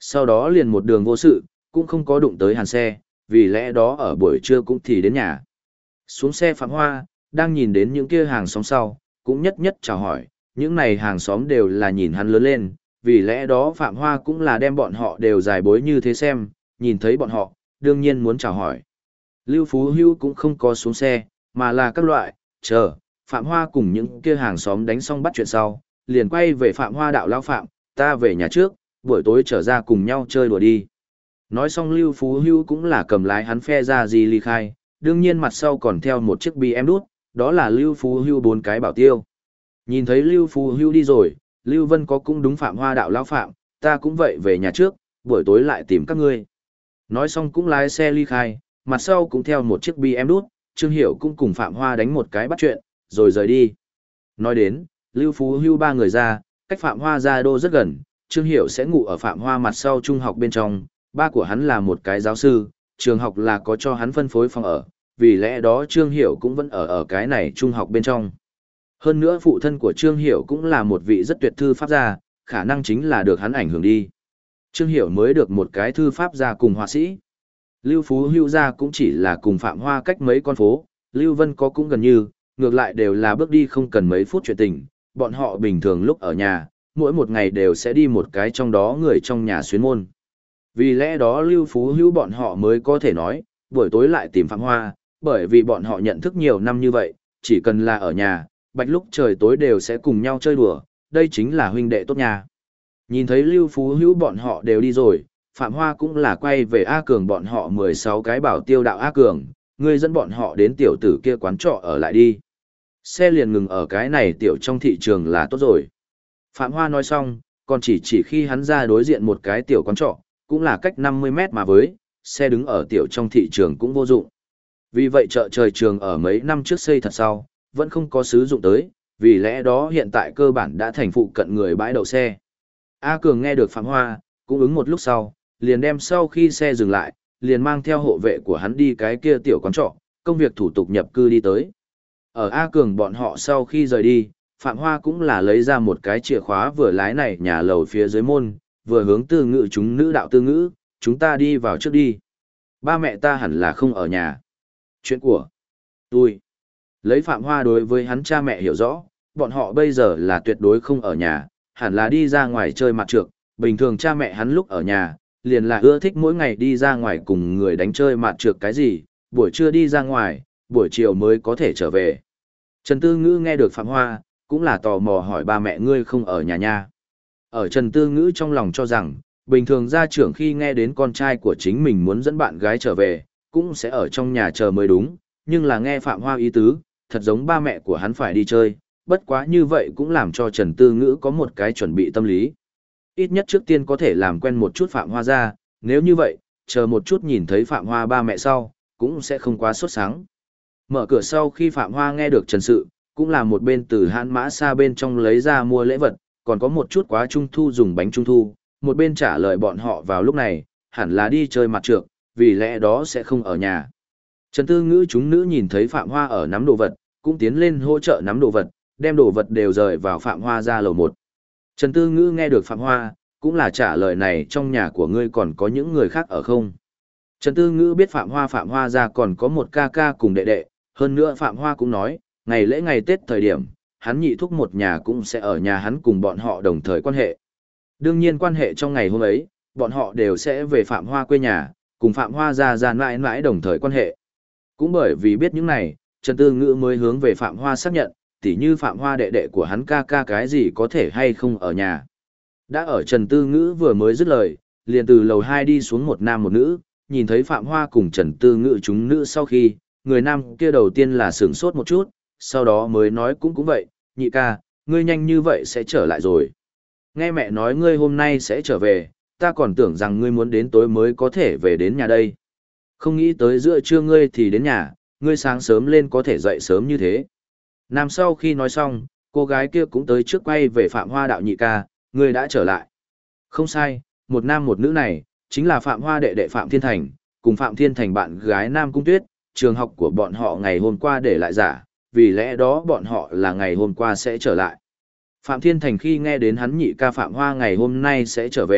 S1: Sau đó liền một đường vô sự, cũng không có đụng tới Hàn xe, vì lẽ đó ở buổi trưa cũng thì đến nhà. Xuống xe Phạm Hoa, đang nhìn đến những kia hàng xóm sau, cũng nhất nhất chào hỏi, những này hàng xóm đều là nhìn hắn lớn lên, vì lẽ đó Phạm Hoa cũng là đem bọn họ đều dài bối như thế xem, nhìn thấy bọn họ, đương nhiên muốn chào hỏi. Lưu Phú Hưu cũng không có xuống xe, mà là các loại, chờ, Phạm Hoa cùng những kia hàng xóm đánh xong bắt chuyện sau, liền quay về Phạm Hoa đạo lão Phạm, ta về nhà trước, buổi tối trở ra cùng nhau chơi đùa đi. Nói xong Lưu Phú Hưu cũng là cầm lái hắn phe ra gì ly khai, đương nhiên mặt sau còn theo một chiếc BM đút, đó là Lưu Phú Hưu 4 cái bảo tiêu. Nhìn thấy Lưu Phú Hưu đi rồi, Lưu Vân có cũng đúng Phạm Hoa đạo lão Phạm, ta cũng vậy về nhà trước, buổi tối lại tìm các ngươi. Nói xong cũng lái xe ly khai, mặt sau cũng theo một chiếc BM đút, Trương Hiểu cũng cùng Phạm Hoa đánh một cái bắt chuyện, rồi rời đi. Nói đến, Lưu Phú Hưu 3 người ra, cách Phạm Hoa ra đô rất gần, Trương Hiểu sẽ ngủ ở Phạm Hoa mặt sau trung học bên trong, ba của hắn là một cái giáo sư, trường học là có cho hắn phân phối phòng ở, vì lẽ đó Trương Hiểu cũng vẫn ở cái này trung học bên trong. Hơn nữa phụ thân của Trương Hiểu cũng là một vị rất tuyệt thư pháp gia, khả năng chính là được hắn ảnh hưởng đi. Trương Hiểu mới được một cái thư pháp gia cùng họa sĩ. Lưu Phú Hưu gia cũng chỉ là cùng Phạm Hoa cách mấy con phố, Lưu Vân có cũng gần như, ngược lại đều là bước đi không cần mấy phút chuyện tình, bọn họ bình thường lúc ở nhà, mỗi một ngày đều sẽ đi một cái trong đó người trong nhà xuyến môn. Vì lẽ đó Lưu Phú Hữu bọn họ mới có thể nói, buổi tối lại tìm Phạm Hoa, bởi vì bọn họ nhận thức nhiều năm như vậy, chỉ cần là ở nhà, bạch lúc trời tối đều sẽ cùng nhau chơi đùa, đây chính là huynh đệ tốt nhà. Nhìn thấy Lưu Phú Hữu bọn họ đều đi rồi, Phạm Hoa cũng là quay về A Cường bọn họ 16 cái bảo tiêu đạo A Cường, người dẫn bọn họ đến tiểu tử kia quán trọ ở lại đi. Xe liền ngừng ở cái này tiểu trong thị trường là tốt rồi. Phạm Hoa nói xong, còn chỉ khi hắn ra đối diện một cái tiểu quán trọ, cũng là cách 50 mét mà với, xe đứng ở tiểu trong thị trường cũng vô dụng. Vì vậy chợ trời trường ở mấy năm trước xây thật sau, vẫn không có sử dụng tới, vì lẽ đó hiện tại cơ bản đã thành phụ cận người bãi đậu xe. A Cường nghe được Phạm Hoa, cũng ứng một lúc sau, liền đem sau khi xe dừng lại, liền mang theo hộ vệ của hắn đi cái kia tiểu quán trọ, công việc thủ tục nhập cư đi tới. Ở A Cường bọn họ sau khi rời đi, Phạm Hoa cũng là lấy ra một cái chìa khóa vừa lái này nhà lầu phía dưới môn, vừa hướng Tư Ngữ chúng nữ đạo Tư Ngữ, chúng ta đi vào trước đi. Ba mẹ ta hẳn là không ở nhà. Chuyện của tôi. Lấy Phạm Hoa đối với hắn cha mẹ hiểu rõ, bọn họ bây giờ là tuyệt đối không ở nhà, hẳn là đi ra ngoài chơi mặt trược. Bình thường cha mẹ hắn lúc ở nhà, liền là ưa thích mỗi ngày đi ra ngoài cùng người đánh chơi mặt trược cái gì, buổi trưa đi ra ngoài, buổi chiều mới có thể trở về. Trần Tư Ngữ nghe được Phạm Hoa, cũng là tò mò hỏi ba mẹ ngươi không ở nhà nha. Ở Trần Tư Ngữ trong lòng cho rằng, bình thường gia trưởng khi nghe đến con trai của chính mình muốn dẫn bạn gái trở về, cũng sẽ ở trong nhà chờ mới đúng, nhưng là nghe Phạm Hoa ý tứ, thật giống ba mẹ của hắn phải đi chơi, bất quá như vậy cũng làm cho Trần Tư Ngữ có một cái chuẩn bị tâm lý. Ít nhất trước tiên có thể làm quen một chút Phạm Hoa ra, nếu như vậy, chờ một chút nhìn thấy Phạm Hoa ba mẹ sau, cũng sẽ không quá sốt sáng. Mở cửa sau khi Phạm Hoa nghe được Trần Sự, cũng là một bên từ hãn mã xa bên trong lấy ra mua lễ vật, còn có một chút quá trung thu dùng bánh trung thu, một bên trả lời bọn họ vào lúc này, hẳn là đi chơi mặt trược, vì lẽ đó sẽ không ở nhà. Trần Tư Ngữ chúng nữ nhìn thấy Phạm Hoa ở nắm đồ vật, cũng tiến lên hỗ trợ nắm đồ vật, đem đồ vật đều rời vào Phạm Hoa ra lầu 1. Trần Tư Ngữ nghe được Phạm Hoa, cũng là trả lời này trong nhà của ngươi còn có những người khác ở không? Trần Tư Ngữ biết Phạm Hoa ra còn có một ca ca cùng đệ đệ, hơn nữa Phạm Hoa cũng nói, ngày lễ ngày Tết thời điểm, hắn nhị thúc một nhà cũng sẽ ở nhà hắn cùng bọn họ đồng thời quan hệ. Đương nhiên quan hệ trong ngày hôm ấy, bọn họ đều sẽ về Phạm Hoa quê nhà, cùng Phạm Hoa ra mãi mãi đồng thời quan hệ. Cũng bởi vì biết những này, Trần Tư Ngữ mới hướng về Phạm Hoa xác nhận, tỉ như Phạm Hoa đệ đệ của hắn ca ca cái gì có thể hay không ở nhà. Đã ở Trần Tư Ngữ vừa mới dứt lời, liền từ lầu 2 đi xuống một nam một nữ, nhìn thấy Phạm Hoa cùng Trần Tư Ngữ chúng nữ sau khi, người nam kia đầu tiên là sửng sốt một chút, sau đó mới nói cũng vậy, nhị ca, ngươi nhanh như vậy sẽ trở lại rồi. Nghe mẹ nói ngươi hôm nay sẽ trở về, ta còn tưởng rằng ngươi muốn đến tối mới có thể về đến nhà đây. Không nghĩ tới giữa trưa ngươi thì đến nhà, ngươi sáng sớm lên có thể dậy sớm như thế. Nam sau khi nói xong, cô gái kia cũng tới trước quay về Phạm Hoa đạo nhị ca, ngươi đã trở lại. Không sai, một nam một nữ này, chính là Phạm Hoa đệ đệ Phạm Thiên Thành, cùng Phạm Thiên Thành bạn gái Nam Cung Tuyết, trường học của bọn họ ngày hôm qua để lại giả, vì lẽ đó bọn họ là ngày hôm qua sẽ trở lại. Phạm Thiên Thành khi nghe đến hắn nhị ca Phạm Hoa ngày hôm nay sẽ trở về,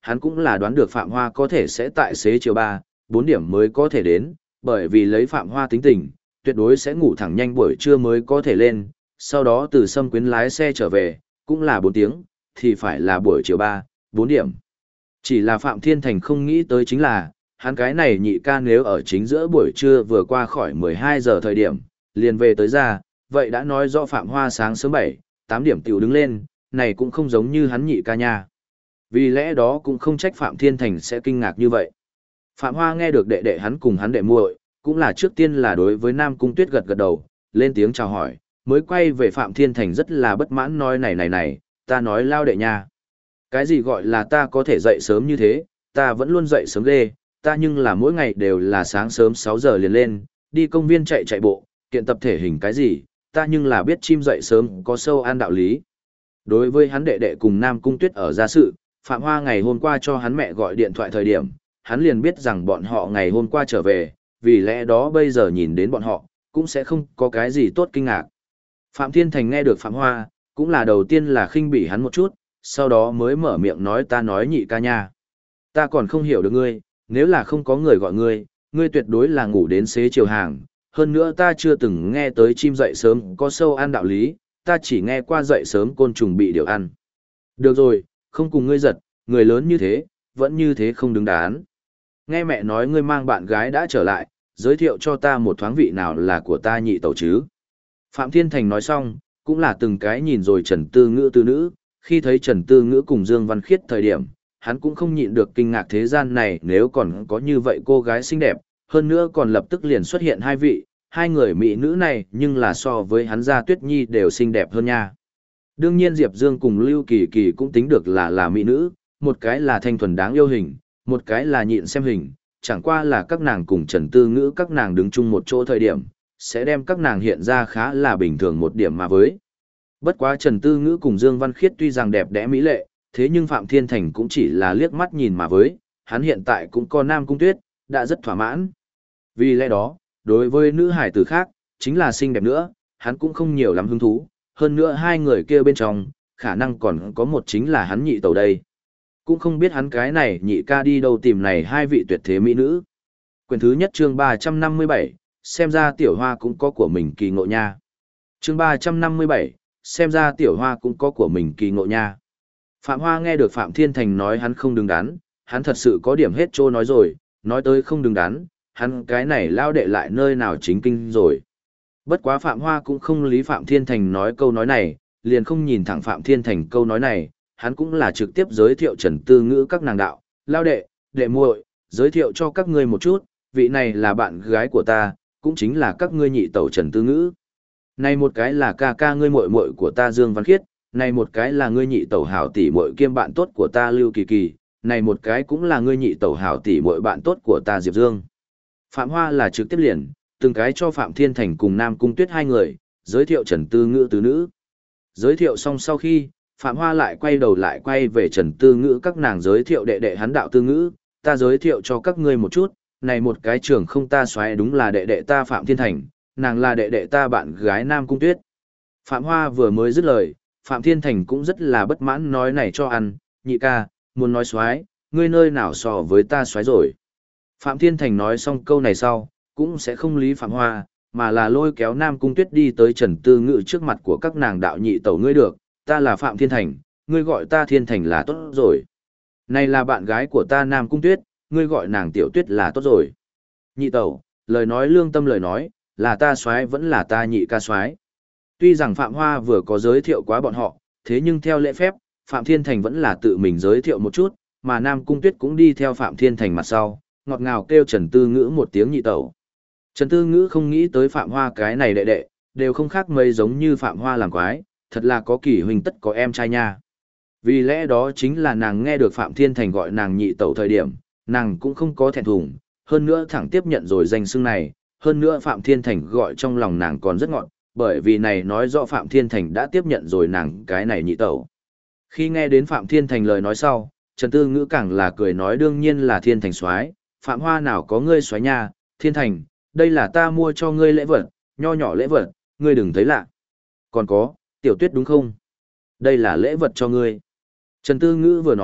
S1: hắn cũng là đoán được Phạm Hoa có thể sẽ tại xế chiều 3, 4 điểm mới có thể đến, bởi vì lấy Phạm Hoa tính tình, tuyệt đối sẽ ngủ thẳng nhanh buổi trưa mới có thể lên, sau đó từ Sâm Quyến lái xe trở về, cũng là 4 tiếng, thì phải là buổi chiều 3, 4 điểm. Chỉ là Phạm Thiên Thành không nghĩ tới chính là, hắn cái này nhị ca nếu ở chính giữa buổi trưa vừa qua khỏi 12 giờ thời điểm, liền về tới ra, vậy đã nói rõ Phạm Hoa sáng sớm 7, 8 điểm tiểu đứng lên, này cũng không giống như hắn nhị ca nha. Vì lẽ đó cũng không trách Phạm Thiên Thành sẽ kinh ngạc như vậy. Phạm Hoa nghe được đệ đệ hắn cùng hắn đệ muội, cũng là trước tiên là đối với Nam Cung Tuyết gật gật đầu, lên tiếng chào hỏi, mới quay về Phạm Thiên Thành rất là bất mãn nói này, ta nói lao đệ nha. Cái gì gọi là ta có thể dậy sớm như thế, ta vẫn luôn dậy sớm ghê, ta nhưng là mỗi ngày đều là sáng sớm 6 giờ liền lên, đi công viên chạy bộ, kiện tập thể hình cái gì, ta nhưng là biết chim dậy sớm có sâu ăn đạo lý. Đối với hắn đệ đệ cùng Nam Cung Tuyết ở gia sự, Phạm Hoa ngày hôm qua cho hắn mẹ gọi điện thoại thời điểm, hắn liền biết rằng bọn họ ngày hôm qua trở về, vì lẽ đó bây giờ nhìn đến bọn họ, cũng sẽ không có cái gì tốt kinh ngạc. Phạm Thiên Thành nghe được Phạm Hoa, cũng là đầu tiên là khinh bỉ hắn một chút, sau đó mới mở miệng nói ta nói nhị ca nha. Ta còn không hiểu được ngươi, nếu là không có người gọi ngươi, ngươi tuyệt đối là ngủ đến xế chiều hàng. Hơn nữa ta chưa từng nghe tới chim dậy sớm có sâu ăn đạo lý, ta chỉ nghe qua dậy sớm côn trùng bị điều ăn. Được rồi, không cùng ngươi giật, người lớn như thế, vẫn như thế không đứng đắn. Nghe mẹ nói ngươi mang bạn gái đã trở lại, giới thiệu cho ta một thoáng vị nào là của ta nhị tẩu chứ. Phạm Thiên Thành nói xong, cũng là từng cái nhìn rồi Trần Tư Ngữ tư nữ, khi thấy Trần Tư Ngữ cùng Dương Văn Khiết thời điểm, hắn cũng không nhịn được kinh ngạc thế gian này nếu còn có như vậy cô gái xinh đẹp, hơn nữa còn lập tức liền xuất hiện hai vị, hai người mỹ nữ này nhưng là so với hắn Gia Tuyết Nhi đều xinh đẹp hơn nha. Đương nhiên Diệp Dương cùng Lưu Kỳ Kỳ cũng tính được là mỹ nữ, một cái là thanh thuần đáng yêu hình, một cái là nhịn xem hình, chẳng qua là các nàng cùng Trần Tư Ngữ các nàng đứng chung một chỗ thời điểm, sẽ đem các nàng hiện ra khá là bình thường một điểm mà với. Bất quá Trần Tư Ngữ cùng Dương Văn Khiết tuy rằng đẹp đẽ mỹ lệ, thế nhưng Phạm Thiên Thành cũng chỉ là liếc mắt nhìn mà với, hắn hiện tại cũng có Nam Cung Tuyết, đã rất thỏa mãn. Vì lẽ đó, đối với nữ hải tử khác, chính là xinh đẹp nữa, hắn cũng không nhiều lắm hứng thú, hơn nữa hai người kia bên trong, khả năng còn có một chính là hắn nhị tẩu đây. Cũng không biết hắn cái này nhị ca đi đâu tìm này hai vị tuyệt thế mỹ nữ. Quyển thứ nhất chương 357, xem ra tiểu hoa cũng có của mình kỳ ngộ nha. Chương 357, xem ra tiểu hoa cũng có của mình kỳ ngộ nha. Phạm Hoa nghe được Phạm Thiên Thành nói hắn không đứng đắn, hắn thật sự có điểm hết trô nói rồi, nói tới không đứng đắn, hắn cái này lao đệ lại nơi nào chính kinh rồi. Bất quá Phạm Hoa cũng không lý Phạm Thiên Thành nói câu nói này, liền không nhìn thẳng Phạm Thiên Thành câu nói này, hắn cũng là trực tiếp giới thiệu Trần Tư Ngữ các nàng đạo, lao đệ, đệ muội, giới thiệu cho các ngươi một chút, vị này là bạn gái của ta, cũng chính là các ngươi nhị tẩu Trần Tư Ngữ. Này một cái là ca ca ngươi muội muội của ta Dương Văn Khiết, này một cái là ngươi nhị tẩu hảo tỷ muội kiêm bạn tốt của ta Lưu Kỳ Kỳ, này một cái cũng là ngươi nhị tẩu hảo tỷ muội bạn tốt của ta Diệp Dương. Phạm Hoa là trực tiếp liền, từng cái cho Phạm Thiên Thành cùng Nam Cung Tuyết hai người, giới thiệu Trần Tư Ngữ tứ nữ. Giới thiệu xong sau khi, Phạm Hoa lại quay đầu lại quay về Trần Tư Ngữ các nàng giới thiệu đệ đệ hắn đạo Tư Ngữ, ta giới thiệu cho các ngươi một chút, này một cái trưởng không ta xoáy đúng là đệ đệ ta Phạm Thiên Thành, nàng là đệ đệ ta bạn gái Nam Cung Tuyết. Phạm Hoa vừa mới dứt lời, Phạm Thiên Thành cũng rất là bất mãn nói này cho ăn, nhị ca, muốn nói xoáy, ngươi nơi nào so với ta xoáy rồi. Phạm Thiên Thành nói xong câu này sau, cũng sẽ không lý Phạm Hoa, mà là lôi kéo Nam Cung Tuyết đi tới Trần Tư Ngữ trước mặt của các nàng đạo nhị tẩu ngươi được, ta là Phạm Thiên Thành, ngươi gọi ta Thiên Thành là tốt rồi. Này là bạn gái của ta Nam Cung Tuyết, ngươi gọi nàng Tiểu Tuyết là tốt rồi. Nhị tẩu, lời nói lương tâm lời nói, là ta xoáy vẫn là ta nhị ca xoáy. Tuy rằng Phạm Hoa vừa có giới thiệu quá bọn họ, thế nhưng theo lễ phép, Phạm Thiên Thành vẫn là tự mình giới thiệu một chút, mà Nam Cung Tuyết cũng đi theo Phạm Thiên Thành mặt sau, ngọt ngào kêu Trần Tư Ngữ một tiếng nhị tẩu. Trần Tư Ngữ không nghĩ tới Phạm Hoa cái này đệ đệ, đều không khác mấy giống như Phạm Hoa làm quái, thật là có kỳ huynh tất có em trai nha. Vì lẽ đó chính là nàng nghe được Phạm Thiên Thành gọi nàng nhị tẩu thời điểm, nàng cũng không có thẹn thùng, hơn nữa thẳng tiếp nhận rồi danh xưng này, hơn nữa Phạm Thiên Thành gọi trong lòng nàng còn rất ngọt, bởi vì này nói rõ Phạm Thiên Thành đã tiếp nhận rồi nàng cái này nhị tẩu. Khi nghe đến Phạm Thiên Thành lời nói sau, Trần Tư Ngữ càng là cười nói đương nhiên là Thiên Thành soái, Phạm Hoa nào có ngươi soái nha, Thiên Thành, đây là ta mua cho ngươi lễ vật, nho nhỏ lễ vật, ngươi đừng thấy lạ. Còn có, Tiểu Tuyết đúng không? Đây là lễ vật cho ngươi. Trần Tư Ngữ vừa nói,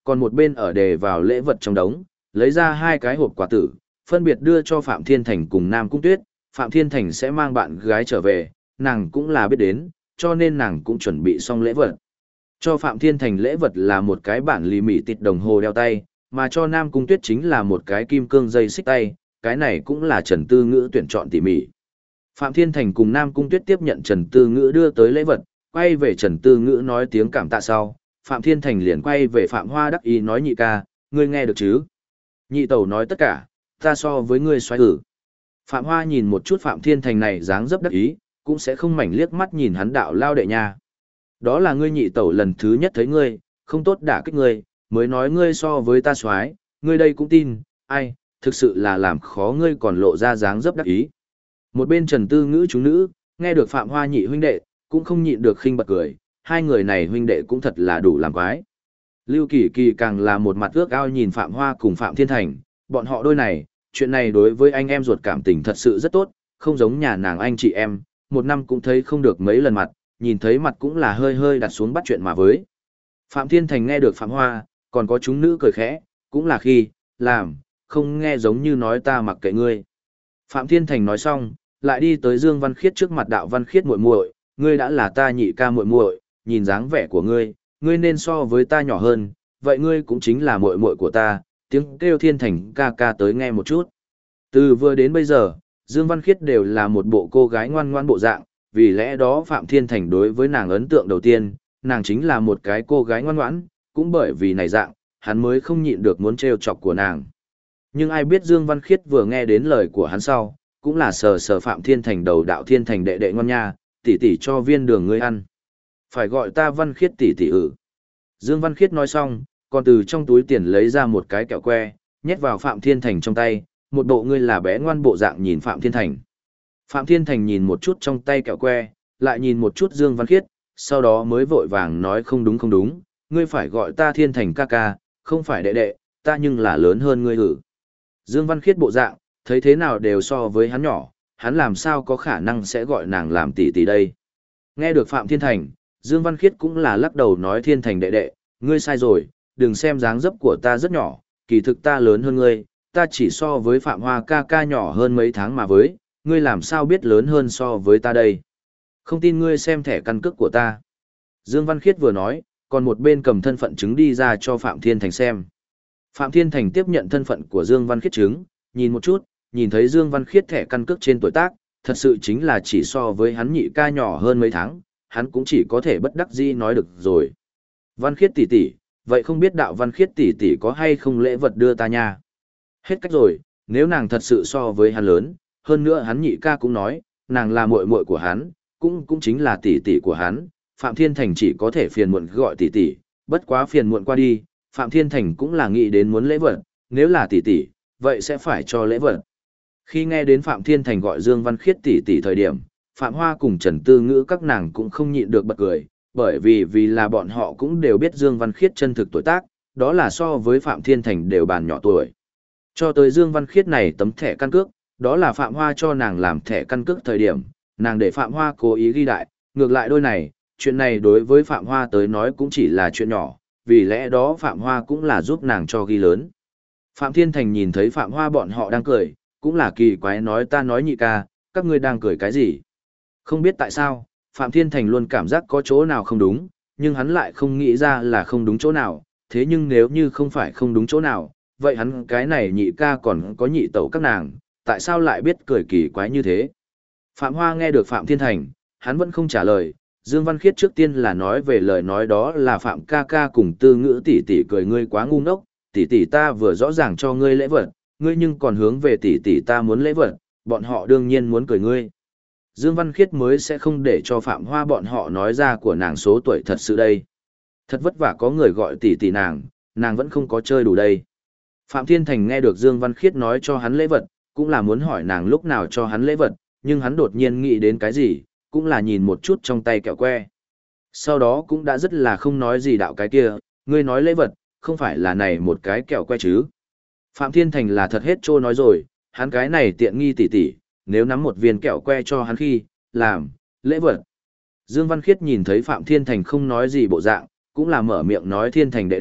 S1: còn một bên ở đề vào lễ vật trong đống, lấy ra hai cái hộp quà tử, phân biệt đưa cho Phạm Thiên Thành cùng Nam Cung Tuyết. Phạm Thiên Thành sẽ mang bạn gái trở về, nàng cũng là biết đến, cho nên nàng cũng chuẩn bị xong lễ vật. Cho Phạm Thiên Thành lễ vật là một cái bản lì mỉ tịt đồng hồ đeo tay, mà cho Nam Cung Tuyết chính là một cái kim cương dây xích tay, cái này cũng là Trần Tư Ngữ tuyển chọn tỉ mỉ. Phạm Thiên Thành cùng Nam Cung Tuyết tiếp nhận Trần Tư Ngữ đưa tới lễ vật, quay về Trần Tư Ngữ nói tiếng cảm tạ sau, Phạm Thiên Thành liền quay về Phạm Hoa đắc ý nói nhị ca, ngươi nghe được chứ? Nhị tẩu nói tất cả, ta so với ngươi xoay ử. Phạm Hoa nhìn một chút Phạm Thiên Thành này dáng dấp đắc ý, cũng sẽ không mảnh liếc mắt nhìn hắn đạo lao đệ nha. Đó là ngươi nhị tẩu lần thứ nhất thấy ngươi, không tốt đả kích ngươi, mới nói ngươi so với ta xoái, ngươi đây cũng tin, ai, thực sự là làm khó ngươi còn lộ ra dáng dấp đắc ý. Một bên Trần Tư Ngữ chúng nữ, nghe được Phạm Hoa nhị huynh đệ, cũng không nhịn được khinh bật cười, hai người này huynh đệ cũng thật là đủ làm quái. Lưu Kỳ Kỳ càng là một mặt ước ao nhìn Phạm Hoa cùng Phạm Thiên Thành, bọn họ đôi này, chuyện này đối với anh em ruột cảm tình thật sự rất tốt, không giống nhà nàng anh chị em, một năm cũng thấy không được mấy lần mặt, nhìn thấy mặt cũng là hơi hơi đặt xuống bắt chuyện mà với. Phạm Thiên Thành nghe được Phạm Hoa, còn có chúng nữ cười khẽ, cũng là khi, làm, không nghe giống như nói ta mặc kệ ngươi. Phạm Thiên Thành nói xong, lại đi tới Dương Văn Khiết trước mặt Đạo Văn Khiết muội muội, ngươi đã là ta nhị ca muội muội, nhìn dáng vẻ của ngươi, ngươi nên so với ta nhỏ hơn, vậy ngươi cũng chính là muội muội của ta, tiếng kêu Thiên Thành ca ca tới nghe một chút. Từ vừa đến bây giờ, Dương Văn Khiết đều là một bộ cô gái ngoan ngoan bộ dạng, vì lẽ đó Phạm Thiên Thành đối với nàng ấn tượng đầu tiên, nàng chính là một cái cô gái ngoan ngoãn, cũng bởi vì này dạng, hắn mới không nhịn được muốn trêu chọc của nàng. Nhưng ai biết Dương Văn Khiết vừa nghe đến lời của hắn sau, cũng là sờ sờ Phạm Thiên Thành đầu Đạo Thiên Thành đệ đệ ngon nha, tỷ tỷ cho viên đường ngươi ăn. Phải gọi ta Văn Khiết tỷ tỷ ử. Dương Văn Khiết nói xong, còn từ trong túi tiền lấy ra một cái kẹo que, nhét vào Phạm Thiên Thành trong tay, một bộ ngươi là bé ngoan bộ dạng nhìn Phạm Thiên Thành. Phạm Thiên Thành nhìn một chút trong tay kẹo que, lại nhìn một chút Dương Văn Khiết, sau đó mới vội vàng nói không đúng không đúng, ngươi phải gọi ta Thiên Thành ca ca, không phải đệ đệ, ta nhưng là lớn hơn ngươi ử. Dương Văn Khiết bộ dạng, thấy thế nào đều so với hắn nhỏ, hắn làm sao có khả năng sẽ gọi nàng làm tỷ tỷ đây. Nghe được Phạm Thiên Thành, Dương Văn Khiết cũng là lắc đầu nói Thiên Thành đệ đệ, ngươi sai rồi, đừng xem dáng dấp của ta rất nhỏ, kỳ thực ta lớn hơn ngươi, ta chỉ so với Phạm Hoa ca ca nhỏ hơn mấy tháng mà với, ngươi làm sao biết lớn hơn so với ta đây. Không tin ngươi xem thẻ căn cước của ta. Dương Văn Khiết vừa nói, còn một bên cầm thân phận chứng đi ra cho Phạm Thiên Thành xem. Phạm Thiên Thành tiếp nhận thân phận của Dương Văn Khiết chứng, nhìn một chút, nhìn thấy Dương Văn Khiết thẻ căn cước trên tuổi tác, thật sự chính là chỉ so với hắn nhị ca nhỏ hơn mấy tháng, hắn cũng chỉ có thể bất đắc dĩ nói được rồi. Văn Khiết tỷ tỷ, vậy không biết Đạo Văn Khiết tỷ tỷ có hay không lễ vật đưa ta nha? Hết cách rồi, nếu nàng thật sự so với hắn lớn, hơn nữa hắn nhị ca cũng nói, nàng là muội muội của hắn, cũng chính là tỷ tỷ của hắn, Phạm Thiên Thành chỉ có thể phiền muộn gọi tỷ tỷ, bất quá phiền muộn qua đi, Phạm Thiên Thành cũng là nghĩ đến muốn lễ vật, nếu là tỷ tỷ, vậy sẽ phải cho lễ vật. Khi nghe đến Phạm Thiên Thành gọi Dương Văn Khiết tỷ tỷ thời điểm, Phạm Hoa cùng Trần Tư Ngữ các nàng cũng không nhịn được bật cười, bởi vì là bọn họ cũng đều biết Dương Văn Khiết chân thực tuổi tác, đó là so với Phạm Thiên Thành đều bàn nhỏ tuổi. Cho tới Dương Văn Khiết này tấm thẻ căn cước, đó là Phạm Hoa cho nàng làm thẻ căn cước thời điểm, nàng để Phạm Hoa cố ý ghi đại, ngược lại đôi này, chuyện này đối với Phạm Hoa tới nói cũng chỉ là chuyện nhỏ, vì lẽ đó Phạm Hoa cũng là giúp nàng cho ghi lớn. Phạm Thiên Thành nhìn thấy Phạm Hoa bọn họ đang cười, cũng là kỳ quái nói ta nói nhị ca, các ngươi đang cười cái gì? Không biết tại sao, Phạm Thiên Thành luôn cảm giác có chỗ nào không đúng, nhưng hắn lại không nghĩ ra là không đúng chỗ nào, thế nhưng nếu như không phải không đúng chỗ nào, vậy hắn cái này nhị ca còn có nhị tẩu các nàng, tại sao lại biết cười kỳ quái như thế? Phạm Hoa nghe được Phạm Thiên Thành, hắn vẫn không trả lời, Dương Văn Khiết trước tiên là nói về lời nói đó là Phạm ca ca cùng Tư Ngữ tỷ tỷ cười ngươi quá ngu ngốc, tỷ tỷ ta vừa rõ ràng cho ngươi lễ vật, ngươi nhưng còn hướng về tỷ tỷ ta muốn lễ vật, bọn họ đương nhiên muốn cười ngươi. Dương Văn Khiết mới sẽ không để cho Phạm Hoa bọn họ nói ra của nàng số tuổi thật sự đây. Thật vất vả có người gọi tỷ tỷ nàng vẫn không có chơi đủ đây. Phạm Thiên Thành nghe được Dương Văn Khiết nói cho hắn lễ vật, cũng là muốn hỏi nàng lúc nào cho hắn lễ vật, nhưng hắn đột nhiên nghĩ đến cái gì, cũng là nhìn một chút trong tay kẹo que. Sau đó cũng đã rất là không nói gì đạo cái kia, ngươi nói lễ vật, không phải là này một cái kẹo que chứ. Phạm Thiên Thành là thật hết trô nói rồi, hắn cái này tiện nghi tỷ tỷ, nếu nắm một viên kẹo que cho hắn khi, làm, lễ vật. Dương Văn Khiết nhìn thấy Phạm Thiên Thành không nói gì bộ dạng, cũng là mở miệng nói Thiên Thành đệ đệ,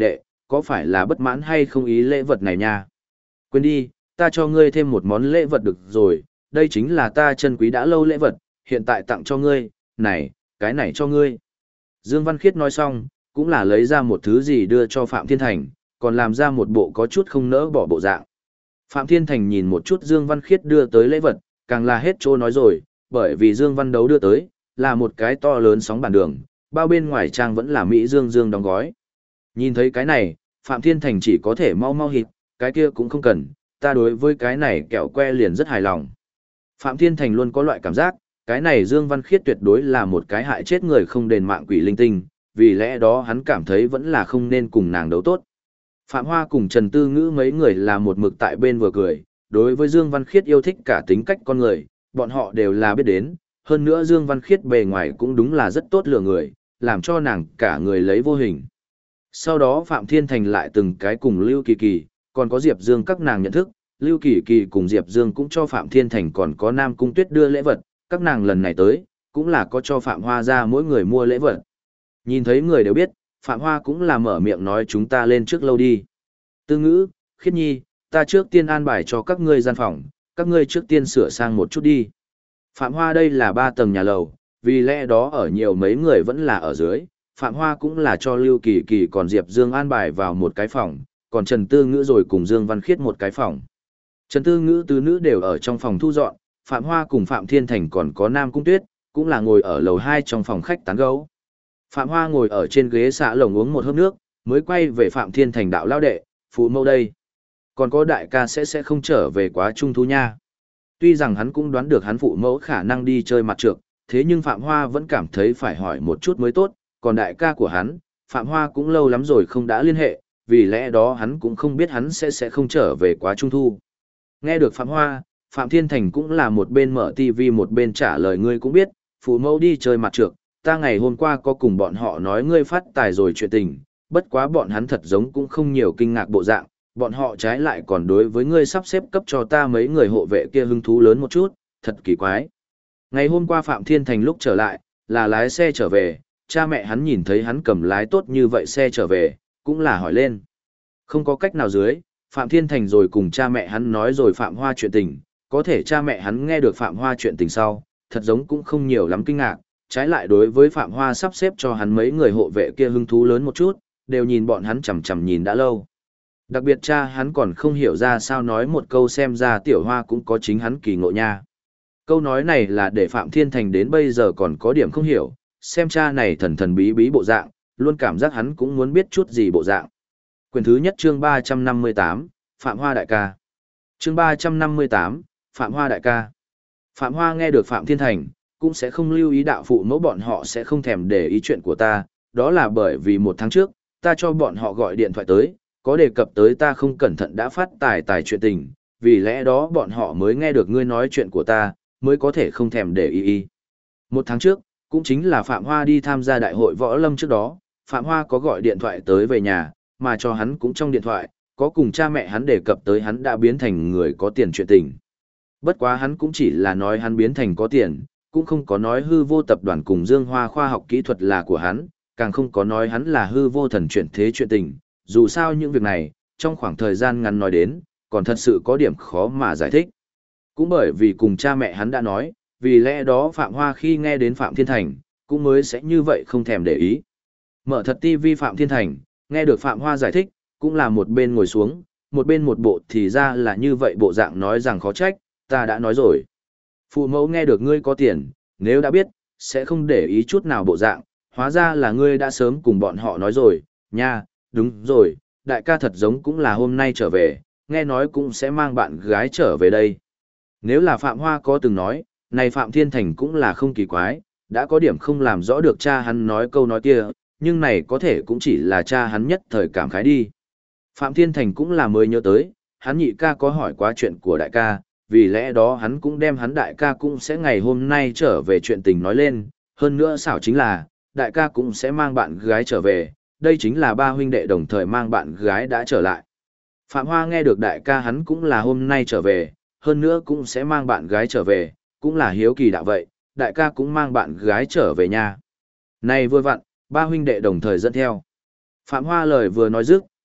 S1: có phải là bất mãn hay không ý lễ vật này nha? Quên đi, ta cho ngươi thêm một món lễ vật được rồi, đây chính là ta chân quý đã lâu lễ vật, hiện tại tặng cho ngươi, này, cái này cho ngươi. Dương Văn Khiết nói xong, cũng là lấy ra một thứ gì đưa cho Phạm Thiên Thành, còn làm ra một bộ có chút không nỡ bỏ bộ dạng. Phạm Thiên Thành nhìn một chút Dương Văn Khiết đưa tới lễ vật, càng là hết trô nói rồi, bởi vì Dương Văn Đấu đưa tới, là một cái to lớn sóng bản đường, bao bên ngoài trang vẫn là Mỹ Dương Dương đóng gói. Nhìn thấy cái này, Phạm Thiên Thành chỉ có thể mau mau hít, cái kia cũng không cần, ta đối với cái này kẹo que liền rất hài lòng. Phạm Thiên Thành luôn có loại cảm giác, cái này Dương Văn Khiết tuyệt đối là một cái hại chết người không đền mạng quỷ linh tinh, vì lẽ đó hắn cảm thấy vẫn là không nên cùng nàng đấu tốt. Phạm Hoa cùng Trần Tư Ngữ mấy người là một mực tại bên vừa cười, đối với Dương Văn Khiết yêu thích cả tính cách con người, bọn họ đều là biết đến, hơn nữa Dương Văn Khiết bề ngoài cũng đúng là rất tốt lựa người, làm cho nàng cả người lấy vô hình. Sau đó Phạm Thiên Thành lại từng cái cùng Lưu Kỳ Kỳ, còn có Diệp Dương các nàng nhận thức, Lưu Kỳ Kỳ cùng Diệp Dương cũng cho Phạm Thiên Thành còn có Nam Cung Tuyết đưa lễ vật, các nàng lần này tới, cũng là có cho Phạm Hoa ra mỗi người mua lễ vật. Nhìn thấy người đều biết, Phạm Hoa cũng là mở miệng nói chúng ta lên trước lâu đi. Tư Ngữ, Khiết Nhi, ta trước tiên an bài cho các ngươi gian phòng, các ngươi trước tiên sửa sang một chút đi. Phạm Hoa đây là 3 tầng nhà lầu, vì lẽ đó ở nhiều mấy người vẫn là ở dưới, Phạm Hoa cũng là cho Lưu Kỳ Kỳ còn Diệp Dương an bài vào một cái phòng, còn Trần Tư Ngữ rồi cùng Dương Văn Khiết một cái phòng. Trần Tư Ngữ tứ nữ đều ở trong phòng thu dọn, Phạm Hoa cùng Phạm Thiên Thành còn có Nam Cung Tuyết, cũng là ngồi ở lầu 2 trong phòng khách tán gẫu. Phạm Hoa ngồi ở trên ghế xạ lồng uống một hớp nước, mới quay về Phạm Thiên Thành đạo lao đệ, phụ mẫu đây. Còn có đại ca sẽ không trở về quá trung thu nha. Tuy rằng hắn cũng đoán được hắn phụ mẫu khả năng đi chơi mặt trược, thế nhưng Phạm Hoa vẫn cảm thấy phải hỏi một chút mới tốt, còn đại ca của hắn, Phạm Hoa cũng lâu lắm rồi không đã liên hệ, vì lẽ đó hắn cũng không biết hắn sẽ không trở về quá trung thu. Nghe được Phạm Hoa, Phạm Thiên Thành cũng là một bên mở tivi một bên trả lời ngươi cũng biết, phụ mẫu đi chơi mặt trược, ta ngày hôm qua có cùng bọn họ nói ngươi phát tài rồi chuyện tình, bất quá bọn hắn thật giống cũng không nhiều kinh ngạc bộ dạng, bọn họ trái lại còn đối với ngươi sắp xếp cấp cho ta mấy người hộ vệ kia hứng thú lớn một chút, thật kỳ quái. Ngày hôm qua Phạm Thiên Thành lúc trở lại, là lái xe trở về, cha mẹ hắn nhìn thấy hắn cầm lái tốt như vậy xe trở về, cũng là hỏi lên. Không có cách nào dưới, Phạm Thiên Thành rồi cùng cha mẹ hắn nói rồi Phạm Hoa chuyện tình, có thể cha mẹ hắn nghe được Phạm Hoa chuyện tình sau, thật giống cũng không nhiều lắm kinh ngạc, trái lại đối với Phạm Hoa sắp xếp cho hắn mấy người hộ vệ kia hứng thú lớn một chút, đều nhìn bọn hắn chằm chằm nhìn đã lâu. Đặc biệt cha hắn còn không hiểu ra sao nói một câu xem ra tiểu hoa cũng có chính hắn kỳ ngộ nha. Câu nói này là để Phạm Thiên Thành đến bây giờ còn có điểm không hiểu, xem cha này thần thần bí bí bộ dạng, luôn cảm giác hắn cũng muốn biết chút gì bộ dạng. Quyển thứ nhất chương 358, Phạm Hoa đại ca. Chương 358, Phạm Hoa đại ca. Phạm Hoa nghe được Phạm Thiên Thành, cũng sẽ không lưu ý đạo phụ mẫu bọn họ sẽ không thèm để ý chuyện của ta, đó là bởi vì 1 tháng trước, ta cho bọn họ gọi điện thoại tới, có đề cập tới ta không cẩn thận đã phát tài chuyện tình, vì lẽ đó bọn họ mới nghe được ngươi nói chuyện của ta, mới có thể không thèm để ý. 1 tháng trước, cũng chính là Phạm Hoa đi tham gia đại hội võ lâm trước đó, Phạm Hoa có gọi điện thoại tới về nhà, mà cho hắn cũng trong điện thoại, có cùng cha mẹ hắn đề cập tới hắn đã biến thành người có tiền chuyện tình. Bất quá hắn cũng chỉ là nói hắn biến thành có tiền, cũng không có nói hư vô tập đoàn cùng Dương Hoa khoa học kỹ thuật là của hắn, càng không có nói hắn là hư vô thần chuyển thế chuyện tình, dù sao những việc này, trong khoảng thời gian ngắn nói đến, còn thật sự có điểm khó mà giải thích. Cũng bởi vì cùng cha mẹ hắn đã nói, vì lẽ đó Phạm Hoa khi nghe đến Phạm Thiên Thành, cũng mới sẽ như vậy không thèm để ý. Mở thật tivi Phạm Thiên Thành, nghe được Phạm Hoa giải thích, cũng là một bên ngồi xuống, một bên một bộ thì ra là như vậy bộ dạng nói rằng khó trách, ta đã nói rồi. Phụ mẫu nghe được ngươi có tiền, nếu đã biết, sẽ không để ý chút nào bộ dạng, hóa ra là ngươi đã sớm cùng bọn họ nói rồi, nha, đúng rồi, đại ca thật giống cũng là hôm nay trở về, nghe nói cũng sẽ mang bạn gái trở về đây. Nếu là Phạm Hoa có từng nói, này Phạm Thiên Thành cũng là không kỳ quái, đã có điểm không làm rõ được cha hắn nói câu nói kia, nhưng này có thể cũng chỉ là cha hắn nhất thời cảm khái đi. Phạm Thiên Thành cũng là mới nhớ tới, hắn nhị ca có hỏi quá chuyện của đại ca, vì lẽ đó hắn cũng đem hắn đại ca cũng sẽ ngày hôm nay trở về chuyện tình nói lên, hơn nữa xảo chính là, đại ca cũng sẽ mang bạn gái trở về, đây chính là 3 huynh đệ đồng thời mang bạn gái đã trở lại. Phạm Hoa nghe được đại ca hắn cũng là hôm nay trở về, hơn nữa cũng sẽ mang bạn gái trở về, cũng là hiếu kỳ đạo vậy, đại ca cũng mang bạn gái trở về nhà. Này vừa vặn, 3 huynh đệ đồng thời dẫn theo. Phạm Hoa lời vừa nói dứt,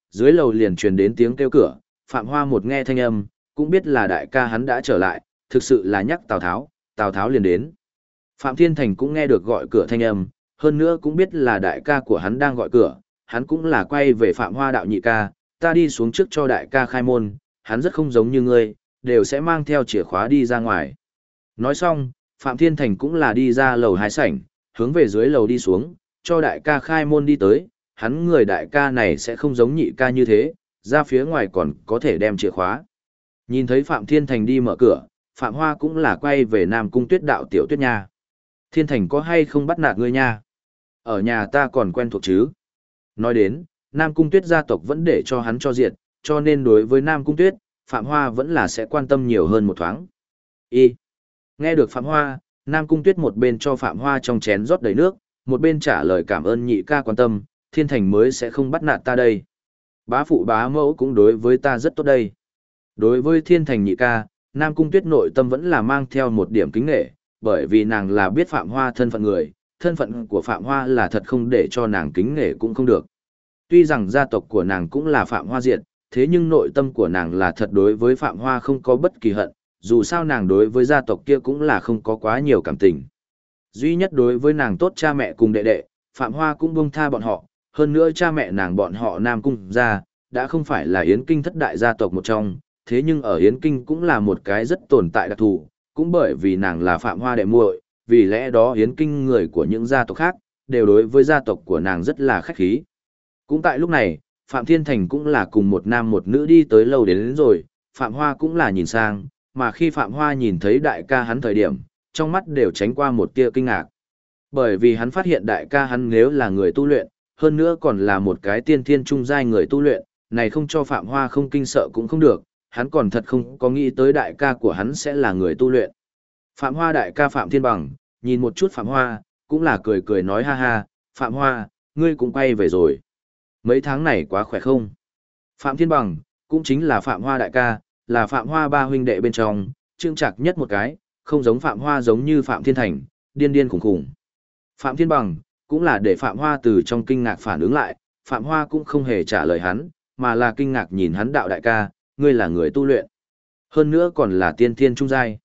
S1: dưới lầu liền truyền đến tiếng kêu cửa, Phạm Hoa một nghe thanh âm, cũng biết là đại ca hắn đã trở lại, thực sự là nhắc Tào Tháo liền đến. Phạm Thiên Thành cũng nghe được gọi cửa thanh âm, hơn nữa cũng biết là đại ca của hắn đang gọi cửa, hắn cũng là quay về Phạm Hoa đạo nhị ca, ta đi xuống trước cho đại ca khai môn, hắn rất không giống như ngươi, đều sẽ mang theo chìa khóa đi ra ngoài. Nói xong, Phạm Thiên Thành cũng là đi ra lầu 2 sảnh, hướng về dưới lầu đi xuống, cho đại ca khai môn đi tới, hắn người đại ca này sẽ không giống nhị ca như thế, ra phía ngoài còn có thể đem chìa khóa. Nhìn thấy Phạm Thiên Thành đi mở cửa, Phạm Hoa cũng là quay về Nam Cung Tuyết đạo tiểu Tuyết nha. Thiên Thành có hay không bắt nạt ngươi nha? Ở nhà ta còn quen thuộc chứ? Nói đến, Nam Cung Tuyết gia tộc vẫn để cho hắn cho diệt, cho nên đối với Nam Cung Tuyết, Phạm Hoa vẫn là sẽ quan tâm nhiều hơn một thoáng. Nghe được Phạm Hoa, Nam Cung Tuyết một bên cho Phạm Hoa trong chén rót đầy nước, một bên trả lời cảm ơn nhị ca quan tâm, Thiên Thành mới sẽ không bắt nạt ta đây. Bá phụ bá mẫu cũng đối với ta rất tốt đây. Đối với Thiên Thành nhị ca, Nam Cung Tuyết nội tâm vẫn là mang theo một điểm kính nể, bởi vì nàng là biết Phạm Hoa thân phận người, thân phận của Phạm Hoa là thật không để cho nàng kính nể cũng không được. Tuy rằng gia tộc của nàng cũng là Phạm Hoa diệt, thế nhưng nội tâm của nàng là thật đối với Phạm Hoa không có bất kỳ hận, dù sao nàng đối với gia tộc kia cũng là không có quá nhiều cảm tình. Duy nhất đối với nàng tốt cha mẹ cùng đệ đệ, Phạm Hoa cũng buông tha bọn họ, hơn nữa cha mẹ nàng bọn họ Nam Cung gia, đã không phải là Yến Kinh thất đại gia tộc một trong, thế nhưng ở Yến Kinh cũng là một cái rất tồn tại đặc thù, cũng bởi vì nàng là Phạm Hoa đệ muội, vì lẽ đó Yến Kinh người của những gia tộc khác, đều đối với gia tộc của nàng rất là khách khí. Cũng tại lúc này, Phạm Thiên Thành cũng là cùng một nam một nữ đi tới lâu đến rồi, Phạm Hoa cũng là nhìn sang, mà khi Phạm Hoa nhìn thấy đại ca hắn thời điểm, trong mắt đều tránh qua một tia kinh ngạc. Bởi vì hắn phát hiện đại ca hắn nếu là người tu luyện, hơn nữa còn là một cái tiên thiên trung giai người tu luyện, này không cho Phạm Hoa không kinh sợ cũng không được, hắn còn thật không có nghĩ tới đại ca của hắn sẽ là người tu luyện. Phạm Hoa đại ca Phạm Thiên Bằng, nhìn một chút Phạm Hoa, cũng là cười cười nói ha ha, Phạm Hoa, ngươi cũng quay về rồi. Mấy tháng này quá khỏe không? Phạm Thiên Bằng, cũng chính là Phạm Hoa đại ca, là Phạm Hoa ba huynh đệ bên trong, trưng trạc nhất một cái, không giống Phạm Hoa giống như Phạm Thiên Thành, điên điên khủng khủng. Phạm Thiên Bằng, cũng là để Phạm Hoa từ trong kinh ngạc phản ứng lại, Phạm Hoa cũng không hề trả lời hắn, mà là kinh ngạc nhìn hắn đạo đại ca, ngươi là người tu luyện. Hơn nữa còn là tiên thiên trung giai.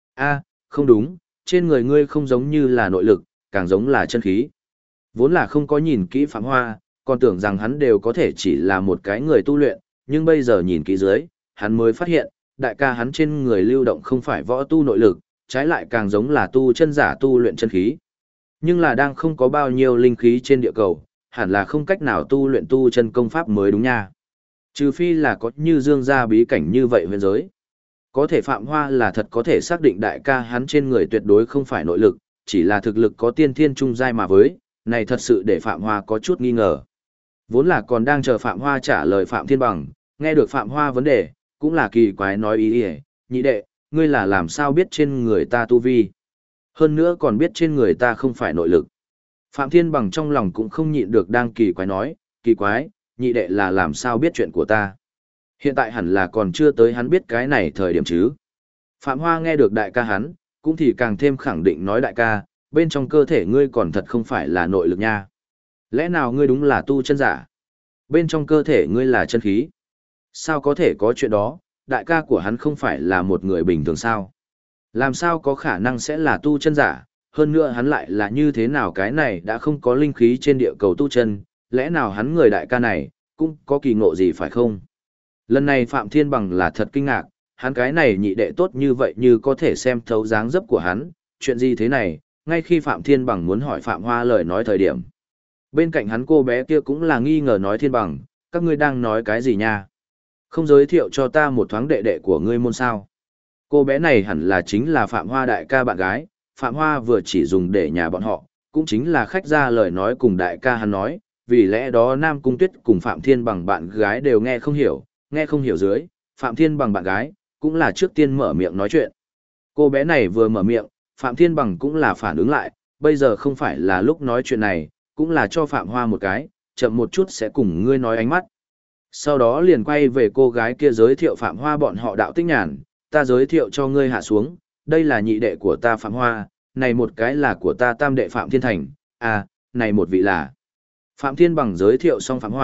S1: Không đúng, trên người ngươi không giống như là nội lực, càng giống là chân khí. Vốn là không có nhìn kỹ Phạm Hoa, còn tưởng rằng hắn đều có thể chỉ là một cái người tu luyện, nhưng bây giờ nhìn kỹ dưới, hắn mới phát hiện, đại ca hắn trên người lưu động không phải võ tu nội lực, trái lại càng giống là tu chân giả tu luyện chân khí. Nhưng là đang không có bao nhiêu linh khí trên địa cầu, hẳn là không cách nào tu luyện tu chân công pháp mới đúng nha. Trừ phi là có như dương gia bí cảnh như vậy huyền giới. Có thể Phạm Hoa là thật có thể xác định đại ca hắn trên người tuyệt đối không phải nội lực, chỉ là thực lực có tiên thiên trung giai mà với, này thật sự để Phạm Hoa có chút nghi ngờ. Vốn là còn đang chờ Phạm Hoa trả lời Phạm Thiên Bằng, nghe được Phạm Hoa vấn đề, cũng là kỳ quái nói ý ý, nhị đệ, ngươi là làm sao biết trên người ta tu vi. Hơn nữa còn biết trên người ta không phải nội lực. Phạm Thiên Bằng trong lòng cũng không nhịn được đang kỳ quái nói, kỳ quái, nhị đệ là làm sao biết chuyện của ta. Hiện tại hẳn là còn chưa tới hắn biết cái này thời điểm chứ. Phạm Hoa nghe được đại ca hắn, cũng thì càng thêm khẳng định nói đại ca, bên trong cơ thể ngươi còn thật không phải là nội lực nha. Lẽ nào ngươi đúng là tu chân giả? Bên trong cơ thể ngươi là chân khí? Sao có thể có chuyện đó, đại ca của hắn không phải là một người bình thường sao? Làm sao có khả năng sẽ là tu chân giả, hơn nữa hắn lại là như thế nào cái này đã không có linh khí trên địa cầu tu chân, lẽ nào hắn người đại ca này, cũng có kỳ ngộ gì phải không? Lần này Phạm Thiên Bằng là thật kinh ngạc, hắn cái này nhị đệ tốt như vậy như có thể xem thấu dáng dấp của hắn, chuyện gì thế này, ngay khi Phạm Thiên Bằng muốn hỏi Phạm Hoa lời nói thời điểm. Bên cạnh hắn cô bé kia cũng là nghi ngờ nói Thiên Bằng, các ngươi đang nói cái gì nha? Không giới thiệu cho ta một thoáng đệ đệ của ngươi môn sao? Cô bé này hẳn là chính là Phạm Hoa đại ca bạn gái, Phạm Hoa vừa chỉ dùng để nhà bọn họ, cũng chính là khách ra lời nói cùng đại ca hắn nói, vì lẽ đó Nam Cung Tuyết cùng Phạm Thiên Bằng bạn gái đều nghe không hiểu dưới, Phạm Thiên Bằng bạn gái, cũng là trước tiên mở miệng nói chuyện. Cô bé này vừa mở miệng, Phạm Thiên Bằng cũng là phản ứng lại, bây giờ không phải là lúc nói chuyện này, cũng là cho Phạm Hoa một cái, chậm một chút sẽ cùng ngươi nói ánh mắt. Sau đó liền quay về cô gái kia giới thiệu Phạm Hoa bọn họ đạo tích nhàn, ta giới thiệu cho ngươi hạ xuống, đây là nhị đệ của ta Phạm Hoa, này một cái là của ta tam đệ Phạm Thiên Thành, này một vị là. Phạm Thiên Bằng giới thiệu xong Phạm Hoa,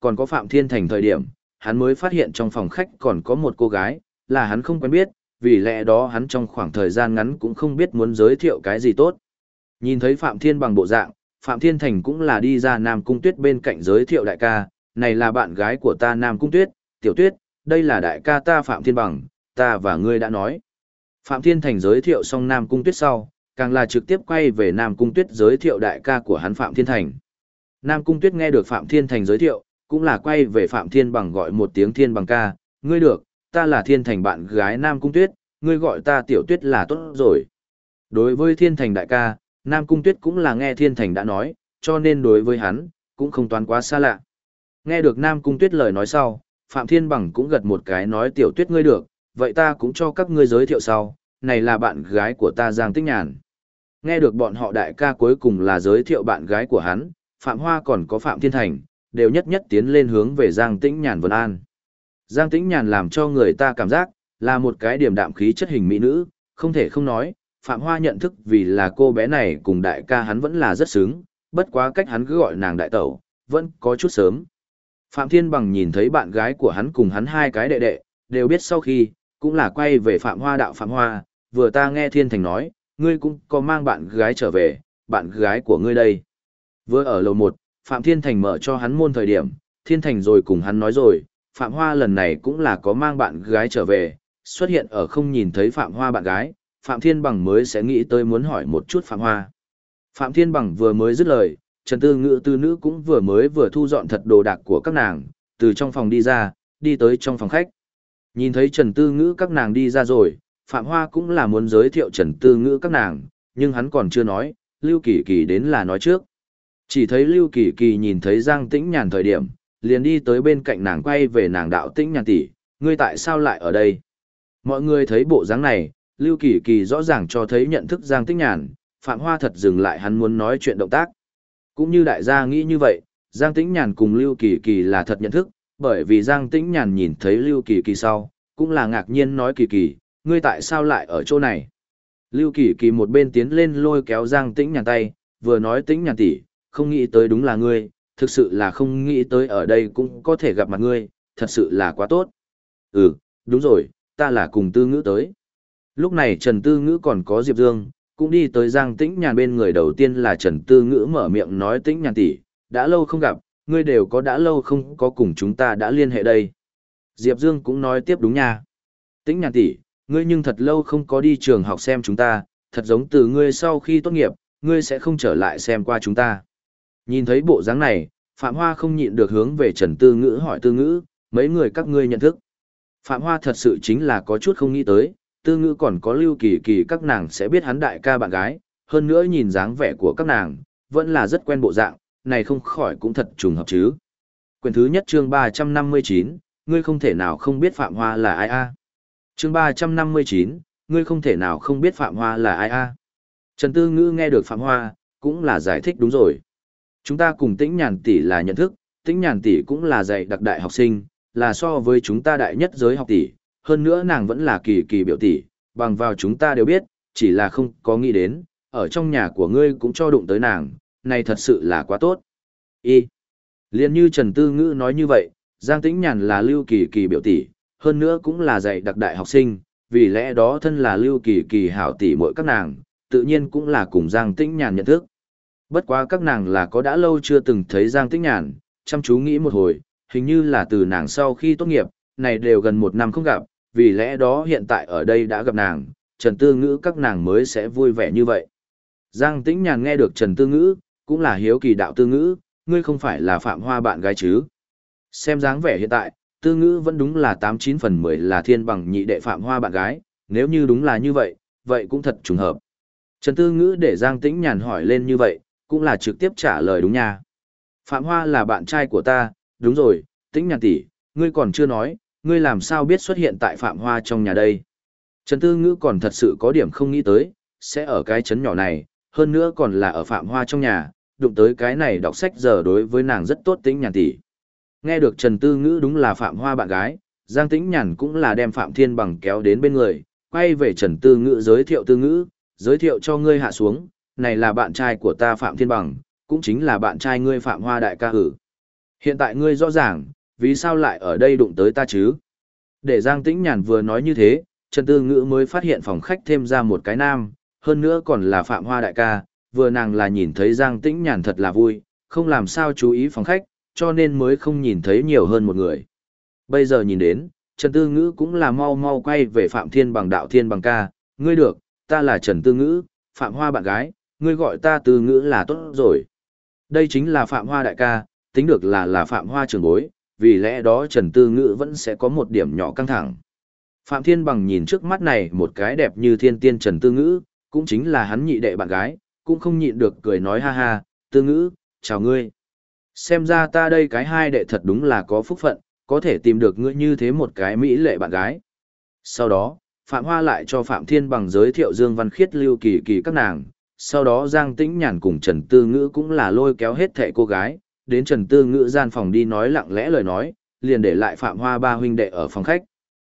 S1: còn có Phạm Thiên Thành thời điểm, hắn mới phát hiện trong phòng khách còn có một cô gái, là hắn không quen biết, vì lẽ đó hắn trong khoảng thời gian ngắn cũng không biết muốn giới thiệu cái gì tốt. Nhìn thấy Phạm Thiên bằng bộ dạng, Phạm Thiên Thành cũng là đi ra Nam Cung Tuyết bên cạnh giới thiệu đại ca, này là bạn gái của ta Nam Cung Tuyết, Tiểu Tuyết, đây là đại ca ta Phạm Thiên Bằng, ta và ngươi đã nói. Phạm Thiên Thành giới thiệu xong Nam Cung Tuyết sau, càng là trực tiếp quay về Nam Cung Tuyết giới thiệu đại ca của hắn Phạm Thiên Thành. Nam Cung Tuyết nghe được Phạm Thiên Thành giới thiệu, cũng là quay về Phạm Thiên Bằng gọi một tiếng Thiên Bằng ca, ngươi được, ta là Thiên Thành bạn gái Nam Cung Tuyết, ngươi gọi ta Tiểu Tuyết là tốt rồi. Đối với Thiên Thành đại ca, Nam Cung Tuyết cũng là nghe Thiên Thành đã nói, cho nên đối với hắn, cũng không toán quá xa lạ. Nghe được Nam Cung Tuyết lời nói sau, Phạm Thiên Bằng cũng gật một cái nói Tiểu Tuyết ngươi được, vậy ta cũng cho các ngươi giới thiệu sau, này là bạn gái của ta Giang Tích Nhàn. Nghe được bọn họ đại ca cuối cùng là giới thiệu bạn gái của hắn, Phạm Hoa còn có Phạm Thiên Thành, đều nhất nhất tiến lên hướng về Giang Tĩnh Nhàn vân an. Giang Tĩnh Nhàn làm cho người ta cảm giác, là một cái điềm đạm khí chất hình mỹ nữ, không thể không nói, Phạm Hoa nhận thức vì là cô bé này cùng đại ca hắn vẫn là rất sướng, bất quá cách hắn cứ gọi nàng đại tẩu, vẫn có chút sớm. Phạm Thiên Bằng nhìn thấy bạn gái của hắn cùng hắn hai cái đệ đệ, đều biết sau khi, cũng là quay về Phạm Hoa đạo Phạm Hoa, vừa ta nghe Thiên Thành nói, ngươi cũng có mang bạn gái trở về, bạn gái của ngươi đây. Vừa ở lầu 1, Phạm Thiên Thành mở cho hắn môn thời điểm, Thiên Thành rồi cùng hắn nói rồi, Phạm Hoa lần này cũng là có mang bạn gái trở về, xuất hiện ở không nhìn thấy Phạm Hoa bạn gái, Phạm Thiên Bằng mới sẽ nghĩ tới muốn hỏi một chút Phạm Hoa. Phạm Thiên Bằng vừa mới dứt lời, Trần Tư Ngữ tư nữ cũng vừa thu dọn thật đồ đạc của các nàng, từ trong phòng đi ra, đi tới trong phòng khách. Nhìn thấy Trần Tư Ngữ các nàng đi ra rồi, Phạm Hoa cũng là muốn giới thiệu Trần Tư Ngữ các nàng, nhưng hắn còn chưa nói, Lưu Kỳ Kỳ đến là nói trước. Chỉ thấy Lưu Kỳ Kỳ nhìn thấy Giang Tĩnh Nhàn thời điểm, liền đi tới bên cạnh nàng quay về nàng đạo Tĩnh Nhàn tỷ, ngươi tại sao lại ở đây? Mọi người thấy bộ dáng này, Lưu Kỳ Kỳ rõ ràng cho thấy nhận thức Giang Tĩnh Nhàn, Phạm Hoa thật dừng lại hắn muốn nói chuyện động tác. Cũng như đại gia nghĩ như vậy, Giang Tĩnh Nhàn cùng Lưu Kỳ Kỳ là thật nhận thức, bởi vì Giang Tĩnh Nhàn nhìn thấy Lưu Kỳ Kỳ sau, cũng là ngạc nhiên nói Kỳ Kỳ, ngươi tại sao lại ở chỗ này? Lưu Kỳ Kỳ một bên tiến lên lôi kéo Giang Tĩnh Nhàn tay, vừa nói Tĩnh Nhàn tỷ, không nghĩ tới đúng là ngươi, thực sự là không nghĩ tới ở đây cũng có thể gặp mặt ngươi, thật sự là quá tốt. Ừ, đúng rồi, ta là cùng Tư Ngữ tới. Lúc này Trần Tư Ngữ còn có Diệp Dương, cũng đi tới Giang Tĩnh Nhàn bên người, đầu tiên là Trần Tư Ngữ mở miệng nói Tĩnh Nhàn tỷ, đã lâu không gặp, ngươi đều có đã lâu không có cùng chúng ta đã liên hệ đây. Diệp Dương cũng nói tiếp đúng nha. Tĩnh Nhàn tỷ, ngươi nhưng thật lâu không có đi trường học xem chúng ta, thật giống từ ngươi sau khi tốt nghiệp, ngươi sẽ không trở lại xem qua chúng ta. Nhìn thấy bộ dáng này, Phạm Hoa không nhịn được hướng về Trần Tư Ngữ hỏi Tư Ngữ, mấy người các ngươi nhận thức. Phạm Hoa thật sự chính là có chút không nghĩ tới, Tư Ngữ còn có Lưu Kỳ Kỳ các nàng sẽ biết hắn đại ca bạn gái, hơn nữa nhìn dáng vẻ của các nàng, vẫn là rất quen bộ dạng, này không khỏi cũng thật trùng hợp chứ. Quyển thứ nhất chương 359, ngươi không thể nào không biết Phạm Hoa là ai a. Chương 359, ngươi không thể nào không biết Phạm Hoa là ai a. Trần Tư Ngữ nghe được Phạm Hoa, cũng là giải thích đúng rồi. Chúng ta cùng Tĩnh Nhàn tỷ là nhận thức, Tĩnh Nhàn tỷ cũng là dạy đặc đại học sinh, là so với chúng ta đại nhất giới học tỷ, hơn nữa nàng vẫn là Kỳ Kỳ biểu tỷ, bằng vào chúng ta đều biết, chỉ là không có nghĩ đến, ở trong nhà của ngươi cũng cho đụng tới nàng, này thật sự là quá tốt. Liên như Trần Tư Ngữ nói như vậy, Giang Tĩnh Nhàn là Lưu Kỳ Kỳ biểu tỷ, hơn nữa cũng là dạy đặc đại học sinh, vì lẽ đó thân là Lưu Kỳ Kỳ hảo tỷ muội các nàng, tự nhiên cũng là cùng Giang Tĩnh Nhàn nhận thức. Bất quá các nàng là có đã lâu chưa từng thấy Giang Tĩnh Nhàn, chăm chú nghĩ một hồi, hình như là từ nàng sau khi tốt nghiệp, này đều gần 1 năm không gặp, vì lẽ đó hiện tại ở đây đã gặp nàng, Trần Tư Ngữ các nàng mới sẽ vui vẻ như vậy. Giang Tĩnh Nhàn nghe được Trần Tư Ngữ, cũng là hiếu kỳ đạo Tư Ngữ, ngươi không phải là Phạm Hoa bạn gái chứ? Xem dáng vẻ hiện tại, Tư Ngữ vẫn đúng là 89 phần 10 là Thiên Bằng nhị đệ Phạm Hoa bạn gái, nếu như đúng là như vậy, vậy cũng thật trùng hợp. Trần Tư Ngữ để Giang Tĩnh Nhàn hỏi lên như vậy, cũng là trực tiếp trả lời đúng nha. Phạm Hoa là bạn trai của ta, đúng rồi, Tĩnh Nhàn tỷ, ngươi còn chưa nói, ngươi làm sao biết xuất hiện tại Phạm Hoa trong nhà đây? Trần Tư Ngữ còn thật sự có điểm không nghĩ tới, sẽ ở cái trấn nhỏ này, hơn nữa còn là ở Phạm Hoa trong nhà, đụng tới cái này đọc sách giờ đối với nàng rất tốt Tĩnh Nhàn tỷ. Nghe được Trần Tư Ngữ đúng là Phạm Hoa bạn gái, Giang Tĩnh Nhàn cũng là đem Phạm Thiên Bằng kéo đến bên người, quay về Trần Tư Ngữ giới thiệu Tư Ngữ, giới thiệu cho ngươi hạ xuống, này là bạn trai của ta Phạm Thiên Bằng, cũng chính là bạn trai ngươi Phạm Hoa đại ca hử. Hiện tại ngươi rõ ràng, vì sao lại ở đây đụng tới ta chứ? Để Giang Tĩnh Nhàn vừa nói như thế, Trần Tư Ngữ mới phát hiện phòng khách thêm ra một cái nam, hơn nữa còn là Phạm Hoa đại ca, vừa nàng là nhìn thấy Giang Tĩnh Nhàn thật là vui, không làm sao chú ý phòng khách, cho nên mới không nhìn thấy nhiều hơn một người. Bây giờ nhìn đến, Trần Tư Ngữ cũng là mau mau quay về Phạm Thiên Bằng đạo Thiên Bằng ca, ngươi được, ta là Trần Tư Ngữ, Phạm Hoa bạn gái, ngươi gọi ta Tư Ngữ là tốt rồi. Đây chính là Phạm Hoa đại ca, tính được là Phạm Hoa trưởng bối, vì lẽ đó Trần Tư Ngữ vẫn sẽ có một điểm nhỏ căng thẳng. Phạm Thiên Bằng nhìn trước mắt này một cái đẹp như thiên tiên Trần Tư Ngữ, cũng chính là hắn nhị đệ bạn gái, cũng không nhịn được cười nói ha ha, Tư Ngữ, chào ngươi. Xem ra ta đây cái hai đệ thật đúng là có phúc phận, có thể tìm được ngươi như thế một cái mỹ lệ bạn gái. Sau đó, Phạm Hoa lại cho Phạm Thiên Bằng giới thiệu Dương Văn Khiết Lưu Kỳ Kỳ các nàng, sau đó Giang Tĩnh Nhàn cùng Trần Tư Ngữ cũng là lôi kéo hết thệ cô gái, đến Trần Tư Ngữ gian phòng đi nói lặng lẽ lời nói, liền để lại Phạm Hoa ba huynh đệ ở phòng khách.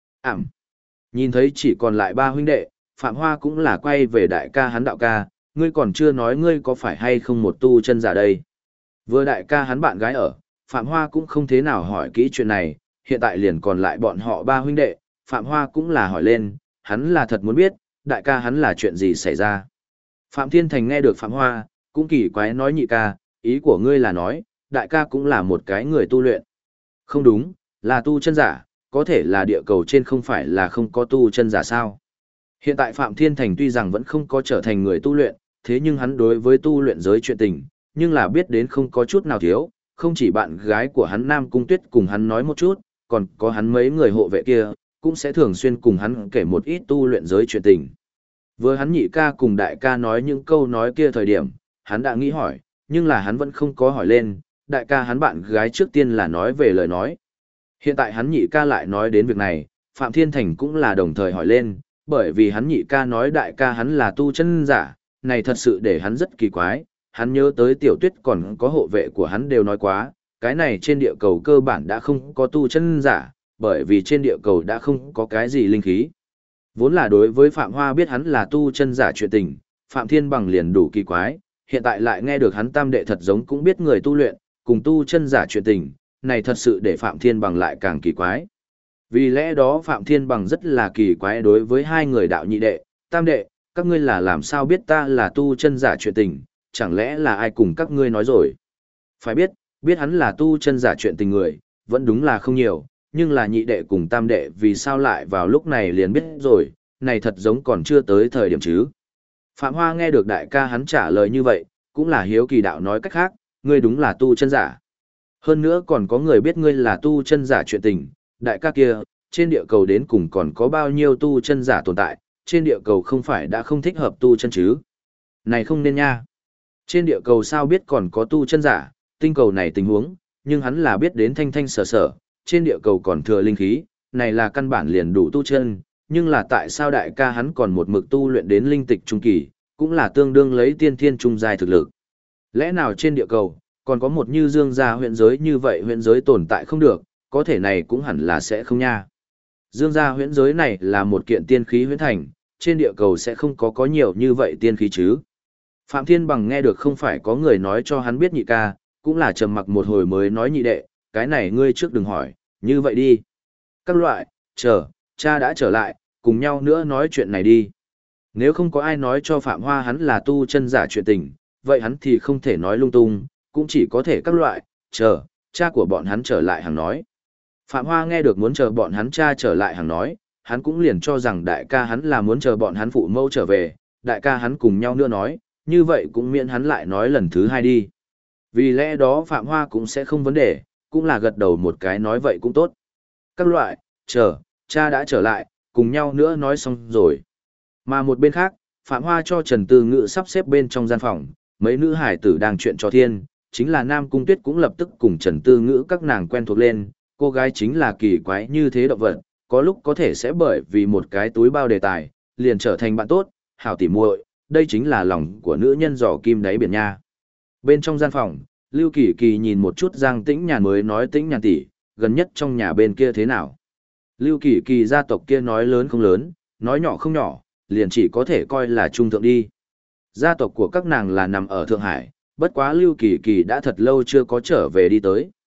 S1: Nhìn thấy chỉ còn lại ba huynh đệ, Phạm Hoa cũng là quay về đại ca hắn đạo ca, ngươi còn chưa nói ngươi có phải hay không một tu chân giả đây. Vừa đại ca hắn bạn gái ở, Phạm Hoa cũng không thế nào hỏi kỹ chuyện này, hiện tại liền còn lại bọn họ ba huynh đệ, Phạm Hoa cũng là hỏi lên, hắn là thật muốn biết, đại ca hắn là chuyện gì xảy ra. Phạm Thiên Thành nghe được Phạm Hoa, cũng kỳ quái nói nhị ca, ý của ngươi là nói, đại ca cũng là một cái người tu luyện. Không đúng, là tu chân giả, có thể là địa cầu trên không phải là không có tu chân giả sao. Hiện tại Phạm Thiên Thành tuy rằng vẫn không có trở thành người tu luyện, thế nhưng hắn đối với tu luyện giới chuyện tình, nhưng là biết đến không có chút nào thiếu, không chỉ bạn gái của hắn Nam Cung Tuyết cùng hắn nói một chút, còn có hắn mấy người hộ vệ kia, cũng sẽ thường xuyên cùng hắn kể một ít tu luyện giới chuyện tình. Vừa hắn nhị ca cùng đại ca nói những câu nói kia thời điểm, hắn đã nghĩ hỏi, nhưng là hắn vẫn không có hỏi lên, đại ca hắn bạn gái trước tiên là nói về lời nói. Hiện tại hắn nhị ca lại nói đến việc này, Phạm Thiên Thành cũng là đồng thời hỏi lên, bởi vì hắn nhị ca nói đại ca hắn là tu chân giả, này thật sự để hắn rất kỳ quái, hắn nhớ tới Tiểu Tuyết còn có hộ vệ của hắn đều nói quá, cái này trên địa cầu cơ bản đã không có tu chân giả, bởi vì trên địa cầu đã không có cái gì linh khí. Vốn là đối với Phạm Hoa biết hắn là tu chân giả chuyện tình, Phạm Thiên Bằng liền đủ kỳ quái, hiện tại lại nghe được hắn tam đệ thật giống cũng biết người tu luyện, cùng tu chân giả chuyện tình, này thật sự để Phạm Thiên Bằng lại càng kỳ quái. Vì lẽ đó Phạm Thiên Bằng rất là kỳ quái đối với hai người đạo nhị đệ, tam đệ, các ngươi là làm sao biết ta là tu chân giả chuyện tình, chẳng lẽ là ai cùng các ngươi nói rồi. Phải biết, biết hắn là tu chân giả chuyện tình người, vẫn đúng là không nhiều, nhưng là nhị đệ cùng tam đệ vì sao lại vào lúc này liền biết rồi, này thật giống còn chưa tới thời điểm chứ. Phạm Hoa nghe được đại ca hắn trả lời như vậy, cũng là hiếu kỳ đạo nói cách khác, ngươi đúng là tu chân giả. Hơn nữa còn có người biết ngươi là tu chân giả chuyện tình, đại ca kia, trên địa cầu đến cùng còn có bao nhiêu tu chân giả tồn tại, trên địa cầu không phải đã không thích hợp tu chân chứ. Này không nên nha. Trên địa cầu sao biết còn có tu chân giả, tinh cầu này tình huống, nhưng hắn là biết đến thanh thanh sở sở, trên địa cầu còn thừa linh khí, này là căn bản liền đủ tu chân, nhưng là tại sao đại ca hắn còn một mực tu luyện đến linh tịch trung kỳ, cũng là tương đương lấy tiên thiên trung giai thực lực. Lẽ nào trên địa cầu, còn có một như Dương gia huyện giới như vậy huyện giới tồn tại không được, có thể này cũng hẳn là sẽ không nha. Dương gia huyện giới này là một kiện tiên khí huyễn thành, trên địa cầu sẽ không có nhiều như vậy tiên khí chứ. Phạm Thiên Bằng nghe được không phải có người nói cho hắn biết nhị ca, cũng là trầm mặc một hồi mới nói nhị đệ, cái này ngươi trước đừng hỏi, như vậy đi. Các loại, chờ, cha đã trở lại, cùng nhau nữa nói chuyện này đi. Nếu không có ai nói cho Phạm Hoa hắn là tu chân giả chuyện tình, vậy hắn thì không thể nói lung tung, cũng chỉ có thể các loại, chờ, cha của bọn hắn trở lại hàng nói. Phạm Hoa nghe được muốn chờ bọn hắn cha trở lại hàng nói, hắn cũng liền cho rằng đại ca hắn là muốn chờ bọn hắn phụ mâu trở về, đại ca hắn cùng nhau nữa nói, như vậy cũng miễn hắn lại nói lần thứ hai đi. Vì lẽ đó Phạm Hoa cũng sẽ không vấn đề, cũng là gật đầu một cái nói vậy cũng tốt. Các loại, chờ, cha đã trở lại, cùng nhau nữa nói xong rồi. Mà một bên khác, Phạm Hoa cho Trần Tư Ngữ sắp xếp bên trong gian phòng, mấy nữ hải tử đang chuyện trò thiên, chính là Nam Cung Tuyết cũng lập tức cùng Trần Tư Ngữ các nàng quen thuộc lên, cô gái chính là kỳ quái như thế động vật, có lúc có thể sẽ bởi vì một cái túi bao đề tài, liền trở thành bạn tốt, hảo tỉ muội, đây chính là lòng của nữ nhân giỏ kim đáy biển nha. Bên trong gian phòng, Lưu Kỳ Kỳ nhìn một chút Giang Tĩnh Nhàn mới nói Tĩnh Nhàn tỷ, gần nhất trong nhà bên kia thế nào. Lưu Kỳ Kỳ gia tộc kia nói lớn không lớn, nói nhỏ không nhỏ, liền chỉ có thể coi là trung thượng đi. Gia tộc của các nàng là nằm ở Thượng Hải, bất quá Lưu Kỳ Kỳ đã thật lâu chưa có trở về đi tới.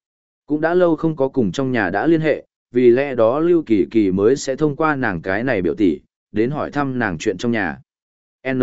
S1: Cũng đã lâu không có cùng trong nhà đã liên hệ, vì lẽ đó Lưu Kỳ Kỳ mới sẽ thông qua nàng cái này biểu tỷ, đến hỏi thăm nàng chuyện trong nhà. N.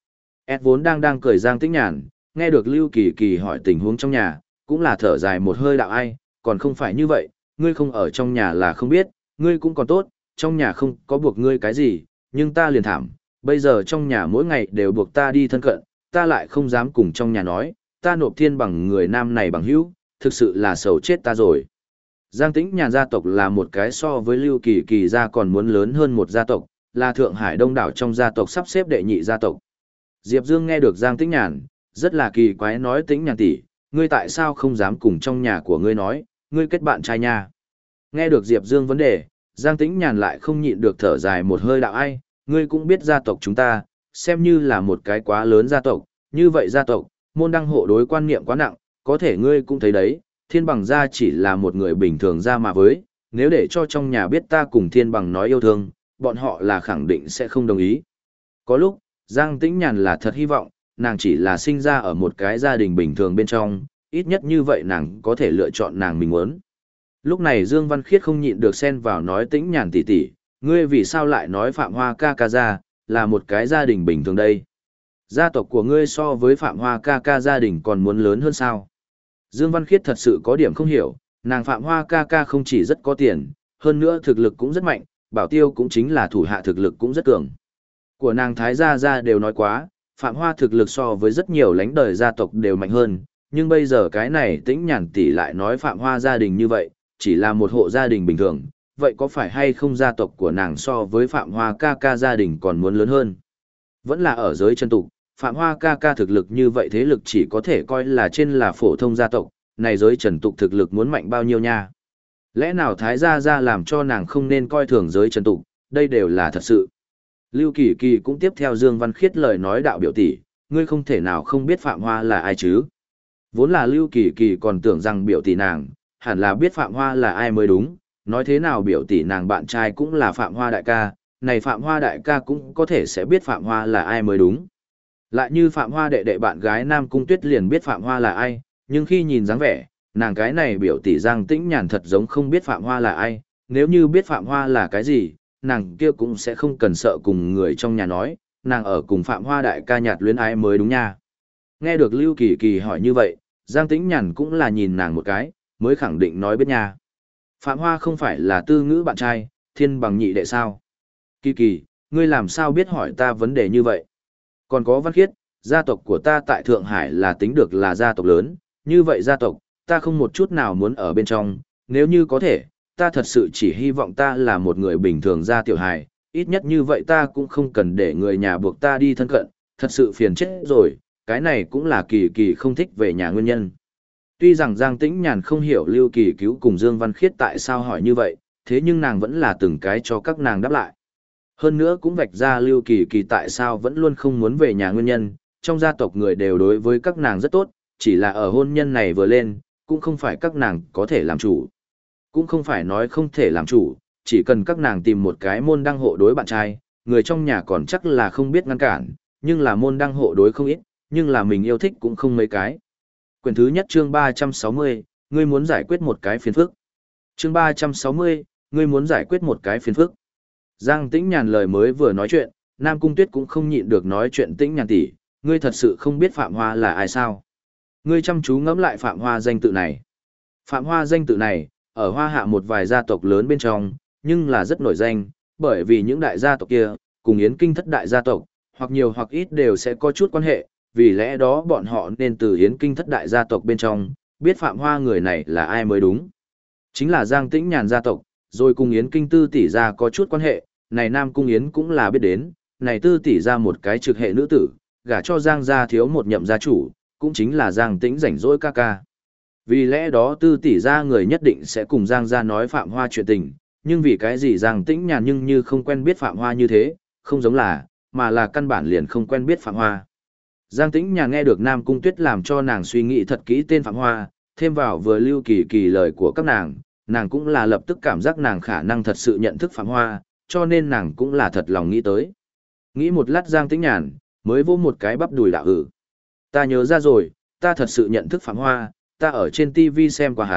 S1: S vốn đang cười Giang Tĩnh Nhàn, nghe được Lưu Kỳ Kỳ hỏi tình huống trong nhà, cũng là thở dài một hơi đạo ai, còn không phải như vậy, ngươi không ở trong nhà là không biết, ngươi cũng còn tốt, trong nhà không có buộc ngươi cái gì, nhưng ta liền thảm, bây giờ trong nhà mỗi ngày đều buộc ta đi thân cận, ta lại không dám cùng trong nhà nói, ta nộp thiên bằng người nam này bằng hữu, thực sự là sầu chết ta rồi. Giang Tĩnh Nhàn gia tộc là một cái so với Lưu Kỳ Kỳ gia còn muốn lớn hơn một gia tộc, là Thượng Hải đông đảo trong gia tộc sắp xếp đệ nhị gia tộc. Diệp Dương nghe được Giang Tĩnh Nhàn, rất là kỳ quái nói Tĩnh Nhàn tỷ, ngươi tại sao không dám cùng trong nhà của ngươi nói, ngươi kết bạn trai nha. Nghe được Diệp Dương vấn đề, Giang Tĩnh Nhàn lại không nhịn được thở dài một hơi đạo ai, ngươi cũng biết gia tộc chúng ta, xem như là một cái quá lớn gia tộc, như vậy gia tộc, môn đăng hộ đối quan niệm quá nặng, có thể ngươi cũng thấy đấy, Thiên Bằng gia chỉ là một người bình thường ra mà với, nếu để cho trong nhà biết ta cùng Thiên Bằng nói yêu thương, bọn họ là khẳng định sẽ không đồng ý. Có lúc, Giang Tĩnh Nhàn là thật hy vọng, nàng chỉ là sinh ra ở một cái gia đình bình thường bên trong, ít nhất như vậy nàng có thể lựa chọn nàng mình muốn. Lúc này Dương Văn Khiết không nhịn được xen vào nói Tĩnh Nhàn tỷ tỷ, ngươi vì sao lại nói Phạm Hoa ca ca gia là một cái gia đình bình thường đây? Gia tộc của ngươi so với Phạm Hoa ca ca gia đình còn muốn lớn hơn sao? Dương Văn Khiết thật sự có điểm không hiểu, nàng Phạm Hoa ca ca không chỉ rất có tiền, hơn nữa thực lực cũng rất mạnh, Bảo Tiêu cũng chính là thủ hạ thực lực cũng rất cường. Của nàng Thái gia đều nói quá, Phạm Hoa thực lực so với rất nhiều lãnh đời gia tộc đều mạnh hơn, nhưng bây giờ cái này Tĩnh Nhàn tỷ lại nói Phạm Hoa gia đình như vậy, chỉ là một hộ gia đình bình thường, vậy có phải hay không gia tộc của nàng so với Phạm Hoa ca ca gia đình còn muốn lớn hơn? Vẫn là ở giới chân tục, Phạm Hoa ca ca thực lực như vậy thế lực chỉ có thể coi là trên là phổ thông gia tộc, này giới trần tục thực lực muốn mạnh bao nhiêu nha? Lẽ nào Thái gia làm cho nàng không nên coi thường giới trần tục, đây đều là thật sự. Lưu Kỳ Kỳ cũng tiếp theo Dương Văn Khiết lời nói đạo biểu tỷ, ngươi không thể nào không biết Phạm Hoa là ai chứ? Vốn là Lưu Kỳ Kỳ còn tưởng rằng biểu tỷ nàng, hẳn là biết Phạm Hoa là ai mới đúng, nói thế nào biểu tỷ nàng bạn trai cũng là Phạm Hoa đại ca, này Phạm Hoa đại ca cũng có thể sẽ biết Phạm Hoa là ai mới đúng. Lại như Phạm Hoa đệ đệ bạn gái Nam Cung Tuyết liền biết Phạm Hoa là ai, nhưng khi nhìn dáng vẻ, nàng cái này biểu tỷ Giang Tĩnh Nhàn thật giống không biết Phạm Hoa là ai, nếu như biết Phạm Hoa là cái gì, nàng kia cũng sẽ không cần sợ cùng người trong nhà nói, nàng ở cùng Phạm Hoa đại ca nhạt luyến ái mới đúng nha. Nghe được Lưu Kỳ Kỳ hỏi như vậy, Giang Tĩnh Nhàn cũng là nhìn nàng một cái, mới khẳng định nói biết nha. Phạm Hoa không phải là Tư Ngữ bạn trai, Thiên Bằng nhị đệ sao? Kỳ Kỳ, ngươi làm sao biết hỏi ta vấn đề như vậy? Còn có Văn Khiết, gia tộc của ta tại Thượng Hải là tính được là gia tộc lớn, như vậy gia tộc, ta không một chút nào muốn ở bên trong, nếu như có thể, ta thật sự chỉ hy vọng ta là một người bình thường gia tiểu hài, ít nhất như vậy ta cũng không cần để người nhà buộc ta đi thân cận, thật sự phiền chết rồi, cái này cũng là Kỳ Kỳ không thích về nhà nguyên nhân. Tuy rằng Giang Tĩnh Nhàn không hiểu Lưu Kỳ Cứu cùng Dương Văn Khiết tại sao hỏi như vậy, thế nhưng nàng vẫn là từng cái cho các nàng đáp lại. Hơn nữa cũng vạch ra Lưu Kỳ Kỳ tại sao vẫn luôn không muốn về nhà nguyên nhân, trong gia tộc người đều đối với các nàng rất tốt, chỉ là ở hôn nhân này vừa lên, cũng không phải các nàng có thể làm chủ. Cũng không phải nói không thể làm chủ, chỉ cần các nàng tìm một cái môn đăng hộ đối bạn trai, người trong nhà còn chắc là không biết ngăn cản, nhưng là môn đăng hộ đối không ít, nhưng là mình yêu thích cũng không mấy cái. Quyển thứ nhất chương 360, ngươi muốn giải quyết một cái phiền phức. Chương 360, ngươi muốn giải quyết một cái phiền phức. Giang Tĩnh Nhàn lời mới vừa nói chuyện, Nam Cung Tuyết cũng không nhịn được nói chuyện Tĩnh Nhàn tỷ, ngươi thật sự không biết Phạm Hoa là ai sao? Ngươi chăm chú ngẫm lại Phạm Hoa danh tự này. Phạm Hoa danh tự này, ở Hoa Hạ một vài gia tộc lớn bên trong, nhưng là rất nổi danh, bởi vì những đại gia tộc kia, cùng Yến Kinh thất đại gia tộc, hoặc nhiều hoặc ít đều sẽ có chút quan hệ, vì lẽ đó bọn họ nên từ Yến Kinh thất đại gia tộc bên trong, biết Phạm Hoa người này là ai mới đúng. Chính là Giang Tĩnh Nhàn gia tộc, rồi cùng Yến Kinh tư tỷ gia có chút quan hệ, này Nam Cung Yến cũng là biết đến, này tư tỷ gia một cái trực hệ nữ tử, gả cho Giang gia thiếu một nhậm gia chủ, cũng chính là Giang Tĩnh rảnh rỗi ca ca. Vì lẽ đó tư tỷ gia người nhất định sẽ cùng Giang gia nói Phạm Hoa chuyện tình, nhưng vì cái gì Giang Tĩnh Nhàn nhưng như không quen biết Phạm Hoa như thế, không giống là, mà là căn bản liền không quen biết Phạm Hoa. Giang Tĩnh Nhàn nghe được Nam Cung Tuyết làm cho nàng suy nghĩ thật kỹ tên Phạm Hoa, thêm vào vừa Lưu Kỳ Kỳ lời của các nàng cũng là lập tức cảm giác nàng khả năng thật sự nhận thức Phạm Hoa, cho nên nàng cũng là thật lòng nghĩ tới. Nghĩ một lát Giang Tĩnh Nhàn, mới vỗ một cái bắp đùi đạo ta nhớ ra rồi, ta thật sự nhận thức Phạm Hoa, ta ở trên TV xem qua hắn,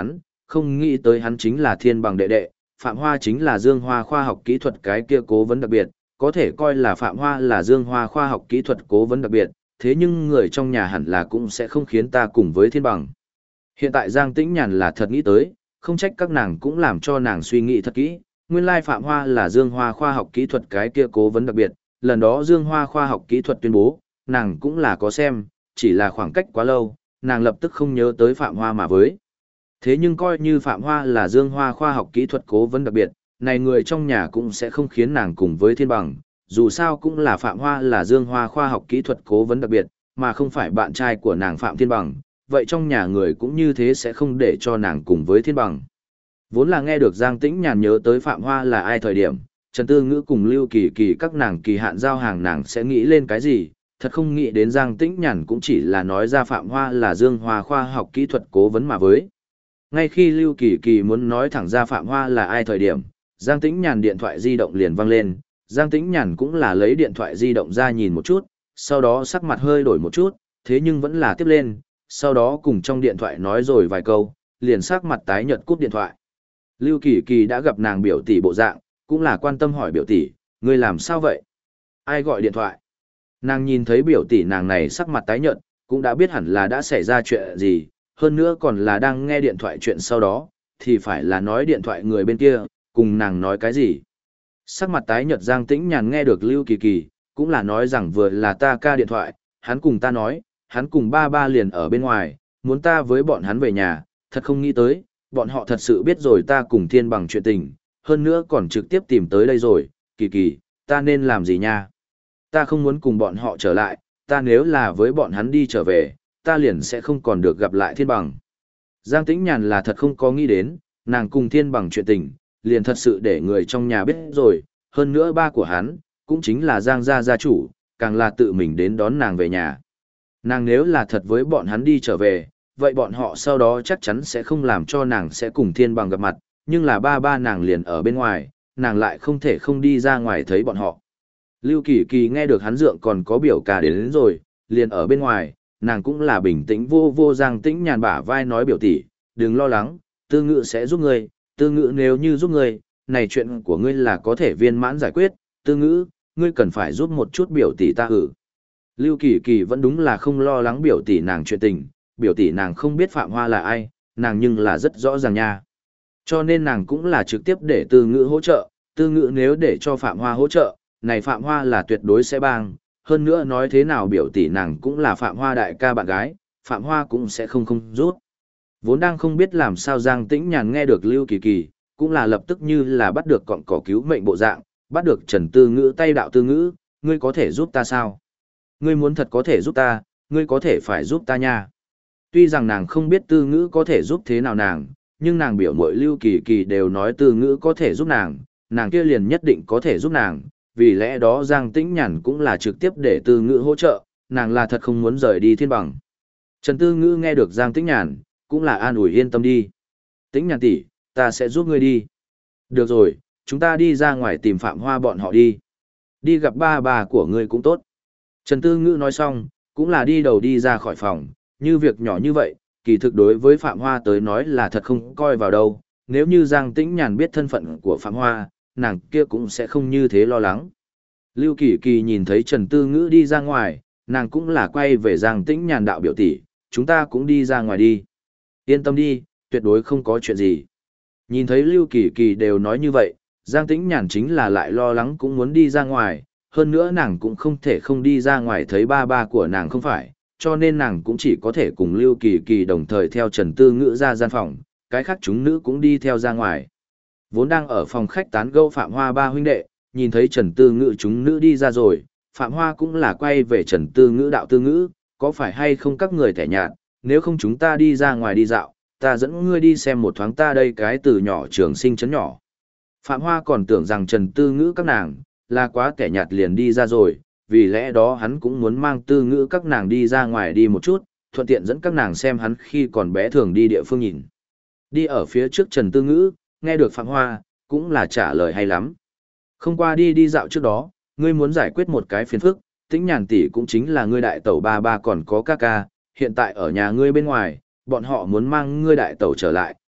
S1: không nghĩ tới hắn chính là Thiên Bằng đệ đệ, Phạm Hoa chính là Dương Hoa khoa học kỹ thuật cái kia cố vấn đặc biệt, có thể coi là Phạm Hoa là Dương Hoa khoa học kỹ thuật cố vấn đặc biệt, thế nhưng người trong nhà hẳn là cũng sẽ không khiến ta cùng với Thiên Bằng. Hiện tại Giang Tĩnh Nhàn là thật nghĩ tới, không trách các nàng cũng làm cho nàng suy nghĩ thật kỹ, nguyên lai Phạm Hoa là Dương Hoa khoa học kỹ thuật cái kia cố vấn đặc biệt, lần đó Dương Hoa khoa học kỹ thuật tuyên bố, nàng cũng là có xem, chỉ là khoảng cách quá lâu, nàng lập tức không nhớ tới Phạm Hoa mà với. Thế nhưng coi như Phạm Hoa là Dương Hoa khoa học kỹ thuật cố vấn đặc biệt, này người trong nhà cũng sẽ không khiến nàng cùng với Thiên Bằng, dù sao cũng là Phạm Hoa là Dương Hoa khoa học kỹ thuật cố vấn đặc biệt, mà không phải bạn trai của nàng Phạm Thiên Bằng, vậy trong nhà người cũng như thế sẽ không để cho nàng cùng với Thiên Bằng. Vốn là nghe được Giang Tĩnh Nhàn nhớ tới Phạm Hoa là ai thời điểm, Trần Tư Ngữ cùng Lưu Kỳ Kỳ các nàng kỳ hạn giao hàng nàng sẽ nghĩ lên cái gì, thật không nghĩ đến Giang Tĩnh Nhàn cũng chỉ là nói ra Phạm Hoa là Dương Hoa khoa học kỹ thuật cố vấn mà với. Ngay khi Lưu Kỳ Kỳ muốn nói thẳng ra Phạm Hoa là ai thời điểm, Giang Tĩnh Nhàn điện thoại di động liền vang lên, Giang Tĩnh Nhàn cũng là lấy điện thoại di động ra nhìn một chút, sau đó sắc mặt hơi đổi một chút, thế nhưng vẫn là tiếp lên, sau đó cùng trong điện thoại nói rồi vài câu, liền sắc mặt tái nhợt cúp điện thoại. Lưu Kỳ Kỳ đã gặp nàng biểu tỷ bộ dạng, cũng là quan tâm hỏi biểu tỷ, ngươi làm sao vậy? Ai gọi điện thoại? Nàng nhìn thấy biểu tỷ nàng này sắc mặt tái nhợt, cũng đã biết hẳn là đã xảy ra chuyện gì, hơn nữa còn là đang nghe điện thoại chuyện sau đó, thì phải là nói điện thoại người bên kia, cùng nàng nói cái gì. Sắc mặt tái nhợt Giang Tĩnh Nhàn nghe được Lưu Kỳ Kỳ, cũng là nói rằng vừa là ta ca điện thoại, hắn cùng ta nói, hắn cùng ba ba liền ở bên ngoài, muốn ta với bọn hắn về nhà, thật không nghĩ tới, bọn họ thật sự biết rồi ta cùng Thiên Bằng chuyện tình, hơn nữa còn trực tiếp tìm tới đây rồi, Kỳ Kỳ, ta nên làm gì nha? Ta không muốn cùng bọn họ trở lại, ta nếu là với bọn hắn đi trở về, ta liền sẽ không còn được gặp lại Thiên Bằng. Giang Tĩnh Nhàn là thật không có nghĩ đến, nàng cùng Thiên Bằng chuyện tình, liền thật sự để người trong nhà biết rồi, hơn nữa ba của hắn, cũng chính là Giang gia gia chủ, càng là tự mình đến đón nàng về nhà. Nàng nếu là thật với bọn hắn đi trở về, vậy bọn họ sau đó chắc chắn sẽ không làm cho nàng sẽ cùng Thiên Bằng gặp mặt, nhưng là ba ba nàng liền ở bên ngoài, nàng lại không thể không đi ra ngoài thấy bọn họ. Lưu Kỳ Kỳ nghe được hắn dượng còn có biểu ca đến rồi, liền ở bên ngoài, nàng cũng là bình tĩnh vô vô Giang Tĩnh Nhàn bả vai nói biểu tỷ, đừng lo lắng, Tư Ngữ sẽ giúp ngươi, Tư Ngữ nếu như giúp ngươi, này chuyện của ngươi là có thể viên mãn giải quyết, Tư Ngữ, ngươi cần phải giúp một chút biểu tỷ ta ử. Lưu Kỳ Kỳ vẫn đúng là không lo lắng biểu tỷ nàng chuyện tình, biểu tỷ nàng không biết Phạm Hoa là ai, nàng nhưng là rất rõ ràng nha. Cho nên nàng cũng là trực tiếp để Tư Ngữ hỗ trợ, Tư Ngữ nếu để cho Phạm Hoa hỗ trợ, này Phạm Hoa là tuyệt đối sẽ bang, hơn nữa nói thế nào biểu tỷ nàng cũng là Phạm Hoa đại ca bạn gái, Phạm Hoa cũng sẽ không rút. Vốn đang không biết làm sao Giang Tĩnh Nhàn nghe được Lưu Kỳ Kỳ, cũng là lập tức như là bắt được cọng cỏ cứu mệnh bộ dạng, bắt được Trần Tư Ngữ tay đạo Tư Ngữ, ngươi có thể giúp ta sao? Ngươi muốn thật có thể giúp ta, ngươi có thể phải giúp ta nha. Tuy rằng nàng không biết Tư Ngữ có thể giúp thế nào nàng, nhưng nàng biểu muội Lưu Kỳ Kỳ đều nói Tư Ngữ có thể giúp nàng kia liền nhất định có thể giúp nàng, vì lẽ đó Giang Tĩnh Nhàn cũng là trực tiếp để Tư Ngữ hỗ trợ, nàng là thật không muốn rời đi Thiên Bằng. Trần Tư Ngữ nghe được Giang Tĩnh Nhàn, cũng là an ủi yên tâm đi. Tĩnh Nhàn tỷ, ta sẽ giúp ngươi đi. Được rồi, chúng ta đi ra ngoài tìm Phạm Hoa bọn họ đi. Đi gặp ba bà của ngươi cũng tốt. Trần Tư Ngữ nói xong, cũng là đi đầu đi ra khỏi phòng, như việc nhỏ như vậy, kỳ thực đối với Phạm Hoa tới nói là thật không coi vào đâu, nếu như Giang Tĩnh Nhàn biết thân phận của Phạm Hoa, nàng kia cũng sẽ không như thế lo lắng. Lưu Kỳ Kỳ nhìn thấy Trần Tư Ngữ đi ra ngoài, nàng cũng là quay về Giang Tĩnh Nhàn đạo biểu tỷ, chúng ta cũng đi ra ngoài đi. Yên tâm đi, tuyệt đối không có chuyện gì. Nhìn thấy Lưu Kỳ Kỳ đều nói như vậy, Giang Tĩnh Nhàn chính là lại lo lắng cũng muốn đi ra ngoài, hơn nữa nàng cũng không thể không đi ra ngoài thấy ba ba của nàng không phải, cho nên nàng cũng chỉ có thể cùng Lưu Kỳ Kỳ đồng thời theo Trần Tư Ngữ ra gian phòng, cái khác chúng nữ cũng đi theo ra ngoài. Vốn đang ở phòng khách tán gẫu Phạm Hoa ba huynh đệ, nhìn thấy Trần Tư Ngữ chúng nữ đi ra rồi, Phạm Hoa cũng là quay về Trần Tư Ngữ đạo Tư Ngữ, có phải hay không các người tẻ nhạt, nếu không chúng ta đi ra ngoài đi dạo, ta dẫn ngươi đi xem một thoáng ta đây cái từ nhỏ trường sinh trấn nhỏ. Phạm Hoa còn tưởng rằng Trần Tư Ngữ các nàng là quá tẻ nhạt liền đi ra rồi, vì lẽ đó hắn cũng muốn mang Tư Ngữ các nàng đi ra ngoài đi một chút, thuận tiện dẫn các nàng xem hắn khi còn bé thường đi địa phương nhìn. Đi ở phía trước Trần Tư Ngữ, nghe được Phạm Hoa, cũng là trả lời hay lắm. Không qua đi dạo trước đó, ngươi muốn giải quyết một cái phiền phức, Tĩnh Nhàn tỷ cũng chính là ngươi đại tẩu ba ba còn có ca ca, hiện tại ở nhà ngươi bên ngoài, bọn họ muốn mang ngươi đại tẩu trở lại,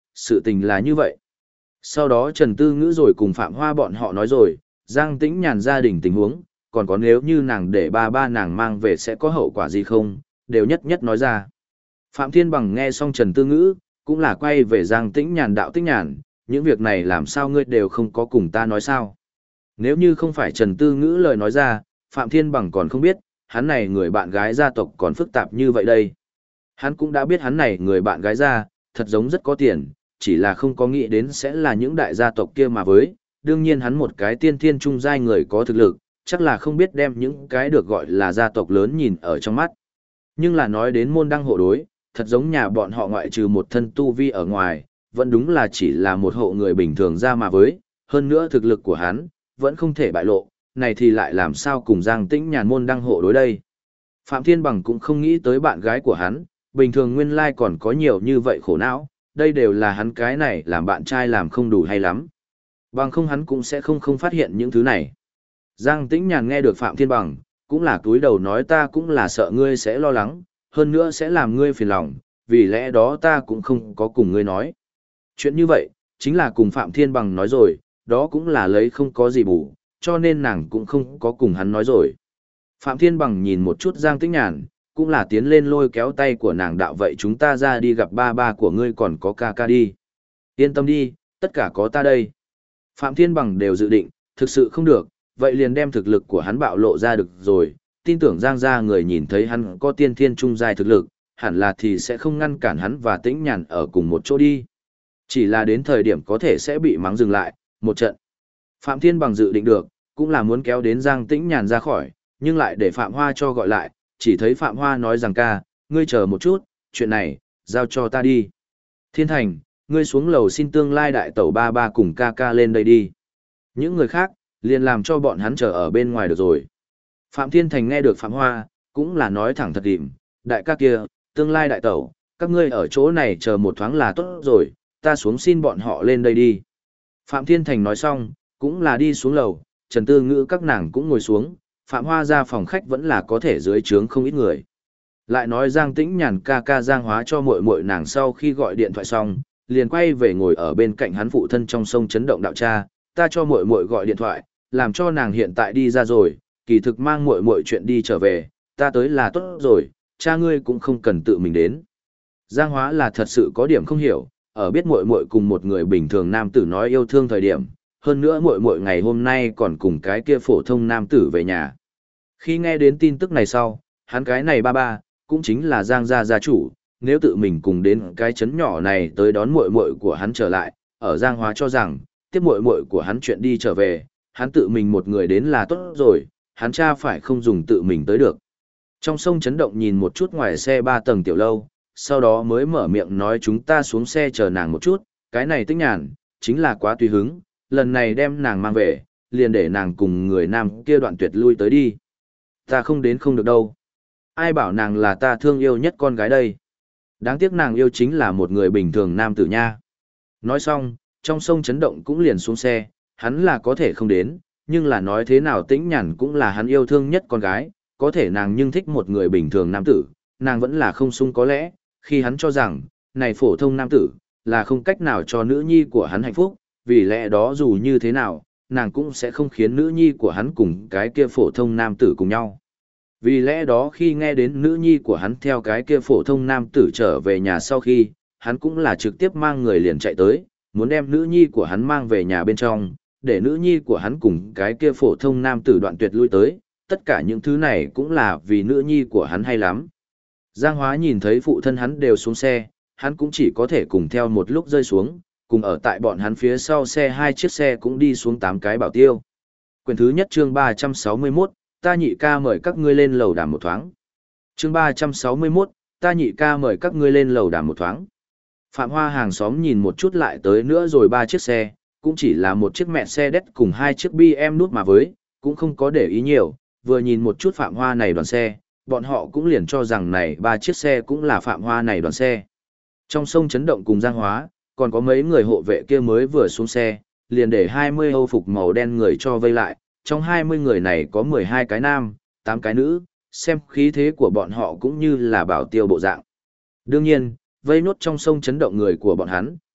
S1: sự tình là như vậy. Sau đó Trần Tư Ngữ rồi cùng Phạm Hoa bọn họ nói rồi, Giang Tĩnh Nhàn gia đình tình huống, còn có nếu như nàng để ba ba nàng mang về sẽ có hậu quả gì không, đều nhất nhất nói ra. Phạm Thiên Bằng nghe xong Trần Tư Ngữ, cũng là quay về Giang Tĩnh Nhàn đạo Tĩnh Nhàn, những việc này làm sao ngươi đều không có cùng ta nói sao. Nếu như không phải Trần Tư Ngữ lời nói ra, Phạm Thiên Bằng còn không biết, hắn này người bạn gái gia tộc còn phức tạp như vậy đây. Hắn cũng đã biết hắn này người bạn gái gia, thật giống rất có tiền, chỉ là không có nghĩ đến sẽ là những đại gia tộc kia mà với, đương nhiên hắn một cái tiên thiên trung giai người có thực lực, chắc là không biết đem những cái được gọi là gia tộc lớn nhìn ở trong mắt. Nhưng là nói đến môn đăng hộ đối, thật giống nhà bọn họ ngoại trừ một thân tu vi ở ngoài, vẫn đúng là chỉ là một hộ người bình thường ra mà với, hơn nữa thực lực của hắn, vẫn không thể bại lộ, này thì lại làm sao cùng Giang Tĩnh Nhàn môn đăng hộ đối đây. Phạm Thiên Bằng cũng không nghĩ tới bạn gái của hắn, bình thường nguyên lai còn có nhiều như vậy khổ não, đây đều là hắn cái này làm bạn trai làm không đủ hay lắm. Bằng không hắn cũng sẽ không phát hiện những thứ này. Giang Tĩnh Nhàn nghe được Phạm Thiên Bằng, cũng là cúi đầu nói ta cũng là sợ ngươi sẽ lo lắng, hơn nữa sẽ làm ngươi phiền lòng, vì lẽ đó ta cũng không có cùng ngươi nói. Chuyện như vậy, chính là cùng Phạm Thiên Bằng nói rồi, đó cũng là lấy không có gì bù, cho nên nàng cũng không có cùng hắn nói rồi. Phạm Thiên Bằng nhìn một chút Giang Tĩnh Nhàn, cũng là tiến lên lôi kéo tay của nàng đạo vậy chúng ta ra đi gặp ba ba của ngươi còn có ca ca đi. Yên tâm đi, tất cả có ta đây. Phạm Thiên Bằng đều dự định, thực sự không được, vậy liền đem thực lực của hắn bạo lộ ra được rồi, tin tưởng Giang gia người nhìn thấy hắn có tiên thiên trung giai thực lực, hẳn là thì sẽ không ngăn cản hắn và Tĩnh Nhàn ở cùng một chỗ đi. Chỉ là đến thời điểm có thể sẽ bị mắng dừng lại, một trận. Phạm Thiên Bằng dự định được, cũng là muốn kéo đến Giang Tĩnh Nhàn ra khỏi, nhưng lại để Phạm Hoa cho gọi lại, chỉ thấy Phạm Hoa nói rằng ca, ngươi chờ một chút, chuyện này, giao cho ta đi. Thiên Thành, ngươi xuống lầu xin tương lai đại tẩu ba ba cùng ca ca lên đây đi. Những người khác, liền làm cho bọn hắn chờ ở bên ngoài được rồi. Phạm Thiên Thành nghe được Phạm Hoa, cũng là nói thẳng thật đìm, đại ca kia, tương lai đại tẩu, các ngươi ở chỗ này chờ một thoáng là tốt rồi, ta xuống xin bọn họ lên đây đi. Phạm Thiên Thành nói xong, cũng là đi xuống lầu, Trần Tư Ngữ các nàng cũng ngồi xuống, Phạm Hoa ra phòng khách vẫn là có thể dưới trướng không ít người. Lại nói Giang Tĩnh Nhàn ca ca Giang Hóa cho muội muội nàng sau khi gọi điện thoại xong, liền quay về ngồi ở bên cạnh hắn phụ thân trong sông chấn động đạo cha, ta cho muội muội gọi điện thoại, làm cho nàng hiện tại đi ra rồi, kỳ thực mang muội muội chuyện đi trở về, ta tới là tốt rồi, cha ngươi cũng không cần tự mình đến. Giang Hóa là thật sự có điểm không hiểu, ở biết muội muội cùng một người bình thường nam tử nói yêu thương thời điểm, hơn nữa muội muội ngày hôm nay còn cùng cái kia phổ thông nam tử về nhà. Khi nghe đến tin tức này sau, hắn cái này ba ba, cũng chính là Giang gia gia chủ, nếu tự mình cùng đến cái chấn nhỏ này tới đón muội muội của hắn trở lại, ở Giang Hóa cho rằng, tiếp muội muội của hắn chuyện đi trở về, hắn tự mình một người đến là tốt rồi, hắn cha phải không dùng tự mình tới được. Trong sông chấn động nhìn một chút ngoài xe 3 tầng tiểu lâu, sau đó mới mở miệng nói chúng ta xuống xe chờ nàng một chút, cái này Tĩnh Nhàn, chính là quá tùy hứng, lần này đem nàng mang về, liền để nàng cùng người nam kia đoạn tuyệt lui tới đi. Ta không đến không được đâu. Ai bảo nàng là ta thương yêu nhất con gái đây. Đáng tiếc nàng yêu chính là một người bình thường nam tử nha. Nói xong, trong sông chấn động cũng liền xuống xe, hắn là có thể không đến, nhưng là nói thế nào Tĩnh Nhàn cũng là hắn yêu thương nhất con gái, có thể nàng nhưng thích một người bình thường nam tử, nàng vẫn là không sung có lẽ, khi hắn cho rằng, này phổ thông nam tử, là không cách nào cho nữ nhi của hắn hạnh phúc, vì lẽ đó dù như thế nào, nàng cũng sẽ không khiến nữ nhi của hắn cùng cái kia phổ thông nam tử cùng nhau. Vì lẽ đó khi nghe đến nữ nhi của hắn theo cái kia phổ thông nam tử trở về nhà sau khi, hắn cũng là trực tiếp mang người liền chạy tới, muốn đem nữ nhi của hắn mang về nhà bên trong, để nữ nhi của hắn cùng cái kia phổ thông nam tử đoạn tuyệt lui tới, tất cả những thứ này cũng là vì nữ nhi của hắn hay lắm. Giang Hóa nhìn thấy phụ thân hắn đều xuống xe, hắn cũng chỉ có thể cùng theo một lúc rơi xuống, cùng ở tại bọn hắn phía sau xe 2 chiếc xe cũng đi xuống 8 cái bảo tiêu. Quyển thứ nhất chương 361, ta nhị ca mời các ngươi lên lầu đàm một thoáng. Chương 361, ta nhị ca mời các ngươi lên lầu đàm một thoáng. Phạm Hoa hàng xóm nhìn một chút lại tới nữa rồi 3 chiếc xe, cũng chỉ là một chiếc Mercedes cùng 2 chiếc BM nút mà với, cũng không có để ý nhiều, vừa nhìn một chút Phạm Hoa này đoàn xe, bọn họ cũng liền cho rằng này 3 chiếc xe cũng là Phạm Hoa này đoàn xe. Trong sông chấn động cùng Giang Hóa, còn có mấy người hộ vệ kia mới vừa xuống xe, liền để 20 Âu phục màu đen người cho vây lại, trong 20 người này có 12 cái nam, 8 cái nữ, xem khí thế của bọn họ cũng như là bảo tiêu bộ dạng. Đương nhiên, vây nốt trong sông chấn động người của bọn hắn,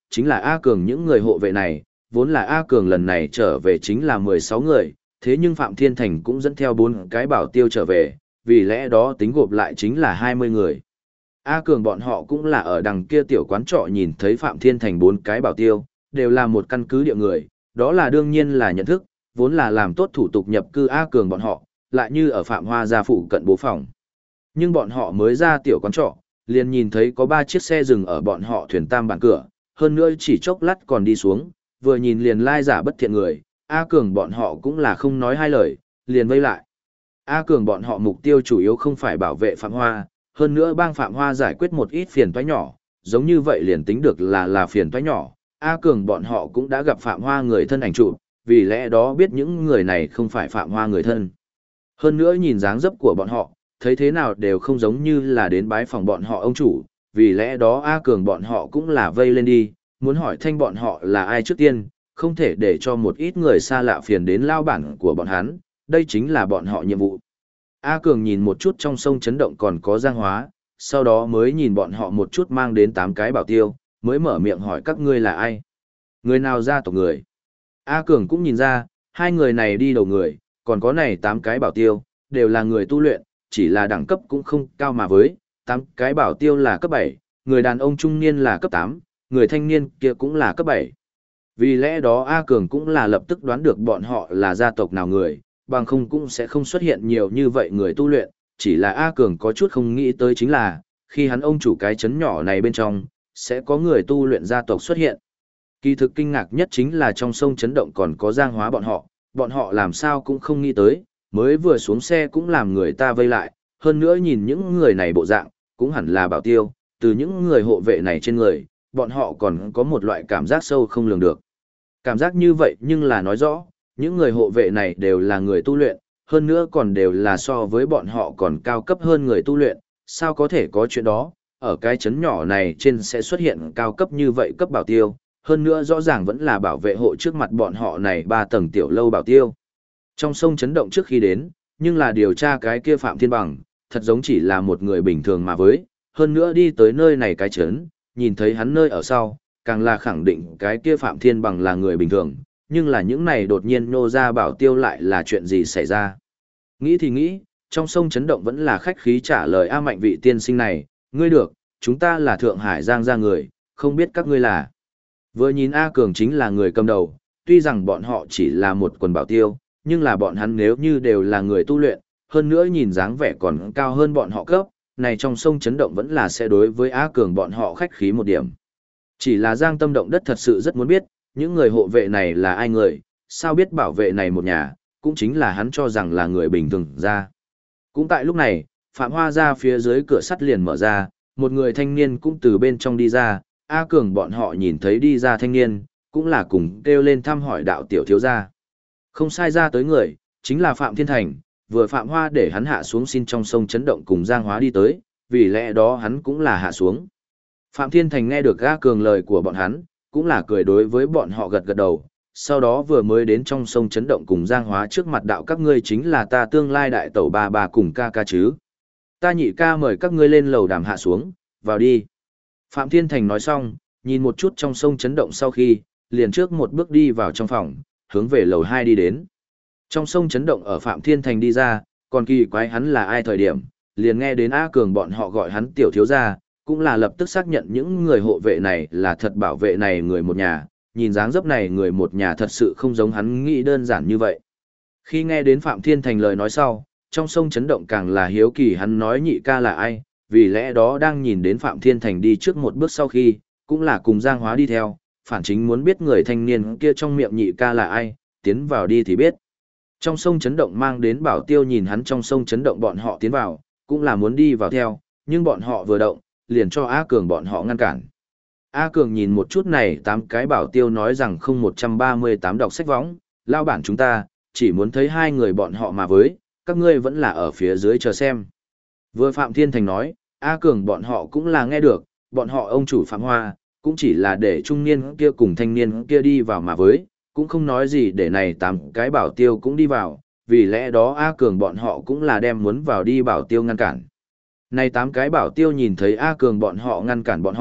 S1: chính là A Cường những người hộ vệ này, vốn là A Cường lần này trở về chính là 16 người, thế nhưng Phạm Thiên Thành cũng dẫn theo 4 cái bảo tiêu trở về, vì lẽ đó tính gộp lại chính là 20 người. A Cường bọn họ cũng là ở đằng kia tiểu quán trọ nhìn thấy Phạm Thiên Thành 4 cái bảo tiêu, đều là một căn cứ địa người, đó là đương nhiên là nhận thức, vốn là làm tốt thủ tục nhập cư A Cường bọn họ, lại như ở Phạm Hoa gia phụ cận bố phòng. Nhưng bọn họ mới ra tiểu quán trọ, liền nhìn thấy có 3 chiếc xe dừng ở bọn họ thuyền tam bản cửa, hơn nữa chỉ chốc lát còn đi xuống, vừa nhìn liền lai giả bất thiện người, A Cường bọn họ cũng là không nói hai lời, liền vây lại. A Cường bọn họ mục tiêu chủ yếu không phải bảo vệ Phạm Hoa, hơn nữa bang Phạm Hoa giải quyết một ít phiền toái nhỏ, giống như vậy liền tính được là phiền toái nhỏ. A Cường bọn họ cũng đã gặp Phạm Hoa người thân ảnh chụp, vì lẽ đó biết những người này không phải Phạm Hoa người thân. Hơn nữa nhìn dáng dấp của bọn họ, thấy thế nào đều không giống như là đến bái phòng bọn họ ông chủ, vì lẽ đó A Cường bọn họ cũng là vây lên đi, muốn hỏi thanh bọn họ là ai trước tiên, không thể để cho một ít người xa lạ phiền đến lao bản của bọn hắn, đây chính là bọn họ nhiệm vụ. A Cường nhìn một chút trong sông chấn động còn có Giang Hóa, sau đó mới nhìn bọn họ một chút mang đến 8 cái bảo tiêu, mới mở miệng hỏi các ngươi là ai? Người nào gia tộc người? A Cường cũng nhìn ra, hai người này đi đầu người, còn có này 8 cái bảo tiêu, đều là người tu luyện, chỉ là đẳng cấp cũng không cao mà với, 8 cái bảo tiêu là cấp 7, người đàn ông trung niên là cấp 8, người thanh niên kia cũng là cấp 7. Vì lẽ đó A Cường cũng là lập tức đoán được bọn họ là gia tộc nào người, bằng không cũng sẽ không xuất hiện nhiều như vậy người tu luyện, chỉ là A Cường có chút không nghĩ tới chính là, khi hắn ông chủ cái chấn nhỏ này bên trong, sẽ có người tu luyện gia tộc xuất hiện. Kỳ thực kinh ngạc nhất chính là trong sông chấn động còn có Giang Hóa bọn họ làm sao cũng không nghĩ tới, mới vừa xuống xe cũng làm người ta vây lại, hơn nữa nhìn những người này bộ dạng, cũng hẳn là bảo tiêu, từ những người hộ vệ này trên người, bọn họ còn có một loại cảm giác sâu không lường được. Cảm giác như vậy nhưng là nói rõ, những người hộ vệ này đều là người tu luyện, hơn nữa còn đều là so với bọn họ còn cao cấp hơn người tu luyện, sao có thể có chuyện đó, ở cái chấn nhỏ này trên sẽ xuất hiện cao cấp như vậy cấp bảo tiêu, hơn nữa rõ ràng vẫn là bảo vệ hộ trước mặt bọn họ này 3 tầng tiểu lâu bảo tiêu. Trong sông chấn động trước khi đến, nhưng là điều tra cái kia Phạm Thiên Bằng, thật giống chỉ là một người bình thường mà với, hơn nữa đi tới nơi này cái chấn, nhìn thấy hắn nơi ở sau, càng là khẳng định cái kia Phạm Thiên Bằng là người bình thường, nhưng là những này đột nhiên nô ra bảo tiêu lại là chuyện gì xảy ra. Nghĩ thì nghĩ, trong sông chấn động vẫn là khách khí trả lời A Mạnh vị tiên sinh này, ngươi được, chúng ta là Thượng Hải Giang gia người, không biết các ngươi là. Vừa nhìn A Cường chính là người cầm đầu, tuy rằng bọn họ chỉ là một quần bảo tiêu, nhưng là bọn hắn nếu như đều là người tu luyện, hơn nữa nhìn dáng vẻ còn cao hơn bọn họ cấp, này trong sông chấn động vẫn là sẽ đối với A Cường bọn họ khách khí một điểm. Chỉ là Giang Tâm Động Đất thật sự rất muốn biết, những người hộ vệ này là ai người, sao biết bảo vệ này một nhà, cũng chính là hắn cho rằng là người bình thường ra. Cũng tại lúc này, Phạm Hoa ra phía dưới cửa sắt liền mở ra, một người thanh niên cũng từ bên trong đi ra, A Cường bọn họ nhìn thấy đi ra thanh niên, cũng là cùng kêu lên thăm hỏi đạo tiểu thiếu gia. Không sai ra tới người, chính là Phạm Thiên Thành, vừa Phạm Hoa để hắn hạ xuống xin trong sông chấn động cùng Giang Hóa đi tới, vì lẽ đó hắn cũng là hạ xuống. Phạm Thiên Thành nghe được A Cường lời của bọn hắn, cũng là cười đối với bọn họ gật gật đầu, sau đó vừa mới đến trong sông chấn động cùng Giang Hóa trước mặt đạo các ngươi chính là ta tương lai đại tẩu bà cùng ca ca chứ. Ta nhị ca mời các ngươi lên lầu đàm hạ xuống, vào đi. Phạm Thiên Thành nói xong, nhìn một chút trong sông chấn động sau khi, liền trước một bước đi vào trong phòng, hướng về lầu 2 đi đến. Trong sông chấn động ở Phạm Thiên Thành đi ra, còn kỳ quái hắn là ai thời điểm, liền nghe đến A Cường bọn họ gọi hắn tiểu thiếu gia, cũng là lập tức xác nhận những người hộ vệ này là thật bảo vệ này người một nhà, nhìn dáng dấp này người một nhà thật sự không giống hắn nghĩ đơn giản như vậy. Khi nghe đến Phạm Thiên Thành lời nói sau, trong sông chấn động càng là hiếu kỳ hắn nói nhị ca là ai, vì lẽ đó đang nhìn đến Phạm Thiên Thành đi trước một bước sau khi, cũng là cùng Giang Hóa đi theo, phản chính muốn biết người thanh niên kia trong miệng nhị ca là ai, tiến vào đi thì biết. Trong sông chấn động mang đến bảo tiêu nhìn hắn trong sông chấn động bọn họ tiến vào, cũng là muốn đi vào theo, nhưng bọn họ vừa động, liền cho A Cường bọn họ ngăn cản. A Cường nhìn một chút này 8 cái bảo tiêu nói rằng không 138 đọc sách võng, lao bản chúng ta, chỉ muốn thấy hai người bọn họ mà với, các ngươi vẫn là ở phía dưới chờ xem. Vừa Phạm Thiên Thành nói, A Cường bọn họ cũng là nghe được, bọn họ ông chủ Phạm Hoa, cũng chỉ là để trung niên kia cùng thanh niên kia đi vào mà với, cũng không nói gì để này 8 cái bảo tiêu cũng đi vào, vì lẽ đó A Cường bọn họ cũng là đem muốn vào đi bảo tiêu ngăn cản. Này 8 cái bảo tiêu nhìn thấy A Cường bọn họ ngăn cản bọn họ,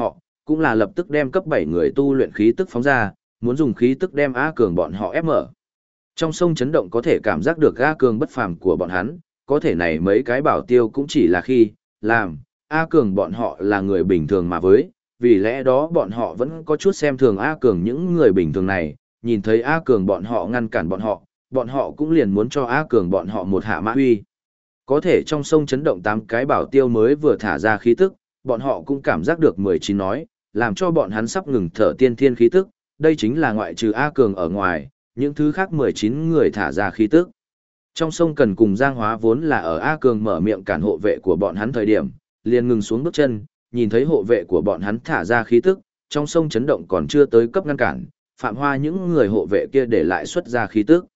S1: cũng là lập tức đem cấp 7 người tu luyện khí tức phóng ra, muốn dùng khí tức đem A Cường bọn họ ép mở. Trong sông chấn động có thể cảm giác được A Cường bất phàm của bọn hắn, có thể này mấy cái bảo tiêu cũng chỉ là khi, làm, A Cường bọn họ là người bình thường mà với, vì lẽ đó bọn họ vẫn có chút xem thường A Cường những người bình thường này, nhìn thấy A Cường bọn họ ngăn cản bọn họ cũng liền muốn cho A Cường bọn họ một hạ mã huy. Có thể trong sông chấn động 8 cái bảo tiêu mới vừa thả ra khí tức, bọn họ cũng cảm giác được 19 nói, làm cho bọn hắn sắp ngừng thở tiên thiên khí tức, đây chính là ngoại trừ A Cường ở ngoài, những thứ khác 19 người thả ra khí tức. Trong sông Cần cùng Giang Hóa vốn là ở A Cường mở miệng cản hộ vệ của bọn hắn thời điểm, liền ngừng xuống bước chân, nhìn thấy hộ vệ của bọn hắn thả ra khí tức, trong sông chấn động còn chưa tới cấp ngăn cản, Phạm Hoa những người hộ vệ kia để lại xuất ra khí tức.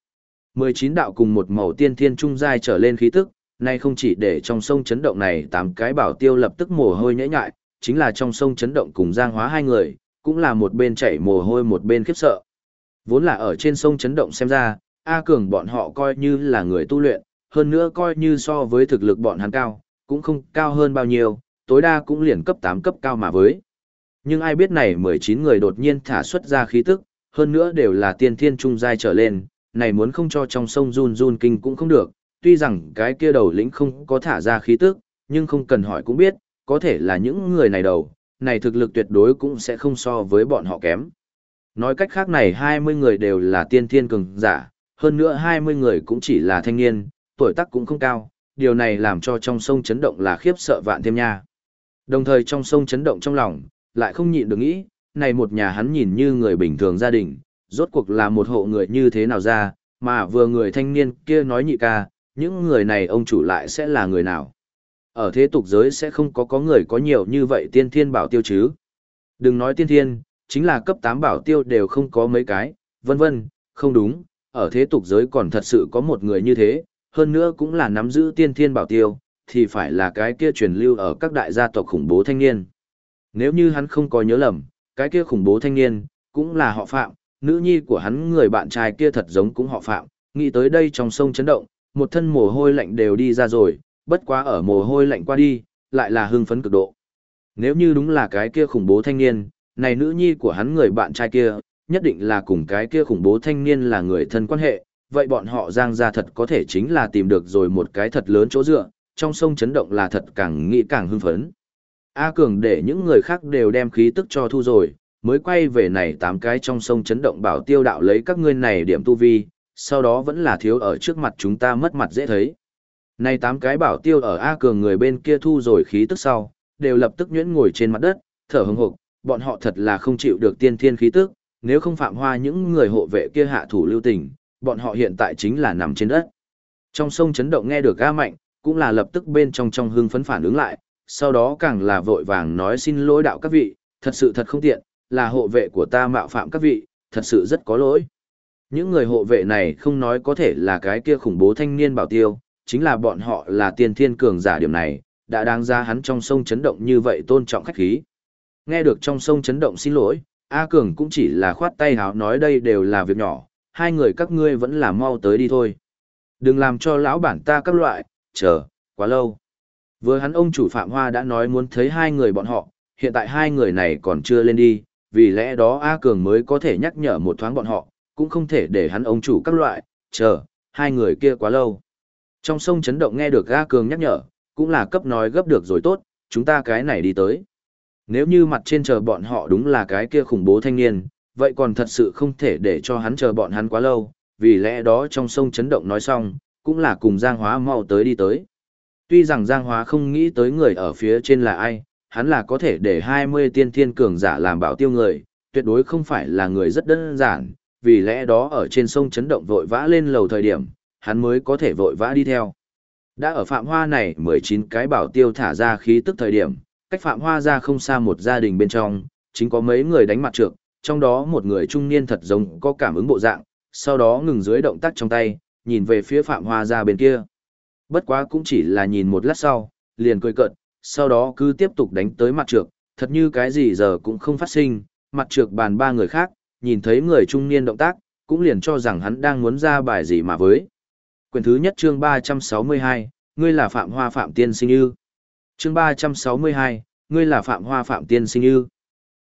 S1: 19 đạo cùng một màu tiên thiên trung giai trở lên khí tức, nay không chỉ để trong sông chấn động này 8 cái bảo tiêu lập tức mồ hôi nhễ nhại, chính là trong sông chấn động cùng Giang Hóa hai người, cũng là một bên chảy mồ hôi một bên khiếp sợ. Vốn là ở trên sông chấn động xem ra, A Cường bọn họ coi như là người tu luyện, hơn nữa coi như so với thực lực bọn hắn cao, cũng không cao hơn bao nhiêu, tối đa cũng liền cấp 8 cấp cao mà với. Nhưng ai biết này 19 người đột nhiên thả xuất ra khí tức, hơn nữa đều là tiên thiên trung giai trở lên, này muốn không cho trong sông run run kinh cũng không được, tuy rằng cái kia đầu lĩnh không có thả ra khí tức, nhưng không cần hỏi cũng biết, có thể là những người này đầu, này thực lực tuyệt đối cũng sẽ không so với bọn họ kém. Nói cách khác này 20 người đều là tiên thiên cường giả, hơn nữa 20 người cũng chỉ là thanh niên, tuổi tác cũng không cao, điều này làm cho trong sông chấn động là khiếp sợ vạn thêm nha. Đồng thời trong sông chấn động trong lòng, lại không nhịn được nghĩ, này một nhà hắn nhìn như người bình thường gia đình, rốt cuộc là một hộ người như thế nào ra, mà vừa người thanh niên kia nói nhị ca, những người này ông chủ lại sẽ là người nào. Ở thế tục giới sẽ không có người có nhiều như vậy tiên thiên bảo tiêu chứ. Đừng nói tiên thiên, chính là cấp 8 bảo tiêu đều không có mấy cái, vân vân, không đúng, ở thế tục giới còn thật sự có một người như thế, hơn nữa cũng là nắm giữ tiên thiên bảo tiêu, thì phải là cái kia truyền lưu ở các đại gia tộc khủng bố thanh niên. Nếu như hắn không có nhớ lầm, cái kia khủng bố thanh niên, cũng là họ Phạm, nữ nhi của hắn người bạn trai kia thật giống cũng họ Phạm, nghĩ tới đây trong sông chấn động, một thân mồ hôi lạnh đều đi ra rồi, bất quá ở mồ hôi lạnh qua đi, lại là hưng phấn cực độ. Nếu như đúng là cái kia khủng bố thanh niên, này nữ nhi của hắn người bạn trai kia, nhất định là cùng cái kia khủng bố thanh niên là người thân quan hệ, vậy bọn họ Giang gia thật có thể chính là tìm được rồi một cái thật lớn chỗ dựa, trong sông chấn động là thật càng nghĩ càng hưng phấn. A Cường để những người khác đều đem khí tức cho thu rồi, mới quay về này 8 cái trong sông chấn động bảo tiêu đạo lấy các ngươi này điểm tu vi, sau đó vẫn là thiếu ở trước mặt chúng ta mất mặt dễ thấy. Này 8 cái bảo tiêu ở A Cường người bên kia thu rồi khí tức sau, đều lập tức nhuyễn ngồi trên mặt đất, thở hừng hực, bọn họ thật là không chịu được tiên thiên khí tức, nếu không Phạm Hoa những người hộ vệ kia hạ thủ lưu tình, bọn họ hiện tại chính là nằm trên đất. Trong sông chấn động nghe được A Mạnh, cũng là lập tức bên trong hưng phấn phản ứng lại, sau đó càng là vội vàng nói xin lỗi đạo các vị, thật sự thật không tiện, là hộ vệ của ta mạo phạm các vị, thật sự rất có lỗi. Những người hộ vệ này không nói có thể là cái kia khủng bố thanh niên bảo tiêu, chính là bọn họ là tiên thiên cường giả điểm này, đã đáng ra hắn trong sông chấn động như vậy tôn trọng khách khí. Nghe được trong sông chấn động xin lỗi, A Cường cũng chỉ là khoát tay háo nói đây đều là việc nhỏ, hai người các ngươi vẫn là mau tới đi thôi. Đừng làm cho lão bản ta các loại, chờ, quá lâu. Vừa hắn ông chủ Phạm Hoa đã nói muốn thấy hai người bọn họ, hiện tại hai người này còn chưa lên đi, vì lẽ đó A Cường mới có thể nhắc nhở một thoáng bọn họ, cũng không thể để hắn ông chủ các loại, chờ, hai người kia quá lâu. Trong sông chấn động nghe được A Cường nhắc nhở, cũng là cấp nói gấp được rồi tốt, chúng ta cái này đi tới. Nếu như mặt trên chờ bọn họ đúng là cái kia khủng bố thanh niên, vậy còn thật sự không thể để cho hắn chờ bọn hắn quá lâu, vì lẽ đó trong sông chấn động nói xong, cũng là cùng Giang Hóa mau tới đi tới. Tuy rằng Giang Hóa không nghĩ tới người ở phía trên là ai, hắn là có thể để 20 tiên thiên cường giả làm bảo tiêu người, tuyệt đối không phải là người rất đơn giản, vì lẽ đó ở trên sông chấn động vội vã lên lầu thời điểm, hắn mới có thể vội vã đi theo. Đã ở Phạm Hoa này 19 cái bảo tiêu thả ra khí tức thời điểm, cách Phạm Hoa ra không xa một gia đình bên trong, chính có mấy người đánh mặt trược, trong đó một người trung niên thật giống có cảm ứng bộ dạng, sau đó ngừng dưới động tác trong tay, nhìn về phía Phạm Hoa ra bên kia. Bất quá cũng chỉ là nhìn một lát sau, liền cười cợt, sau đó cứ tiếp tục đánh tới mặt trược, thật như cái gì giờ cũng không phát sinh, mặt trược bàn ba người khác, nhìn thấy người trung niên động tác, cũng liền cho rằng hắn đang muốn ra bài gì mà với. Quyển thứ nhất chương 362, ngươi là Phạm Hoa Phạm Tiên Sinh Ư. Chương 362, ngươi là Phạm Hoa Phạm Tiên Sinh Ư.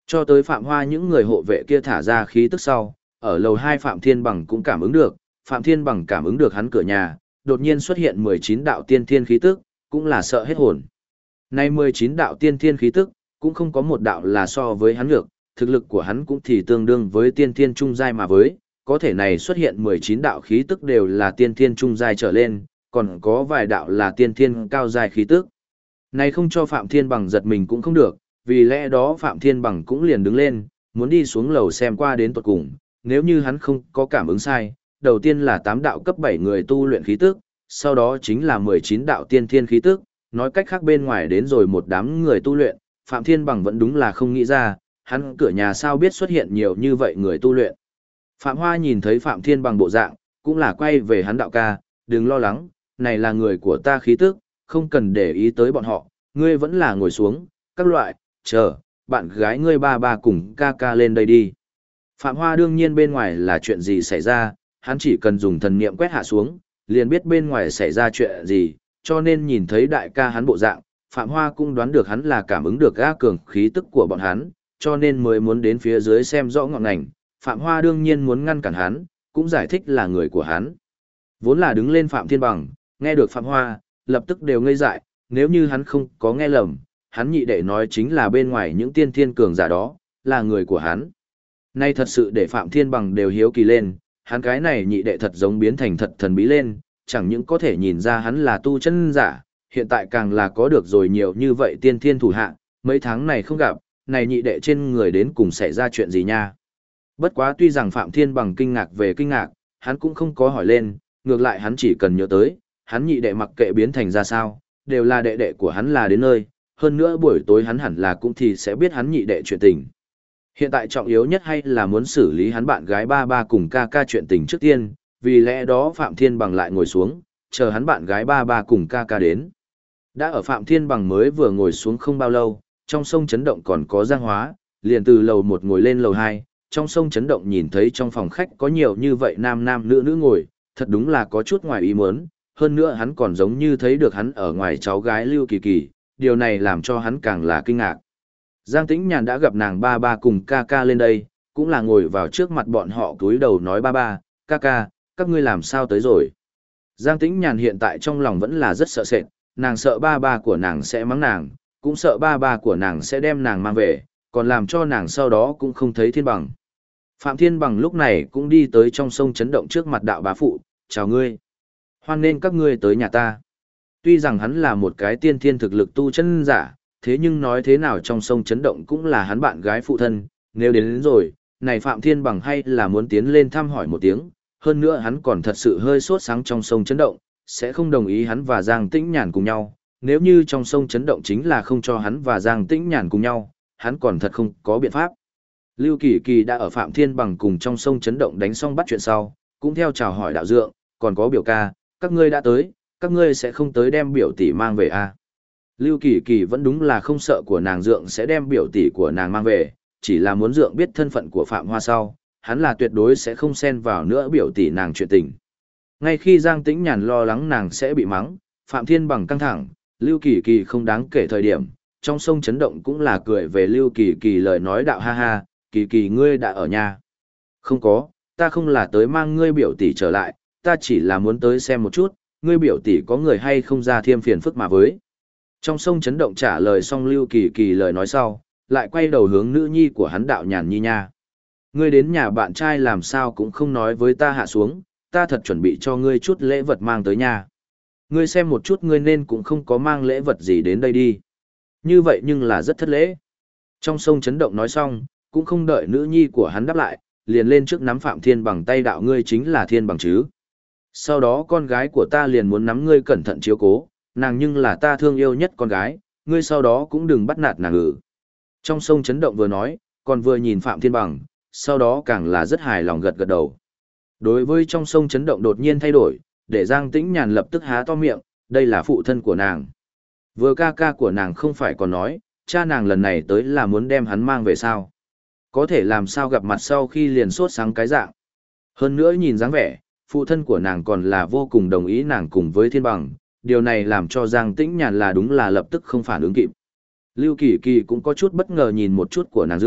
S1: Cho tới Phạm Hoa những người hộ vệ kia thả ra khí tức sau, ở lầu 2 Phạm Thiên Bằng cũng cảm ứng được, Phạm Thiên Bằng cảm ứng được hắn cửa nhà, đột nhiên xuất hiện 19 đạo tiên thiên khí tức, cũng là sợ hết hồn. Nay 19 đạo tiên thiên khí tức, cũng không có một đạo là so với hắn được, thực lực của hắn cũng thì tương đương với tiên thiên trung giai mà với, có thể này xuất hiện 19 đạo khí tức đều là tiên thiên trung giai trở lên, còn có vài đạo là tiên thiên cao giai khí tức. Này không cho Phạm Thiên Bằng giật mình cũng không được, vì lẽ đó Phạm Thiên Bằng cũng liền đứng lên, muốn đi xuống lầu xem qua đến tuột cùng, nếu như hắn không có cảm ứng sai, đầu tiên là 8 đạo cấp 7 người tu luyện khí tức, sau đó chính là 19 đạo tiên thiên khí tức, nói cách khác bên ngoài đến rồi một đám người tu luyện, Phạm Thiên Bằng vẫn đúng là không nghĩ ra, hắn cửa nhà sao biết xuất hiện nhiều như vậy người tu luyện. Phạm Hoa nhìn thấy Phạm Thiên Bằng bộ dạng, cũng là quay về hắn đạo ca, đừng lo lắng, này là người của ta khí tức, không cần để ý tới bọn họ, ngươi vẫn là ngồi xuống, các loại, chờ, bạn gái ngươi ba ba cùng ca ca lên đây đi. Phạm Hoa đương nhiên bên ngoài là chuyện gì xảy ra, hắn chỉ cần dùng thần niệm quét hạ xuống, liền biết bên ngoài xảy ra chuyện gì, cho nên nhìn thấy đại ca hắn bộ dạng, Phạm Hoa cũng đoán được hắn là cảm ứng được A cường khí tức của bọn hắn, cho nên mới muốn đến phía dưới xem rõ ngọn ngành. Phạm Hoa đương nhiên muốn ngăn cản hắn, cũng giải thích là người của hắn. Vốn là đứng lên Phạm Thiên Bằng, nghe được Phạm Hoa, lập tức đều ngây dại, nếu như hắn không có nghe lầm, hắn nhị đệ nói chính là bên ngoài những tiên thiên cường giả đó, là người của hắn. Nay thật sự để Phạm Thiên Bằng đều hiếu kỳ lên, hắn cái này nhị đệ thật giống biến thành thật thần bí lên, chẳng những có thể nhìn ra hắn là tu chân giả, hiện tại càng là có được rồi nhiều như vậy tiên thiên thủ hạ, mấy tháng này không gặp, này nhị đệ trên người đến cùng xảy ra chuyện gì nha. Bất quá tuy rằng Phạm Thiên Bằng kinh ngạc về kinh ngạc, hắn cũng không có hỏi lên, ngược lại hắn chỉ cần nhớ tới, hắn nhị đệ mặc kệ biến thành ra sao, đều là đệ đệ của hắn là đến nơi, hơn nữa buổi tối hắn hẳn là cũng thì sẽ biết hắn nhị đệ chuyện tình. Hiện tại trọng yếu nhất hay là muốn xử lý hắn bạn gái ba ba cùng ca ca chuyện tình trước tiên, vì lẽ đó Phạm Thiên Bằng lại ngồi xuống, chờ hắn bạn gái ba ba cùng ca ca đến. Đã ở Phạm Thiên Bằng mới vừa ngồi xuống không bao lâu, trong sông chấn động còn có giang hóa, liền từ lầu 1 ngồi lên lầu 2, trong sông chấn động nhìn thấy trong phòng khách có nhiều như vậy nam nam nữ nữ ngồi, thật đúng là có chút ngoài ý muốn, hơn nữa hắn còn giống như thấy được hắn ở ngoài cháu gái Lưu Kỳ Kỳ, điều này làm cho hắn càng là kinh ngạc. Giang Tĩnh Nhàn đã gặp nàng ba ba cùng ca ca lên đây, cũng là ngồi vào trước mặt bọn họ cúi đầu nói ba ba, ca ca, các ngươi làm sao tới rồi. Giang Tĩnh Nhàn hiện tại trong lòng vẫn là rất sợ sệt, nàng sợ ba ba của nàng sẽ mắng nàng, cũng sợ ba ba của nàng sẽ đem nàng mang về, còn làm cho nàng sau đó cũng không thấy Thiên Bằng. Phạm Thiên Bằng lúc này cũng đi tới trong sông chấn động trước mặt đạo bá phụ, chào ngươi. Hoan nên các ngươi tới nhà ta. Tuy rằng hắn là một cái tiên thiên thực lực tu chân giả, thế nhưng nói thế nào trong sông chấn động cũng là hắn bạn gái phụ thân, nếu đến rồi, này Phạm Thiên Bằng hay là muốn tiến lên thăm hỏi một tiếng, hơn nữa hắn còn thật sự hơi sốt sáng trong sông chấn động, sẽ không đồng ý hắn và Giang Tĩnh Nhàn cùng nhau, nếu như trong sông chấn động chính là không cho hắn và Giang Tĩnh Nhàn cùng nhau, hắn còn thật không có biện pháp. Lưu Kỳ Kỳ đã ở Phạm Thiên Bằng cùng trong sông chấn động đánh xong bắt chuyện sau, cũng theo chào hỏi đạo dượng, còn có biểu ca, các ngươi đã tới, các ngươi sẽ không tới đem biểu tỷ mang về à. Lưu Kỳ Kỳ vẫn đúng là không sợ của nàng dượng sẽ đem biểu tỷ của nàng mang về, chỉ là muốn dượng biết thân phận của Phạm Hoa sau, hắn là tuyệt đối sẽ không xen vào nữa biểu tỷ nàng chuyện tình. Ngay khi Giang Tĩnh Nhàn lo lắng nàng sẽ bị mắng, Phạm Thiên Bằng căng thẳng, Lưu Kỳ Kỳ không đáng kể thời điểm, trong sông chấn động cũng là cười về Lưu Kỳ Kỳ lời nói đạo ha ha, Kỳ Kỳ ngươi đã ở nhà. Không có, ta không là tới mang ngươi biểu tỷ trở lại, ta chỉ là muốn tới xem một chút, ngươi biểu tỷ có người hay không ra thêm phiền phức mà với. Trong sông chấn động trả lời xong Lưu Kỳ Kỳ lời nói sau, lại quay đầu hướng nữ nhi của hắn đạo Nhàn Nhi nha. Ngươi đến nhà bạn trai làm sao cũng không nói với ta hạ xuống, ta thật chuẩn bị cho ngươi chút lễ vật mang tới nhà. Ngươi xem một chút ngươi nên cũng không có mang lễ vật gì đến đây đi. Như vậy nhưng là rất thất lễ. Trong sông chấn động nói xong, cũng không đợi nữ nhi của hắn đáp lại, liền lên trước nắm Phạm Thiên Bằng tay đạo ngươi chính là Thiên Bằng chứ. Sau đó con gái của ta liền muốn nắm ngươi cẩn thận chiếu cố, nàng nhưng là ta thương yêu nhất con gái, ngươi sau đó cũng đừng bắt nạt nàng ử. Trong sông chấn động vừa nói, còn vừa nhìn Phạm Thiên Bằng, sau đó càng là rất hài lòng gật gật đầu. Đối với trong sông chấn động đột nhiên thay đổi, để Giang Tĩnh Nhàn lập tức há to miệng, đây là phụ thân của nàng. Vừa ca ca của nàng không phải còn nói, cha nàng lần này tới là muốn đem hắn mang về sao. Có thể làm sao gặp mặt sau khi liền sốt sáng cái dạng. Hơn nữa nhìn dáng vẻ, phụ thân của nàng còn là vô cùng đồng ý nàng cùng với Thiên Bằng, điều này làm cho Giang Tĩnh Nhàn là đúng là lập tức không phản ứng kịp. Lưu Kỳ Kỳ cũng có chút bất ngờ nhìn một chút của nàng dượng,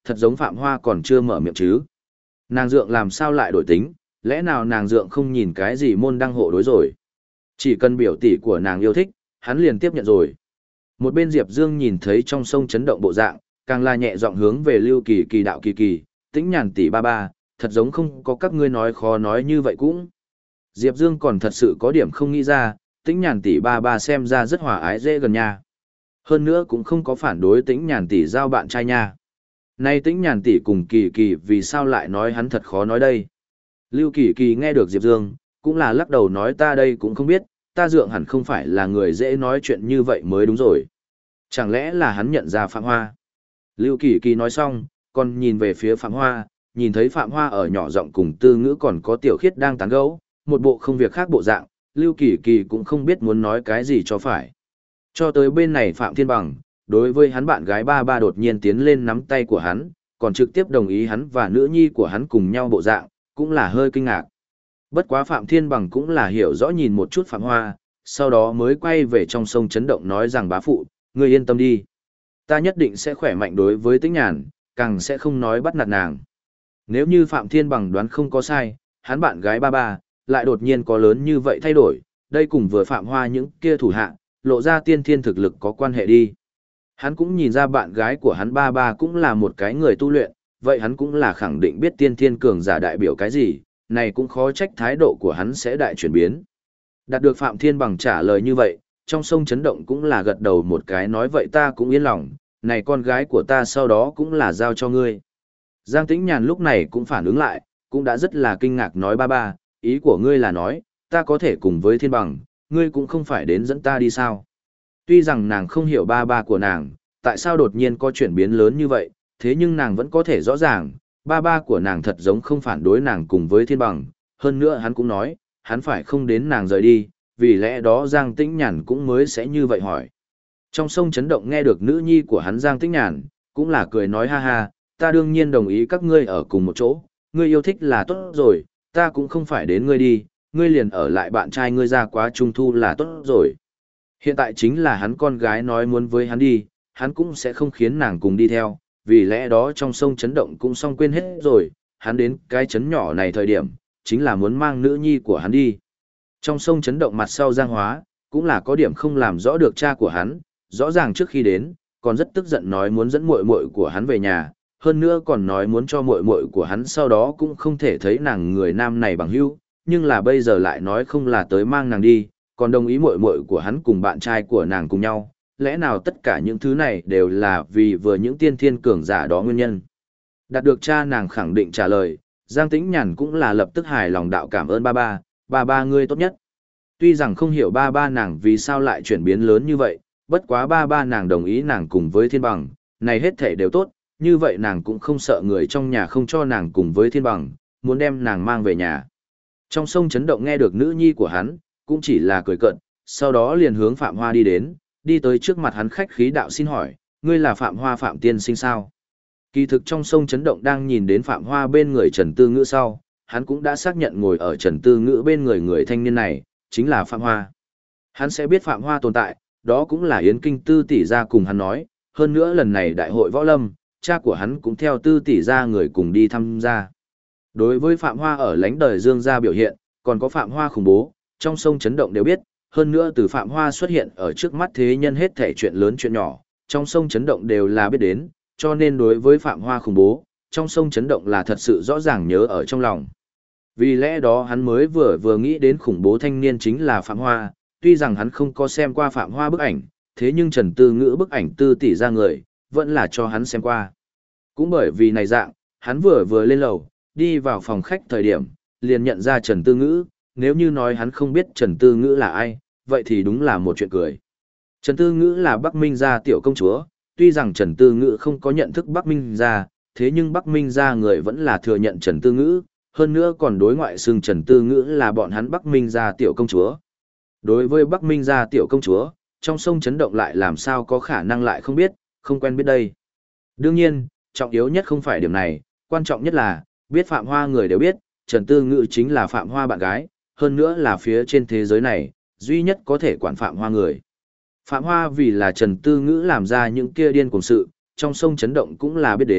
S1: thật giống Phạm Hoa còn chưa mở miệng chứ. Nàng dượng làm sao lại đổi tính, lẽ nào nàng dượng không nhìn cái gì môn đăng hộ đối rồi. Chỉ cần biểu tỷ của nàng yêu thích, hắn liền tiếp nhận rồi. Một bên Diệp Dương nhìn thấy trong sông chấn động bộ dạng, càng là nhẹ giọng hướng về Lưu Kỳ Kỳ đạo Kỳ Kỳ, Tĩnh Nhàn tỷ ba ba, thật giống không có các ngươi nói khó nói như vậy cũng. Diệp Dương còn thật sự có điểm không nghĩ ra, Tĩnh Nhàn tỷ ba ba xem ra rất hòa ái dễ gần nha. Hơn nữa cũng không có phản đối Tĩnh Nhàn tỷ giao bạn trai nha. Nay Tĩnh Nhàn tỷ cùng Kỳ Kỳ vì sao lại nói hắn thật khó nói đây. Lưu Kỳ Kỳ nghe được Diệp Dương, cũng là lắc đầu nói ta đây cũng không biết, ta dượng hẳn không phải là người dễ nói chuyện như vậy mới đúng rồi. Chẳng lẽ là hắn nhận ra Phạm Hoa? Lưu Kỳ Kỳ nói xong, còn nhìn về phía Phạm Hoa, nhìn thấy Phạm Hoa ở nhỏ giọng cùng Tư Ngữ còn có Tiểu Khiết đang tán gẫu, một bộ không việc khác bộ dạng, Lưu Kỳ Kỳ cũng không biết muốn nói cái gì cho phải. Cho tới bên này Phạm Thiên Bằng, đối với hắn bạn gái ba ba đột nhiên tiến lên nắm tay của hắn, còn trực tiếp đồng ý hắn và nữ nhi của hắn cùng nhau bộ dạng, cũng là hơi kinh ngạc. Bất quá Phạm Thiên Bằng cũng là hiểu rõ nhìn một chút Phạm Hoa, sau đó mới quay về trong sông chấn động nói rằng bá phụ, ngươi yên tâm đi. Ta nhất định sẽ khỏe mạnh đối với Tĩnh Nhàn, càng sẽ không nói bắt nạt nàng. Nếu như Phạm Thiên Bằng đoán không có sai, hắn bạn gái ba ba, lại đột nhiên có lớn như vậy thay đổi, đây cùng vừa Phạm Hoa những kia thủ hạ, lộ ra tiên thiên thực lực có quan hệ đi. Hắn cũng nhìn ra bạn gái của hắn ba ba cũng là một cái người tu luyện, vậy hắn cũng là khẳng định biết tiên thiên cường giả đại biểu cái gì, này cũng khó trách thái độ của hắn sẽ đại chuyển biến. Đạt được Phạm Thiên Bằng trả lời như vậy, trong sông chấn động cũng là gật đầu một cái nói vậy ta cũng yên lòng, này con gái của ta sau đó cũng là giao cho ngươi. Giang Tĩnh Nhàn lúc này cũng phản ứng lại, cũng đã rất là kinh ngạc nói ba ba, ý của ngươi là nói, ta có thể cùng với Thiên Bằng, ngươi cũng không phải đến dẫn ta đi sao. Tuy rằng nàng không hiểu ba ba của nàng, tại sao đột nhiên có chuyển biến lớn như vậy, thế nhưng nàng vẫn có thể rõ ràng, ba ba của nàng thật giống không phản đối nàng cùng với Thiên Bằng, hơn nữa hắn cũng nói, hắn phải không đến nàng rời đi, vì lẽ đó Giang Tĩnh Nhàn cũng mới sẽ như vậy hỏi. Trong sông chấn động nghe được nữ nhi của hắn Giang Tĩnh Nhàn, cũng là cười nói ha ha, ta đương nhiên đồng ý các ngươi ở cùng một chỗ, ngươi yêu thích là tốt rồi, ta cũng không phải đến ngươi đi, ngươi liền ở lại bạn trai ngươi ra quá trung thu là tốt rồi. Hiện tại chính là hắn con gái nói muốn với hắn đi, hắn cũng sẽ không khiến nàng cùng đi theo, vì lẽ đó trong sông chấn động cũng xong quên hết rồi, hắn đến cái chấn nhỏ này thời điểm, chính là muốn mang nữ nhi của hắn đi. Trong sông chấn động mặt sau Giang Hóa, cũng là có điểm không làm rõ được cha của hắn, rõ ràng trước khi đến, còn rất tức giận nói muốn dẫn muội muội của hắn về nhà, hơn nữa còn nói muốn cho muội muội của hắn sau đó cũng không thể thấy nàng người nam này bằng hữu, nhưng là bây giờ lại nói không là tới mang nàng đi, còn đồng ý muội muội của hắn cùng bạn trai của nàng cùng nhau, lẽ nào tất cả những thứ này đều là vì vừa những tiên thiên cường giả đó nguyên nhân. Đạt được cha nàng khẳng định trả lời, Giang Tĩnh Nhàn cũng là lập tức hài lòng đạo cảm ơn ba ba ngươi tốt nhất. Tuy rằng không hiểu ba ba nàng vì sao lại chuyển biến lớn như vậy, bất quá ba ba nàng đồng ý nàng cùng với Thiên Bằng, này hết thể đều tốt, như vậy nàng cũng không sợ người trong nhà không cho nàng cùng với Thiên Bằng, muốn đem nàng mang về nhà. Trong sông chấn động nghe được nữ nhi của hắn, cũng chỉ là cười cợt, sau đó liền hướng Phạm Hoa đi đến, đi tới trước mặt hắn khách khí đạo xin hỏi, ngươi là Phạm Hoa Phạm tiên sinh sao? Kỳ thực trong sông chấn động đang nhìn đến Phạm Hoa bên người Trần Tư Ngữ sau, hắn cũng đã xác nhận ngồi ở Trần Tư Ngữ bên người người thanh niên này, chính là Phạm Hoa. Hắn sẽ biết Phạm Hoa tồn tại, đó cũng là Yến Kinh Tư tỷ gia cùng hắn nói, hơn nữa lần này đại hội võ lâm, cha của hắn cũng theo Tư tỷ gia người cùng đi tham gia. Đối với Phạm Hoa ở lãnh đời Dương gia biểu hiện, còn có Phạm Hoa khủng bố, trong sông chấn động đều biết, hơn nữa từ Phạm Hoa xuất hiện ở trước mắt thế nhân hết thảy chuyện lớn chuyện nhỏ, trong sông chấn động đều là biết đến, cho nên đối với Phạm Hoa khủng bố, trong sông chấn động là thật sự rõ ràng nhớ ở trong lòng. Vì lẽ đó hắn mới vừa nghĩ đến khủng bố thanh niên chính là Phạm Hoa, tuy rằng hắn không có xem qua Phạm Hoa bức ảnh, thế nhưng Trần Tư Ngữ bức ảnh Tư tỷ ra người, vẫn là cho hắn xem qua. Cũng bởi vì này dạng, hắn vừa lên lầu, đi vào phòng khách thời điểm, liền nhận ra Trần Tư Ngữ, nếu như nói hắn không biết Trần Tư Ngữ là ai, vậy thì đúng là một chuyện cười. Trần Tư Ngữ là Bắc Minh gia tiểu công chúa, tuy rằng Trần Tư Ngữ không có nhận thức Bắc Minh gia, thế nhưng Bắc Minh gia người vẫn là thừa nhận Trần Tư Ngữ, hơn nữa còn đối ngoại xưng Trần Tư Ngữ là bọn hắn Bắc Minh gia tiểu công chúa. Đối với Bắc Minh gia tiểu công chúa, trong sông chấn động lại làm sao có khả năng lại không biết, không quen biết đây. Đương nhiên, trọng yếu nhất không phải điểm này, quan trọng nhất là, biết Phạm Hoa người đều biết, Trần Tư Ngữ chính là Phạm Hoa bạn gái, hơn nữa là phía trên thế giới này, duy nhất có thể quản Phạm Hoa người. Phạm Hoa vì là Trần Tư Ngữ làm ra những kia điên cuồng sự, trong sông chấn động cũng là biết đến,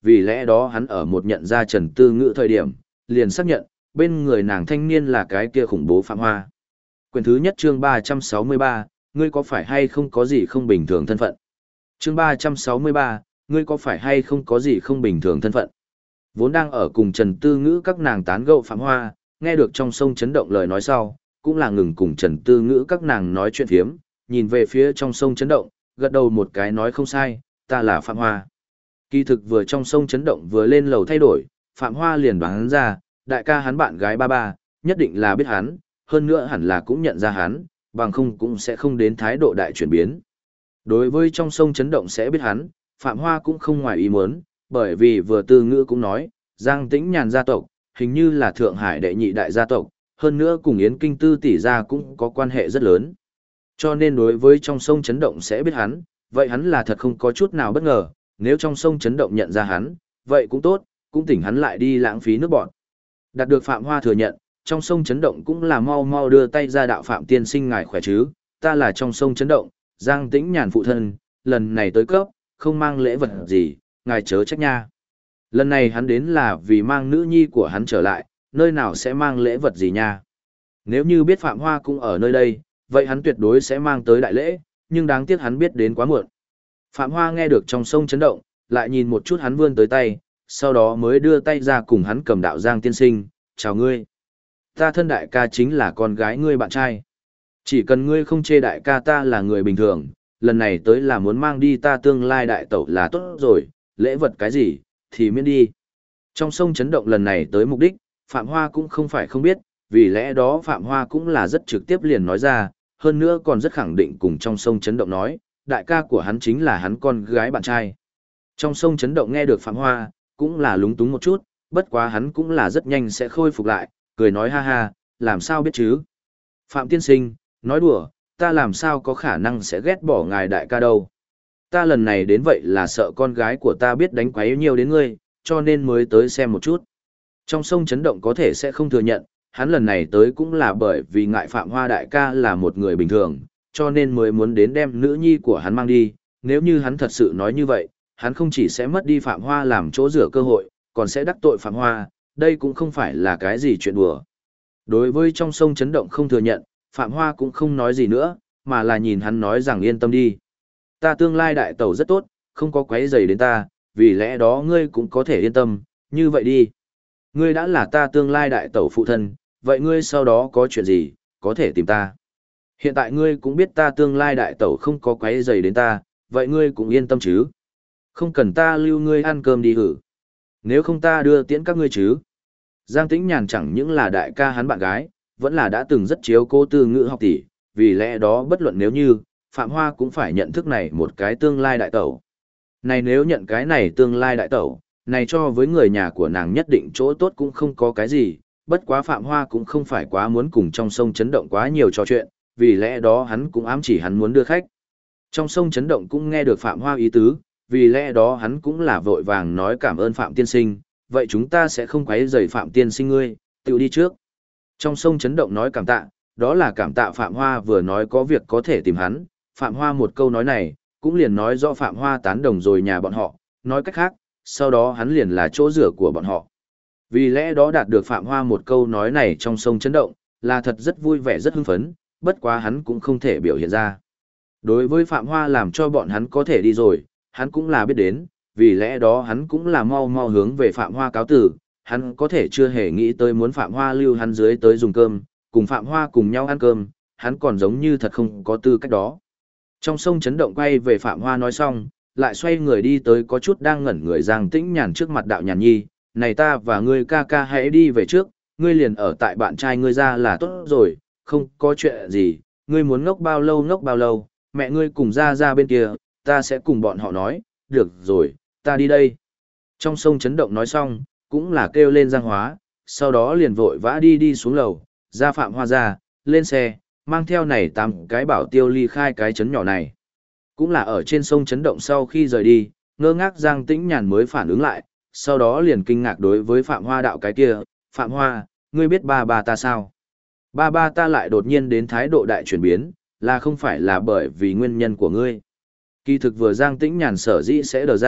S1: vì lẽ đó hắn ở một nhận ra Trần Tư Ngữ thời điểm, liền xác nhận, bên người nàng thanh niên là cái kia khủng bố Phạm Hoa. Quyển thứ nhất chương 363, ngươi có phải hay không có gì không bình thường thân phận? Chương 363, ngươi có phải hay không có gì không bình thường thân phận? Vốn đang ở cùng Trần Tư Ngữ các nàng tán gẫu Phạm Hoa, nghe được trong sông chấn động lời nói sau, cũng là ngừng cùng Trần Tư Ngữ các nàng nói chuyện phiếm, nhìn về phía trong sông chấn động, gật đầu một cái nói không sai, ta là Phạm Hoa. Kỳ thực vừa trong sông chấn động vừa lên lầu thay đổi, Phạm Hoa liền đoán ra, đại ca hắn bạn gái ba ba, nhất định là biết hắn, hơn nữa hẳn là cũng nhận ra hắn, bằng không cũng sẽ không đến thái độ đại chuyển biến. Đối với trong sông chấn động sẽ biết hắn, Phạm Hoa cũng không ngoài ý muốn, bởi vì vừa Tư Ngữ cũng nói, Giang Tĩnh Nhàn gia tộc, hình như là Thượng Hải đệ nhị đại gia tộc, hơn nữa cùng Yến Kinh Tư tỷ gia cũng có quan hệ rất lớn. Cho nên đối với trong sông chấn động sẽ biết hắn, vậy hắn là thật không có chút nào bất ngờ, nếu trong sông chấn động nhận ra hắn, vậy cũng tốt, cũng tỉnh hắn lại đi lãng phí nước bọn. Đạt được Phạm Hoa thừa nhận, trong sông chấn động cũng là mau mau đưa tay ra đạo Phạm tiên sinh ngài khỏe chứ, ta là trong sông chấn động, Giang Tĩnh Nhàn phụ thân, lần này tới cấp, không mang lễ vật gì, ngài chớ trách nha. Lần này hắn đến là vì mang nữ nhi của hắn trở lại, nơi nào sẽ mang lễ vật gì nha. Nếu như biết Phạm Hoa cũng ở nơi đây, vậy hắn tuyệt đối sẽ mang tới đại lễ, nhưng đáng tiếc hắn biết đến quá muộn. Phạm Hoa nghe được trong sông chấn động, lại nhìn một chút hắn vươn tới tay, sau đó mới đưa tay ra cùng hắn cầm đạo Giang tiên sinh, chào ngươi. Ta thân đại ca chính là con gái ngươi bạn trai. Chỉ cần ngươi không chê đại ca ta là người bình thường, lần này tới là muốn mang đi ta tương lai đại tẩu là tốt rồi, lễ vật cái gì, thì miễn đi. Trong sông chấn động lần này tới mục đích, Phạm Hoa cũng không phải không biết, vì lẽ đó Phạm Hoa cũng là rất trực tiếp liền nói ra, hơn nữa còn rất khẳng định cùng trong sông chấn động nói, đại ca của hắn chính là hắn con gái bạn trai. Trong sông chấn động nghe được Phạm Hoa, cũng là lúng túng một chút, bất quá hắn cũng là rất nhanh sẽ khôi phục lại, cười nói ha ha, làm sao biết chứ? Phạm tiên sinh, nói đùa, ta làm sao có khả năng sẽ ghét bỏ ngài đại ca đâu. Ta lần này đến vậy là sợ con gái của ta biết đánh quấy nhiều đến ngươi, cho nên mới tới xem một chút. Trong sông chấn động có thể sẽ không thừa nhận, hắn lần này tới cũng là bởi vì ngại Phạm Hoa đại ca là một người bình thường, cho nên mới muốn đến đem nữ nhi của hắn mang đi. Nếu như hắn thật sự nói như vậy, hắn không chỉ sẽ mất đi Phạm Hoa làm chỗ rửa cơ hội, còn sẽ đắc tội Phạm Hoa, đây cũng không phải là cái gì chuyện đùa. Đối với trong sông chấn động không thừa nhận, Phạm Hoa cũng không nói gì nữa, mà là nhìn hắn nói rằng yên tâm đi. Ta tương lai đại tẩu rất tốt, không có quấy rầy đến ta, vì lẽ đó ngươi cũng có thể yên tâm, như vậy đi. Ngươi đã là ta tương lai đại tẩu phụ thân, vậy ngươi sau đó có chuyện gì, có thể tìm ta. Hiện tại ngươi cũng biết ta tương lai đại tẩu không có quấy rầy đến ta, vậy ngươi cũng yên tâm chứ. Không cần ta lưu ngươi ăn cơm đi hử. Nếu không ta đưa tiễn các ngươi chứ. Giang Tĩnh Nhàn chẳng những là đại ca hắn bạn gái, vẫn là đã từng rất chiếu cố Tư Ngữ học tỷ, vì lẽ đó bất luận nếu như, Phạm Hoa cũng phải nhận thức này một cái tương lai đại tẩu. Này nếu nhận cái này tương lai đại tẩu, này cho với người nhà của nàng nhất định chỗ tốt cũng không có cái gì, bất quá Phạm Hoa cũng không phải quá muốn cùng trong sông chấn động quá nhiều trò chuyện, vì lẽ đó hắn cũng ám chỉ hắn muốn đưa khách. Trong sông chấn động cũng nghe được Phạm Hoa ý tứ, vì lẽ đó hắn cũng là vội vàng nói cảm ơn Phạm tiên sinh, vậy chúng ta sẽ không quấy rầy Phạm tiên sinh ngươi, tự đi trước. Trong sông chấn động nói cảm tạ, đó là cảm tạ Phạm Hoa vừa nói có việc có thể tìm hắn, Phạm Hoa một câu nói này, cũng liền nói rõ Phạm Hoa tán đồng rồi nhà bọn họ, nói cách khác, sau đó hắn liền là chỗ rửa của bọn họ. Vì lẽ đó đạt được Phạm Hoa một câu nói này trong sông chấn động, là thật rất vui vẻ rất hưng phấn, bất quá hắn cũng không thể biểu hiện ra. Đối với Phạm Hoa làm cho bọn hắn có thể đi rồi, hắn cũng là biết đến, vì lẽ đó hắn cũng là mau mau hướng về Phạm Hoa cáo tử, hắn có thể chưa hề nghĩ tới muốn Phạm Hoa lưu hắn dưới tới dùng cơm, cùng Phạm Hoa cùng nhau ăn cơm, hắn còn giống như thật không có tư cách đó. Trong sông chấn động quay về Phạm Hoa nói xong, lại xoay người đi tới có chút đang ngẩn người Giang Tĩnh Nhàn trước mặt đạo Nhàn Nhi, này ta và ngươi ca ca hãy đi về trước, ngươi liền ở tại bạn trai ngươi ra là tốt rồi, không có chuyện gì, ngươi muốn ngốc bao lâu, mẹ ngươi cùng ra bên kia, ta sẽ cùng bọn họ nói, được rồi, ta đi đây. Trong sông chấn động nói xong, cũng là kêu lên Giang Hóa, sau đó liền vội vã đi xuống lầu, ra Phạm Hoa ra, lên xe, mang theo này 8 cái bảo tiêu ly khai cái chấn nhỏ này. Cũng là ở trên sông chấn động sau khi rời đi, ngơ ngác Giang Tĩnh Nhàn mới phản ứng lại, sau đó liền kinh ngạc đối với Phạm Hoa đạo cái kia, Phạm Hoa, ngươi biết ba ba ta sao? Ba ba ta lại đột nhiên đến thái độ đại chuyển biến, là không phải là bởi vì nguyên nhân của ngươi. Kỳ thực vừa Giang Tĩnh Nhàn sở dĩ sẽ đờ ra,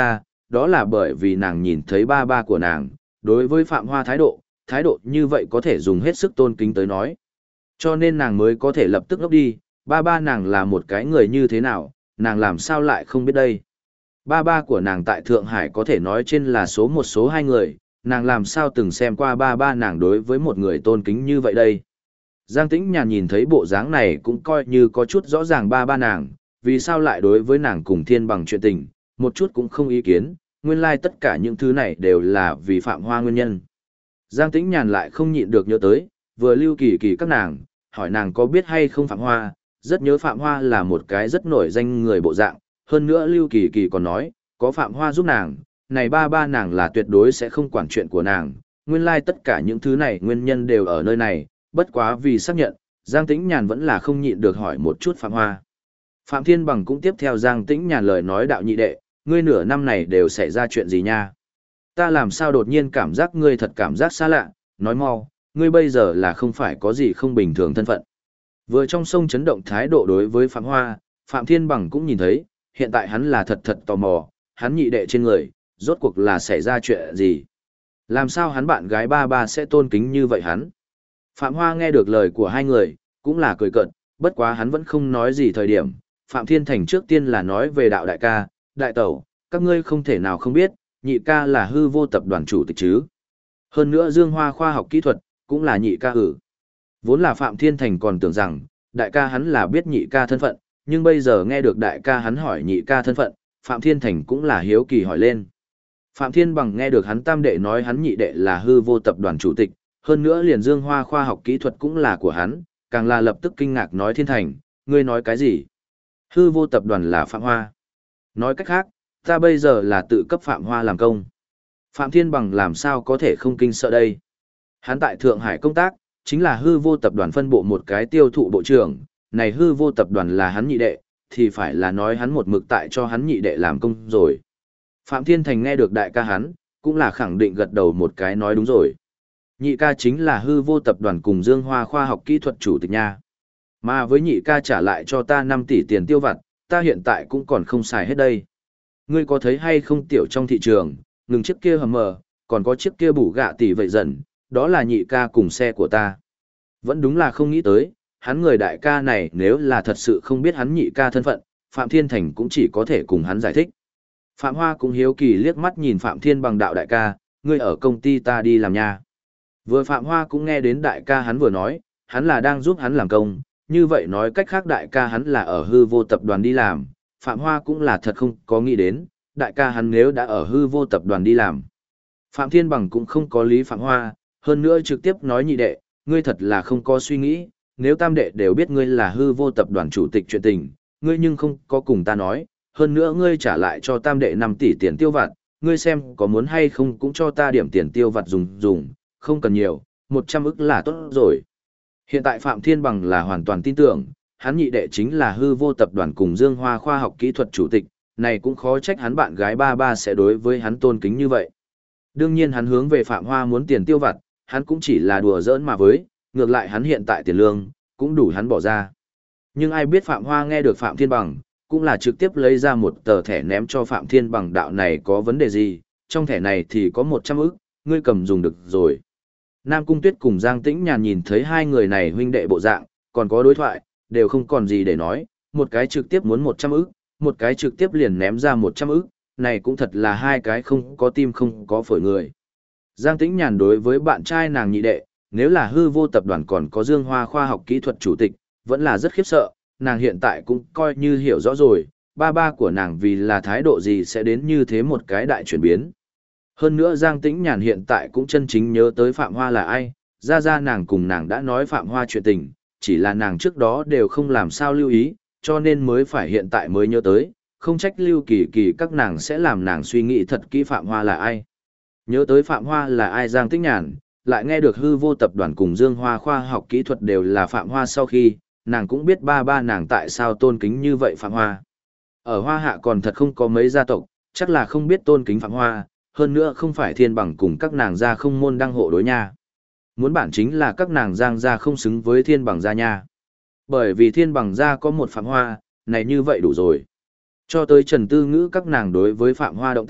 S1: đó là bởi vì nàng nhìn thấy ba ba của nàng, đối với Phạm Hoa thái độ như vậy có thể dùng hết sức tôn kính tới nói. Cho nên nàng mới có thể lập tức ngốc đi, ba ba nàng là một cái người như thế nào, nàng làm sao lại không biết đây. Ba ba của nàng tại Thượng Hải có thể nói trên là số một số hai người, nàng làm sao từng xem qua ba ba nàng đối với một người tôn kính như vậy đây. Giang Tĩnh Nhàn nhìn thấy bộ dáng này cũng coi như có chút rõ ràng ba ba nàng, vì sao lại đối với nàng cùng Thiên Bằng chuyện tình, một chút cũng không ý kiến, nguyên lai tất cả những thứ này đều là vì Phạm Hoa nguyên nhân. Giang Tĩnh Nhàn lại không nhịn được nhớ tới, vừa Lưu Kỳ Kỳ các nàng, hỏi nàng có biết hay không Phạm Hoa, rất nhớ Phạm Hoa là một cái rất nổi danh người bộ dạng, hơn nữa Lưu Kỳ Kỳ còn nói, có Phạm Hoa giúp nàng, này ba ba nàng là tuyệt đối sẽ không quản chuyện của nàng, nguyên lai tất cả những thứ này nguyên nhân đều ở nơi này, bất quá vì xác nhận, Giang Tĩnh Nhàn vẫn là không nhịn được hỏi một chút Phạm Hoa. Phạm Thiên Bằng cũng tiếp theo Giang Tĩnh Nhàn lời nói đạo nhị đệ, ngươi nửa năm này đều xảy ra chuyện gì nha? Ta làm sao đột nhiên cảm giác ngươi thật cảm giác xa lạ, nói mau, ngươi bây giờ là không phải có gì không bình thường thân phận. Vừa trong sông chấn động thái độ đối với Phạm Hoa, Phạm Thiên Bằng cũng nhìn thấy, hiện tại hắn là thật thật tò mò, hắn nhị đệ trên người, rốt cuộc là xảy ra chuyện gì? Làm sao hắn bạn gái ba ba sẽ tôn kính như vậy hắn? Phạm Hoa nghe được lời của hai người, cũng là cười cợt, bất quá hắn vẫn không nói gì thời điểm. Phạm Thiên Thành trước tiên là nói về đạo đại ca, đại tẩu, các ngươi không thể nào không biết, nhị ca là hư vô tập đoàn chủ tịch chứ. Hơn nữa Dương Hoa khoa học kỹ thuật, cũng là nhị ca ử. Vốn là Phạm Thiên Thành còn tưởng rằng, đại ca hắn là biết nhị ca thân phận, nhưng bây giờ nghe được đại ca hắn hỏi nhị ca thân phận, Phạm Thiên Thành cũng là hiếu kỳ hỏi lên. Phạm Thiên Bằng nghe được hắn tam đệ nói hắn nhị đệ là hư vô tập đoàn chủ tịch, hơn nữa liền Dương Hoa khoa học kỹ thuật cũng là của hắn, càng là lập tức kinh ngạc nói Thiên Thành, ngươi nói cái gì? Hư vô tập đoàn là Phạm Hoa. Nói cách khác, ta bây giờ là tự cấp Phạm Hoa làm công. Phạm Thiên Bằng làm sao có thể không kinh sợ đây? Hắn tại Thượng Hải công tác, chính là hư vô tập đoàn phân bộ một cái tiêu thụ bộ trưởng, này hư vô tập đoàn là hắn nhị đệ, thì phải là nói hắn một mực tại cho hắn nhị đệ làm công rồi. Phạm Thiên Thành nghe được đại ca hắn, cũng là khẳng định gật đầu một cái nói đúng rồi. Nhị ca chính là hư vô tập đoàn cùng Dương Hoa khoa học kỹ thuật chủ tịch nha. Mà với nhị ca trả lại cho ta 5 tỷ tiền tiêu vặt, ta hiện tại cũng còn không xài hết đây. Ngươi có thấy hay không tiểu trong thị trường, ngừng chiếc kia hầm mờ, còn có chiếc kia bủ gạ tỷ vậy dần, đó là nhị ca cùng xe của ta. Vẫn đúng là không nghĩ tới, hắn người đại ca này nếu là thật sự không biết hắn nhị ca thân phận, Phạm Thiên Thành cũng chỉ có thể cùng hắn giải thích. Phạm Hoa cũng hiếu kỳ liếc mắt nhìn Phạm Thiên Bằng đạo đại ca, ngươi ở công ty ta đi làm nha. Vừa Phạm Hoa cũng nghe đến đại ca hắn vừa nói, hắn là đang giúp hắn làm công, như vậy nói cách khác đại ca hắn là ở hư vô tập đoàn đi làm, Phạm Hoa cũng là thật không có nghĩ đến, đại ca hắn nếu đã ở hư vô tập đoàn đi làm. Phạm Thiên Bằng cũng không có lý Phạm Hoa, hơn nữa trực tiếp nói nhị đệ, ngươi thật là không có suy nghĩ, nếu tam đệ đều biết ngươi là hư vô tập đoàn chủ tịch chuyện tình, ngươi nhưng không có cùng ta nói, hơn nữa ngươi trả lại cho tam đệ 5 tỷ tiền tiêu vặt, ngươi xem có muốn hay không cũng cho ta điểm tiền tiêu vặt dùng, không cần nhiều, 100 ức là tốt rồi. Hiện tại Phạm Thiên Bằng là hoàn toàn tin tưởng, hắn nhị đệ chính là hư vô tập đoàn cùng Dương Hoa khoa học kỹ thuật chủ tịch, này cũng khó trách hắn bạn gái ba ba sẽ đối với hắn tôn kính như vậy. Đương nhiên hắn hướng về Phạm Hoa muốn tiền tiêu vặt, hắn cũng chỉ là đùa giỡn mà với, ngược lại hắn hiện tại tiền lương, cũng đủ hắn bỏ ra. Nhưng ai biết Phạm Hoa nghe được Phạm Thiên Bằng, cũng là trực tiếp lấy ra một tờ thẻ ném cho Phạm Thiên Bằng đạo này có vấn đề gì, trong thẻ này thì có 100 ức, ngươi cầm dùng được rồi. Nam Cung Tuyết cùng Giang Tĩnh Nhàn nhìn thấy hai người này huynh đệ bộ dạng, còn có đối thoại, đều không còn gì để nói, một cái trực tiếp muốn 100 ức, một cái trực tiếp liền ném ra 100 ức, này cũng thật là hai cái không có tim không có phổi người. Giang Tĩnh Nhàn đối với bạn trai nàng nhị đệ, nếu là hư vô tập đoàn còn có Dương Hoa khoa học kỹ thuật chủ tịch, vẫn là rất khiếp sợ, nàng hiện tại cũng coi như hiểu rõ rồi, ba ba của nàng vì là thái độ gì sẽ đến như thế một cái đại chuyển biến. Hơn nữa Giang Tĩnh Nhàn hiện tại cũng chân chính nhớ tới Phạm Hoa là ai, ra nàng cùng nàng đã nói Phạm Hoa chuyện tình, chỉ là nàng trước đó đều không làm sao lưu ý, cho nên mới phải hiện tại mới nhớ tới, không trách Lưu Kỳ Kỳ các nàng sẽ làm nàng suy nghĩ thật kỹ Phạm Hoa là ai. Nhớ tới Phạm Hoa là ai Giang Tĩnh Nhàn, lại nghe được hư vô tập đoàn cùng Dương Hoa khoa học kỹ thuật đều là Phạm Hoa sau khi, nàng cũng biết ba ba nàng tại sao tôn kính như vậy Phạm Hoa. Ở Hoa Hạ còn thật không có mấy gia tộc, chắc là không biết tôn kính Phạm Hoa, hơn nữa không phải Thiên Bằng cùng các nàng gia không môn đăng hộ đối nha. Muốn bản chính là các nàng Giang gia không xứng với Thiên Bằng gia nha. Bởi vì Thiên Bằng gia có một Phạm Hoa, này như vậy đủ rồi. Cho tới Trần Tư Ngữ các nàng đối với Phạm Hoa động tác,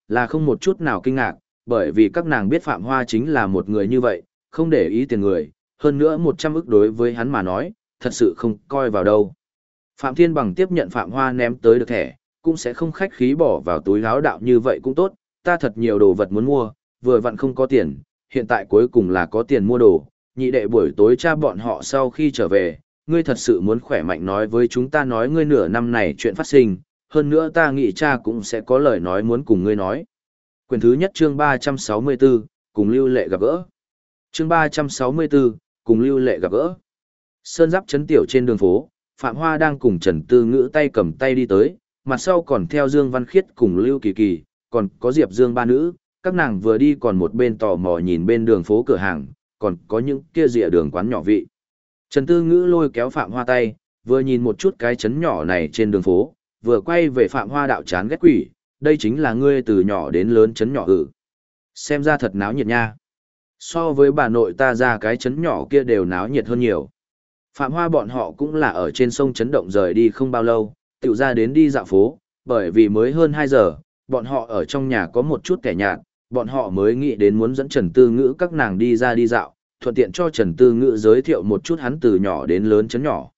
S1: là không một chút nào kinh ngạc, bởi vì các nàng biết Phạm Hoa chính là một người như vậy, không để ý tiền người, hơn nữa 100 ức đối với hắn mà nói, thật sự không coi vào đâu. Phạm Thiên Bằng tiếp nhận Phạm Hoa ném tới được thẻ, cũng sẽ không khách khí bỏ vào túi áo đạo như vậy cũng tốt, ta thật nhiều đồ vật muốn mua, vừa vặn không có tiền, hiện tại cuối cùng là có tiền mua đồ, nhị đệ buổi tối cha bọn họ sau khi trở về, ngươi thật sự muốn khỏe mạnh nói với chúng ta nói ngươi nửa năm này chuyện phát sinh, hơn nữa ta nghĩ cha cũng sẽ có lời nói muốn cùng ngươi nói. Quyển thứ nhất chương 364, cùng Lưu Lệ gặp gỡ. Chương 364, cùng Lưu Lệ gặp gỡ. Sơn Giáp trấn tiểu trên đường phố, Phạm Hoa đang cùng Trần Tư Ngữ tay cầm tay đi tới, mặt sau còn theo Dương Văn Khiết cùng Lưu Kỳ Kỳ, còn có Diệp Dương ba nữ, các nàng vừa đi còn một bên tò mò nhìn bên đường phố cửa hàng, còn có những kia rìa đường quán nhỏ vị. Trần Tư Ngữ lôi kéo Phạm Hoa tay, vừa nhìn một chút cái trấn nhỏ này trên đường phố, vừa quay về Phạm Hoa đạo chán ghét quỷ, đây chính là ngươi từ nhỏ đến lớn trấn nhỏ Xem ra thật náo nhiệt nha. So với bà nội ta ra cái trấn nhỏ kia đều náo nhiệt hơn nhiều. Phạm Hoa bọn họ cũng là ở trên sông chấn động rời đi không bao lâu, tiểu ra đến đi dạo phố, bởi vì mới hơn 2 giờ, bọn họ ở trong nhà có một chút kẻ nhạt, bọn họ mới nghĩ đến muốn dẫn Trần Tư Ngữ các nàng đi ra đi dạo, thuận tiện cho Trần Tư Ngữ giới thiệu một chút hắn từ nhỏ đến lớn trấn nhỏ.